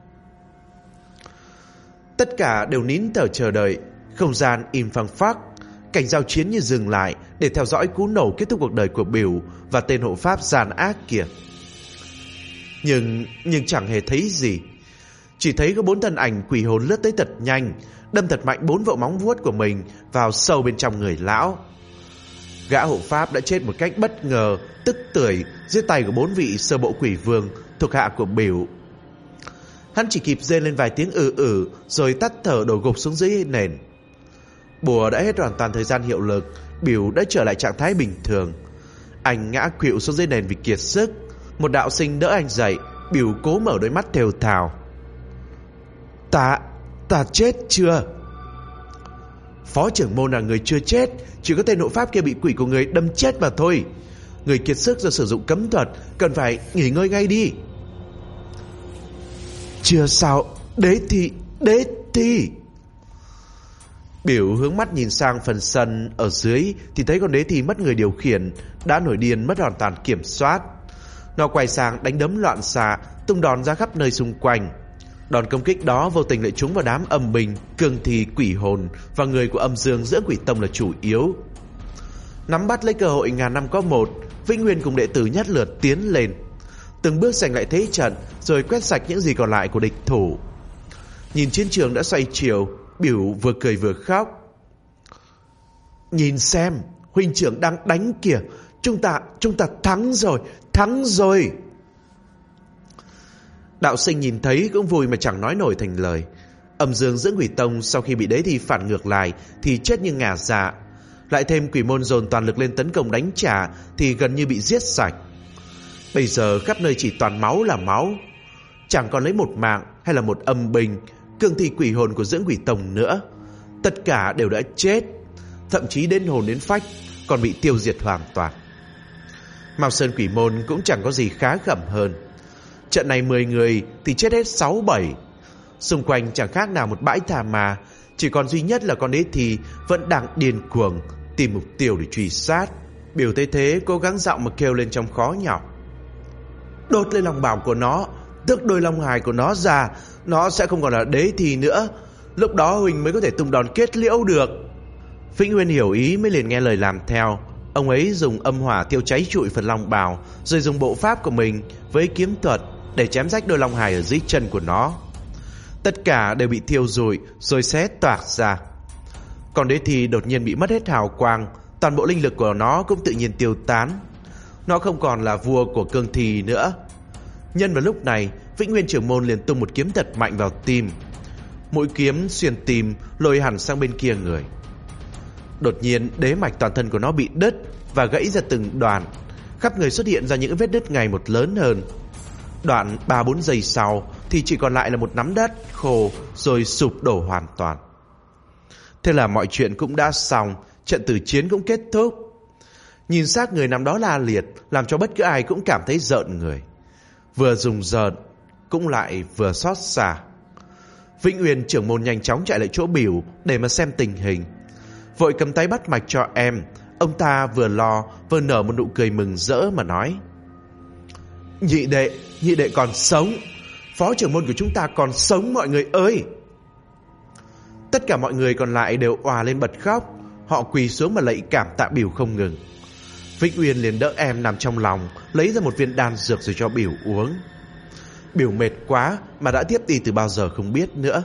Tất cả đều nín thở chờ đợi. Không gian im phăng phắc, cảnh giao chiến như dừng lại để theo dõi cú nổ kết thúc cuộc đời của Biểu và tên hộ pháp gian ác kia. Nhưng chẳng hề thấy gì. Chỉ thấy có 4 thân ảnh quỷ hồn lướt tới thật nhanh, đâm thật mạnh 4 vậu móng vuốt của mình vào sâu bên trong người lão. Gã hộ pháp đã chết một cách bất ngờ tức tưởi dưới tay của 4 vị sơ bộ quỷ vương thuộc hạ của Biểu. Hắn chỉ kịp rên lên vài tiếng rồi tắt thở đổ gục xuống dưới nền. Bùa đã hết hoàn toàn thời gian hiệu lực, Biểu đã trở lại trạng thái bình thường. Anh ngã khuỵu xuống dưới nền vì kiệt sức. Một đạo sinh đỡ anh dậy. Biểu cố mở đôi mắt thều thào. Ta chết chưa? Phó trưởng môn là người chưa chết, chỉ có tên hộ pháp kia bị quỷ của người đâm chết mà thôi. Người kiệt sức do sử dụng cấm thuật, cần phải nghỉ ngơi ngay đi. Chưa sao, đế thi. Biểu hướng mắt nhìn sang phần sân ở dưới thì thấy con đế thi mất người điều khiển, đã nổi điên mất hoàn toàn kiểm soát. Nó quay sang đánh đấm loạn xạ, tung đòn ra khắp nơi xung quanh. Đòn công kích đó vô tình lại trúng vào đám âm binh, cương thi, quỷ hồn và người của âm dương Dưỡng Quỷ Tông là chủ yếu. Nắm bắt lấy cơ hội ngàn năm có một, Vĩnh Nguyên cùng đệ tử nhất lượt tiến lên, từng bước giành lại thế trận, rồi quét sạch những gì còn lại của địch thủ. Nhìn chiến trường đã xoay chiều, Biểu vừa cười vừa khóc. Nhìn xem, huynh trưởng đang đánh kìa, chúng ta thắng rồi. Đạo sinh nhìn thấy cũng vui mà chẳng nói nổi thành lời. Âm dương Dưỡng Quỷ Tông sau khi bị đế thi phản ngược lại thì chết như ngả dạ, lại thêm quỷ môn dồn toàn lực lên tấn công đánh trả thì gần như bị giết sạch. Bây giờ khắp nơi chỉ toàn máu là máu, chẳng còn lấy một mạng hay là một âm binh, cương thi, quỷ hồn của Dưỡng Quỷ Tông nữa. Tất cả đều đã chết, thậm chí đến hồn đến phách còn bị tiêu diệt hoàn toàn. Mao Sơn quỷ môn cũng chẳng có gì khá khẩm hơn. Trận này 10 người thì chết hết 6-7. Xung quanh chẳng khác nào một bãi thà mà, chỉ còn duy nhất là con đế thi vẫn đang điên cuồng tìm mục tiêu để truy sát. Biểu thấy thế cố gắng giọng mà kêu lên trong khó nhọc. Đốt lên lòng bào của nó, tước đôi long hài của nó ra, nó sẽ không còn là đế thi nữa. Lúc đó huynh mới có thể tung đòn kết liễu được. Vĩnh Nguyên hiểu ý mới liền nghe lời làm theo. Ông ấy dùng âm hỏa thiêu cháy trụi phần long bào, rồi dùng bộ pháp của mình với kiếm thuật để chém rách đôi long hài ở dưới chân của nó. Tất cả đều bị thiêu rụi rồi xé toạc ra. Còn đế thi đột nhiên bị mất hết hào quang, toàn bộ linh lực của nó cũng tự nhiên tiêu tán. Nó không còn là vua của cương thi nữa. Nhân vào lúc này, Vĩnh Nguyên trưởng môn liền tung một kiếm thật mạnh vào tim. Mũi kiếm xuyên tim lôi hẳn sang bên kia người. Đột nhiên đế mạch toàn thân của nó bị đứt và gãy ra từng đoạn, khắp người xuất hiện ra những vết đứt ngày một lớn hơn. Đoạn 3-4 giây sau thì chỉ còn lại là một nắm đất khô rồi sụp đổ hoàn toàn. Thế là mọi chuyện cũng đã xong, trận tử chiến cũng kết thúc. Nhìn xác người nằm đó la liệt làm cho bất cứ ai cũng cảm thấy rợn người, vừa rùng rợn cũng lại vừa xót xa. Vĩnh Uyên trưởng môn nhanh chóng chạy lại chỗ Biểu để mà xem tình hình, vội cầm tay bắt mạch cho em. Ông ta vừa lo vừa nở một nụ cười mừng rỡ mà nói: Nhị đệ còn sống, phó trưởng môn của chúng ta còn sống mọi người ơi. Tất cả mọi người còn lại đều òa lên bật khóc. Họ quỳ xuống mà lạy cảm tạ Biểu không ngừng. Vĩnh Uyên liền đỡ em nằm trong lòng, lấy ra một viên đan dược rồi cho Biểu uống. Biểu mệt quá mà đã thiếp đi từ bao giờ không biết nữa.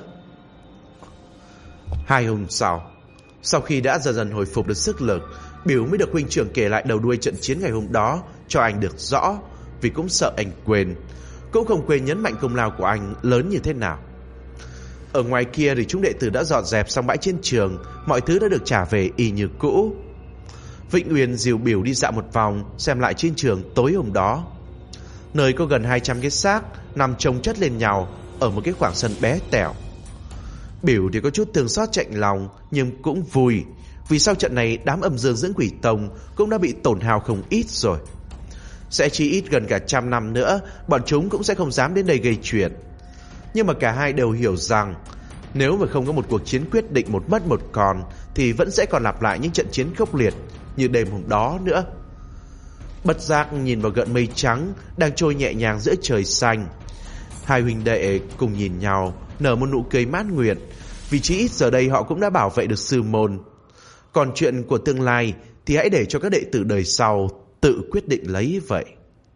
2 hôm sau khi đã dần dần hồi phục được sức lực, Biểu mới được huynh trưởng kể lại đầu đuôi trận chiến ngày hôm đó cho anh được rõ, vì cũng sợ anh quên. Cũng không quên nhấn mạnh công lao của anh lớn như thế nào. Ở ngoài kia thì chúng đệ tử đã dọn dẹp xong bãi chiến trường, mọi thứ đã được trả về y như cũ. Vĩnh Uyên dìu Biểu đi dạo một vòng, xem lại chiến trường tối hôm đó. Nơi có gần 200 cái xác nằm chồng chất lên nhau ở một cái khoảng sân bé tẹo. Biểu thì có chút thương xót chạnh lòng, nhưng cũng vui, vì sau trận này đám âm dương Dưỡng Quỷ Tông cũng đã bị tổn hao không ít rồi. Sẽ chỉ ít gần cả 100 năm nữa, bọn chúng cũng sẽ không dám đến đây gây chuyện. Nhưng mà cả hai đều hiểu rằng nếu mà không có một cuộc chiến quyết định một mất một còn thì vẫn sẽ còn lặp lại những trận chiến khốc liệt như đêm hôm đó nữa. Bất giác nhìn vào gợn mây trắng đang trôi nhẹ nhàng giữa trời xanh, hai huynh đệ cùng nhìn nhau nở một nụ cười mãn nguyện, vì chỉ ít giờ đây họ cũng đã bảo vệ được sư môn. Còn chuyện của tương lai thì hãy để cho các đệ tử đời sau tự quyết định lấy vậy.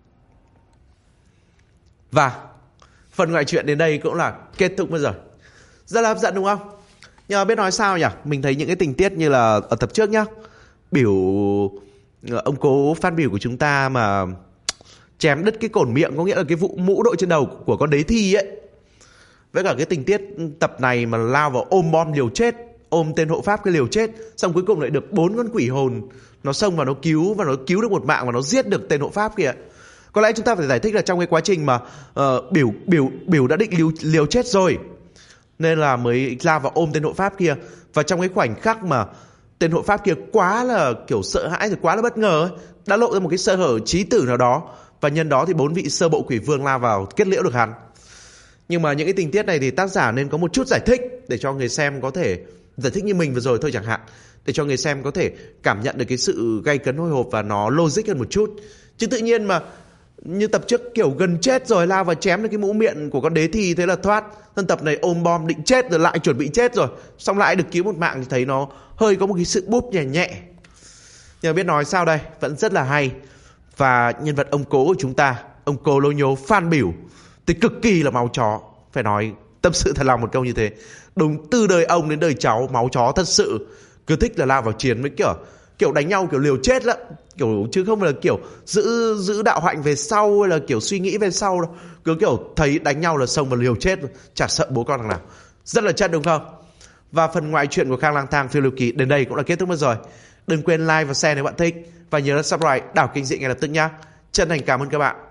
Và phần ngoại truyện đến đây cũng là kết thúc bây giờ. Rất là hấp dẫn đúng không? Nhưng mà biết nói sao nhỉ? Mình thấy những cái tình tiết như là ở tập trước nhá, Biểu ông cố phát biểu của chúng ta mà chém đứt cái cổn miệng, có nghĩa là cái vụ mũ đội trên đầu của con đế thi ấy. Với cả cái tình tiết tập này mà lao vào ôm bom liều chết, ôm tên hộ pháp cái liều chết, xong cuối cùng lại được 4 con quỷ hồn nó xông vào nó cứu được một mạng và nó giết được tên hộ pháp kìa. Có lẽ chúng ta phải giải thích là trong cái quá trình mà Biểu đã định liều chết rồi, nên là mới lao vào ôm tên hộ pháp kia. Và trong cái khoảnh khắc mà tên hộ pháp kia quá là kiểu sợ hãi rồi, quá là bất ngờ ấy, đã lộ ra một cái sơ hở chí tử nào đó, và nhân đó thì 4 vị sơ bộ quỷ vương lao vào kết liễu được hắn. Nhưng mà những cái tình tiết này thì tác giả nên có một chút giải thích để cho người xem có thể giải thích như mình vừa rồi thôi chẳng hạn, để cho người xem có thể cảm nhận được cái sự gay cấn hồi hộp và nó logic hơn một chút. Chứ tự nhiên mà như tập trước kiểu gần chết rồi lao vào chém được cái mũ miệng của con đế thi thế là thoát, thân tập này ôm bom định chết rồi lại chuẩn bị chết rồi, xong lại được cứu một mạng thì thấy nó hơi có một cái sự búp nhẹ nhẹ. Nhưng mà biết nói sao đây, vẫn rất là hay. Và nhân vật ông cố của chúng ta, ông cố Lô Nhố Phan Biểu thì cực kỳ là máu chó. Phải nói tâm sự thật lòng một câu như thế, đúng từ đời ông đến đời cháu máu chó thật sự. Cứ thích là lao vào chiến với kiểu đánh nhau kiểu liều chết lắm, kiểu chứ không phải là kiểu giữ đạo hạnh về sau hay là kiểu suy nghĩ về sau đâu. Cứ kiểu thấy đánh nhau là xông vào liều chết, chả sợ bố con thằng nào. Rất là chất đúng không? Và phần ngoại truyện của Khang Lang Thang phiêu lưu ký đến đây cũng là kết thúc mất rồi. Đừng quên like và share nếu bạn thích, và nhớ subscribe Đảo Kinh Dị ngay lập tức nhá. Chân thành cảm ơn các bạn.